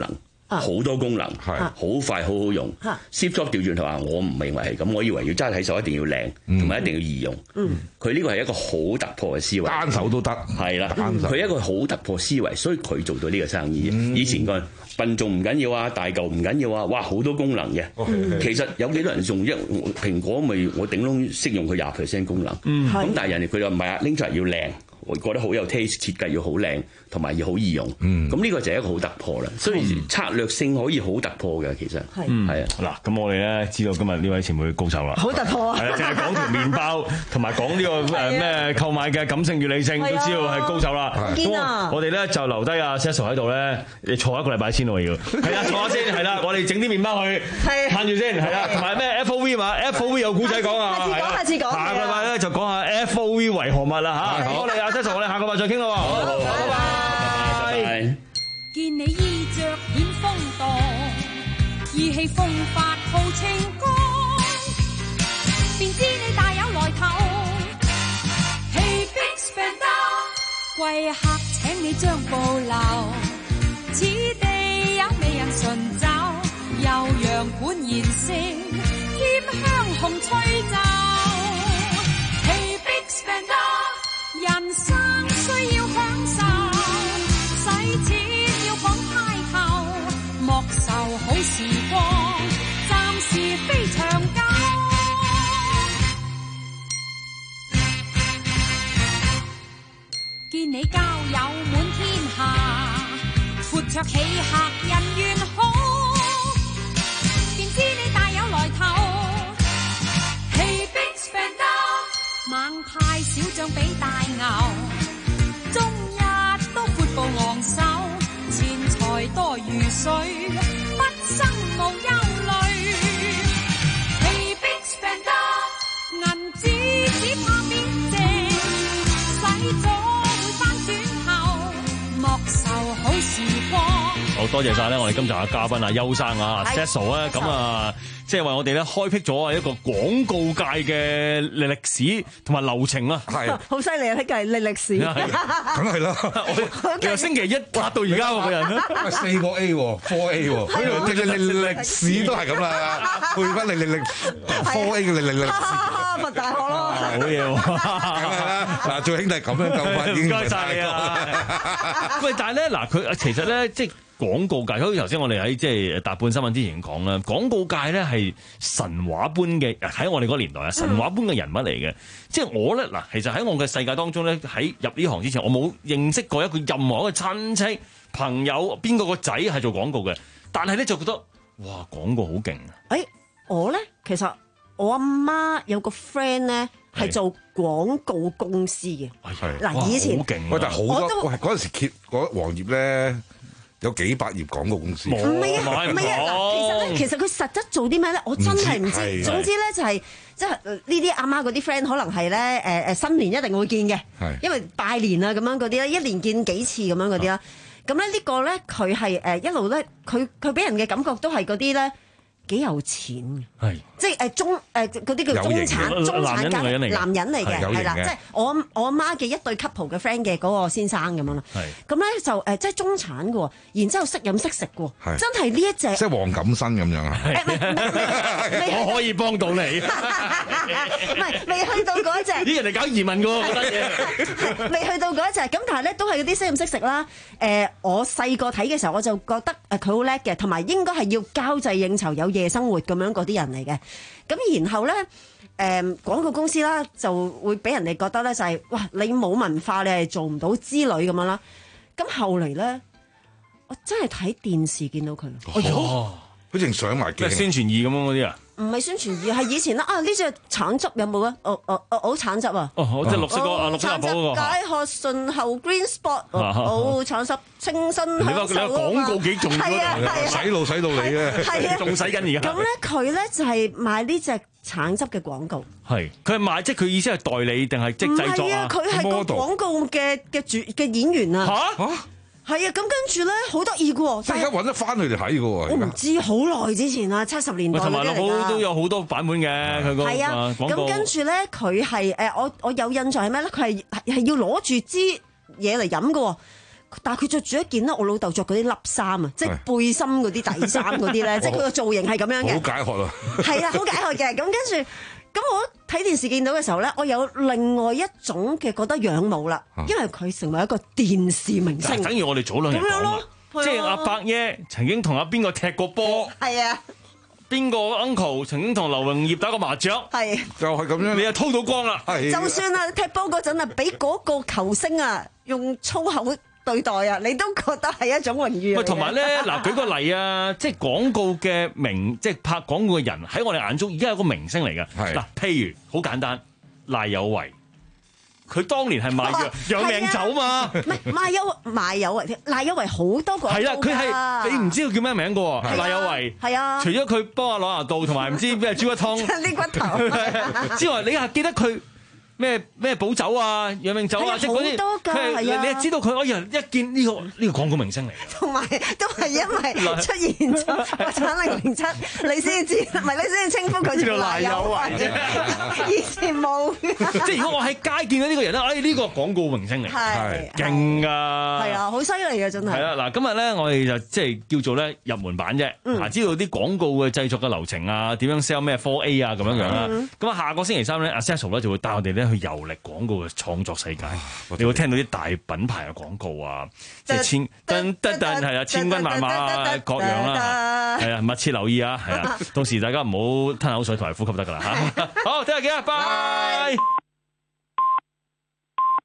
好多功能，好快，好好用。Steve Jobs 調轉頭話：我唔認為係咁，我以為要揸喺手一定要靚，同埋一定要易用。佢呢個係一個好突破嘅思維， 單手都得。係啦， 佢係一個好突破思維，所以佢做到呢個生意。以前個笨重唔緊要啊，大嚿唔緊要啊，哇好多功能嘅。其實有幾多人用一蘋果咪我頂籠識用佢廿 percent 功能。咁但係人哋佢就唔係啊，拎出嚟要靚。我覺得好有 taste， 設計要好靚，同埋要好易用。咁呢、嗯、個就係一個好突破啦。所以策略性可以好突破嘅，其實係係啊。 嗱，咁我哋咧知道今日呢位前輩高手啦。好突破啊！係啊，淨係講條麵包同埋講呢個誒咩購買嘅感性與理性，都知道係高手啦。堅啊！我哋咧就留低阿 Cecil 喺度咧，你坐一個禮拜先喎要。係啊，坐下先係啦。我哋整啲麵包去撐住先係啦。同埋咩 F O V 嘛 ，F O V 有古仔講啊。下次講，下次講。下個禮拜咧就講下 F O V 為何物啦嚇。我哋阿 Cecil，我哋下個禮拜再傾咯喎。好，好，拜拜。拜拜。 見你衣着顯風度，意氣風發號情歌，便知你大有來頭。Hey Big Spender，貴客請你將步留，此地有美人純酒，悠揚管弦聲，添香紅吹奏。Hey Big Spender，人生需要享受，使錢要講開頭，莫愁好時光，暫時非長久。見你交友滿天下，闊綽喜客人緣好，便知你大有來頭。Hey Big Spender，猛派小將比大牛，終日都闊步昂首，錢財多如水，不生無憂慮。Hey Big Spender，銀紙只怕貶值，使咗會翻轉頭，莫愁好時光。 好多謝晒咧，我哋今集嘅嘉賓啊，邱生啊 Cecil 咧，咁啊，即係為我哋咧開闢咗一個廣告界嘅歷史同埋流程啊，係好犀利啊！呢個係歷歷史， 梗係啦， 由星期一拍到而家喎，個人咧四個 A 喎，four A 喎，佢歷歷歷歷史都係咁啦，配翻歷歷歷 four A 嘅歷歷歷史， 佛大學咯， 好嘢喎， 梗係啦，嗱，做兄弟咁樣救法已經唔該晒你啊！喂，但係咧嗱，佢其實咧即係。廣告界，好似頭先我哋喺即係大半新聞之前講啦，廣告界咧係神話般嘅，喺我哋嗰個年代啊，神話般嘅人物嚟嘅。嗯、即係我咧嗱，其實喺我嘅世界當中咧，喺入呢行之前，我冇認識過一個任何嘅親戚朋友，邊個個仔係做廣告嘅，但係咧就覺得哇，廣告好勁啊！ 誒、欸，我咧其實我阿媽有個 friend 咧係做廣告公司嘅，係嗱以前好勁，喂，但係好多喂嗰陣時揭嗰行業咧。有幾百頁廣告公司，唔係啊，唔係啊，嗱，其實咧，其實佢實質做啲咩咧，我真係唔知。總之咧就係即係呢啲阿媽嗰啲 friend 可能係咧誒誒新年一定會見嘅，因為拜年啊咁樣嗰啲咧，一年見幾次咁樣嗰啲啦。咁咧呢個咧佢係誒一路咧，佢佢俾人嘅感覺都係嗰啲咧幾有錢嘅，係即係誒中誒嗰啲叫中產中產階男人嚟嘅，係啦，即係我我阿媽嘅一對 couple 嘅 friend 嘅嗰個先生咁樣啦。咁咧就誒即係中產嘅喎，然之後識飲識食嘅喎，真係呢一隻即係黃錦生咁樣啊！ 我可以幫到你， 唔係未去到嗰隻。 啲人嚟搞移民嘅喎，覺得嘢未去到嗰隻，咁但係咧都係嗰啲識飲識食啦。誒，我細個睇嘅時候我就覺得誒佢好叻嘅，同埋應該係要交際應酬有夜生活咁樣嗰啲人嚟嘅。咁然後咧，誒、呃、廣告公司啦就會俾人哋覺得咧就係、是、哇你冇文化你係做唔到之類咁樣啦。咁後嚟咧，我真係睇電視見到佢。 哦，佢淨上埋嘅宣傳儀咁樣嗰啲啊？ 唔係宣傳儀，係以前啦啊！呢隻橙汁有冇啊？哦哦哦，好橙汁啊！ 哦，即係綠色個啊，綠色盒嗰個。 解渴順喉 Green Spot， 好橙汁清新享受啊！ 你話佢個廣告幾重要啊？ 洗腦洗到你嘅， 仲洗緊而家。 咁咧，佢咧就係賣呢隻橙汁嘅廣告。 係，佢係賣即係佢意思係代理定係即係製作啊？ 佢係個廣告嘅嘅主嘅演員啊！嚇嚇。係啊，咁跟住咧好得意嘅喎， 即係而家揾得翻佢哋睇嘅喎。 我唔知好耐之前啊，七十年代嗰啲嚟㗎。 同埋都有好多版本嘅佢個係啊，咁跟住咧佢係誒我我有印象係咩咧？佢係係要攞住支嘢嚟飲嘅喎。 但係佢着住一件咧，我老豆着嗰啲笠衫啊，即係背心嗰啲底衫嗰啲咧，即係佢個造型係咁樣嘅。 好解渴啊！ 係啊，好解渴嘅。咁跟住，咁我睇電視見到嘅時候咧，我有另外一種嘅覺得仰慕啦，因為佢成為一個電視明星。 等於我哋早兩日講啦，即係阿伯爺曾經同阿邊個踢過波。 係啊。 邊個 uncle 曾經同劉榮業打過麻雀？ 係就係咁樣， 你又掏到光啦！ 就算啊踢波嗰陣啊，俾嗰個球星啊用粗口對待啊，你都覺得係一種榮譽。 喂，同埋咧嗱，舉個例啊，即係廣告嘅明，即係拍廣告嘅人喺我哋眼中，而家有個明星嚟嘅。嗱，譬如好簡單，賴有為。佢當年係賣藥養命酒嘛？ 唔係賣有賣有為，賴有為好多個。 係啦，佢係你唔知佢叫咩名嘅喎，賴有為。係啊，除咗佢幫阿朗拿度同埋唔知咩豬骨湯啲骨頭之外，你係記得佢咩咩補酒啊、養命酒啊，即係嗰啲。好多㗎，你係知道佢，我以為一見呢個呢個廣告明星嚟。 同埋都係因為出現咗《產零零七》，你先知，唔係你先至稱呼佢叫賴有為。以前冇。 即係如果我喺街見到呢個人咧，哎呢個廣告明星嚟，係勁㗎。係啊，好犀利嘅真係。 係啦，嗱，今日咧我哋就即係叫做咧入門版啫，嗱，知道啲廣告嘅製作嘅流程啊，點樣 sell 咩 four A 啊咁樣樣啦。咁啊，下個星期三咧，阿 Cecil 咧就會帶我哋咧去遊歷廣告嘅創作世界，你會聽到啲大品牌嘅廣告啊，即係千噔噔噔係啊，千軍萬馬啊，各樣啦，係啊，密切留意啊，係啊，到時大家唔好吞口水同埋呼吸得㗎啦嚇。好，聽日見啊，拜。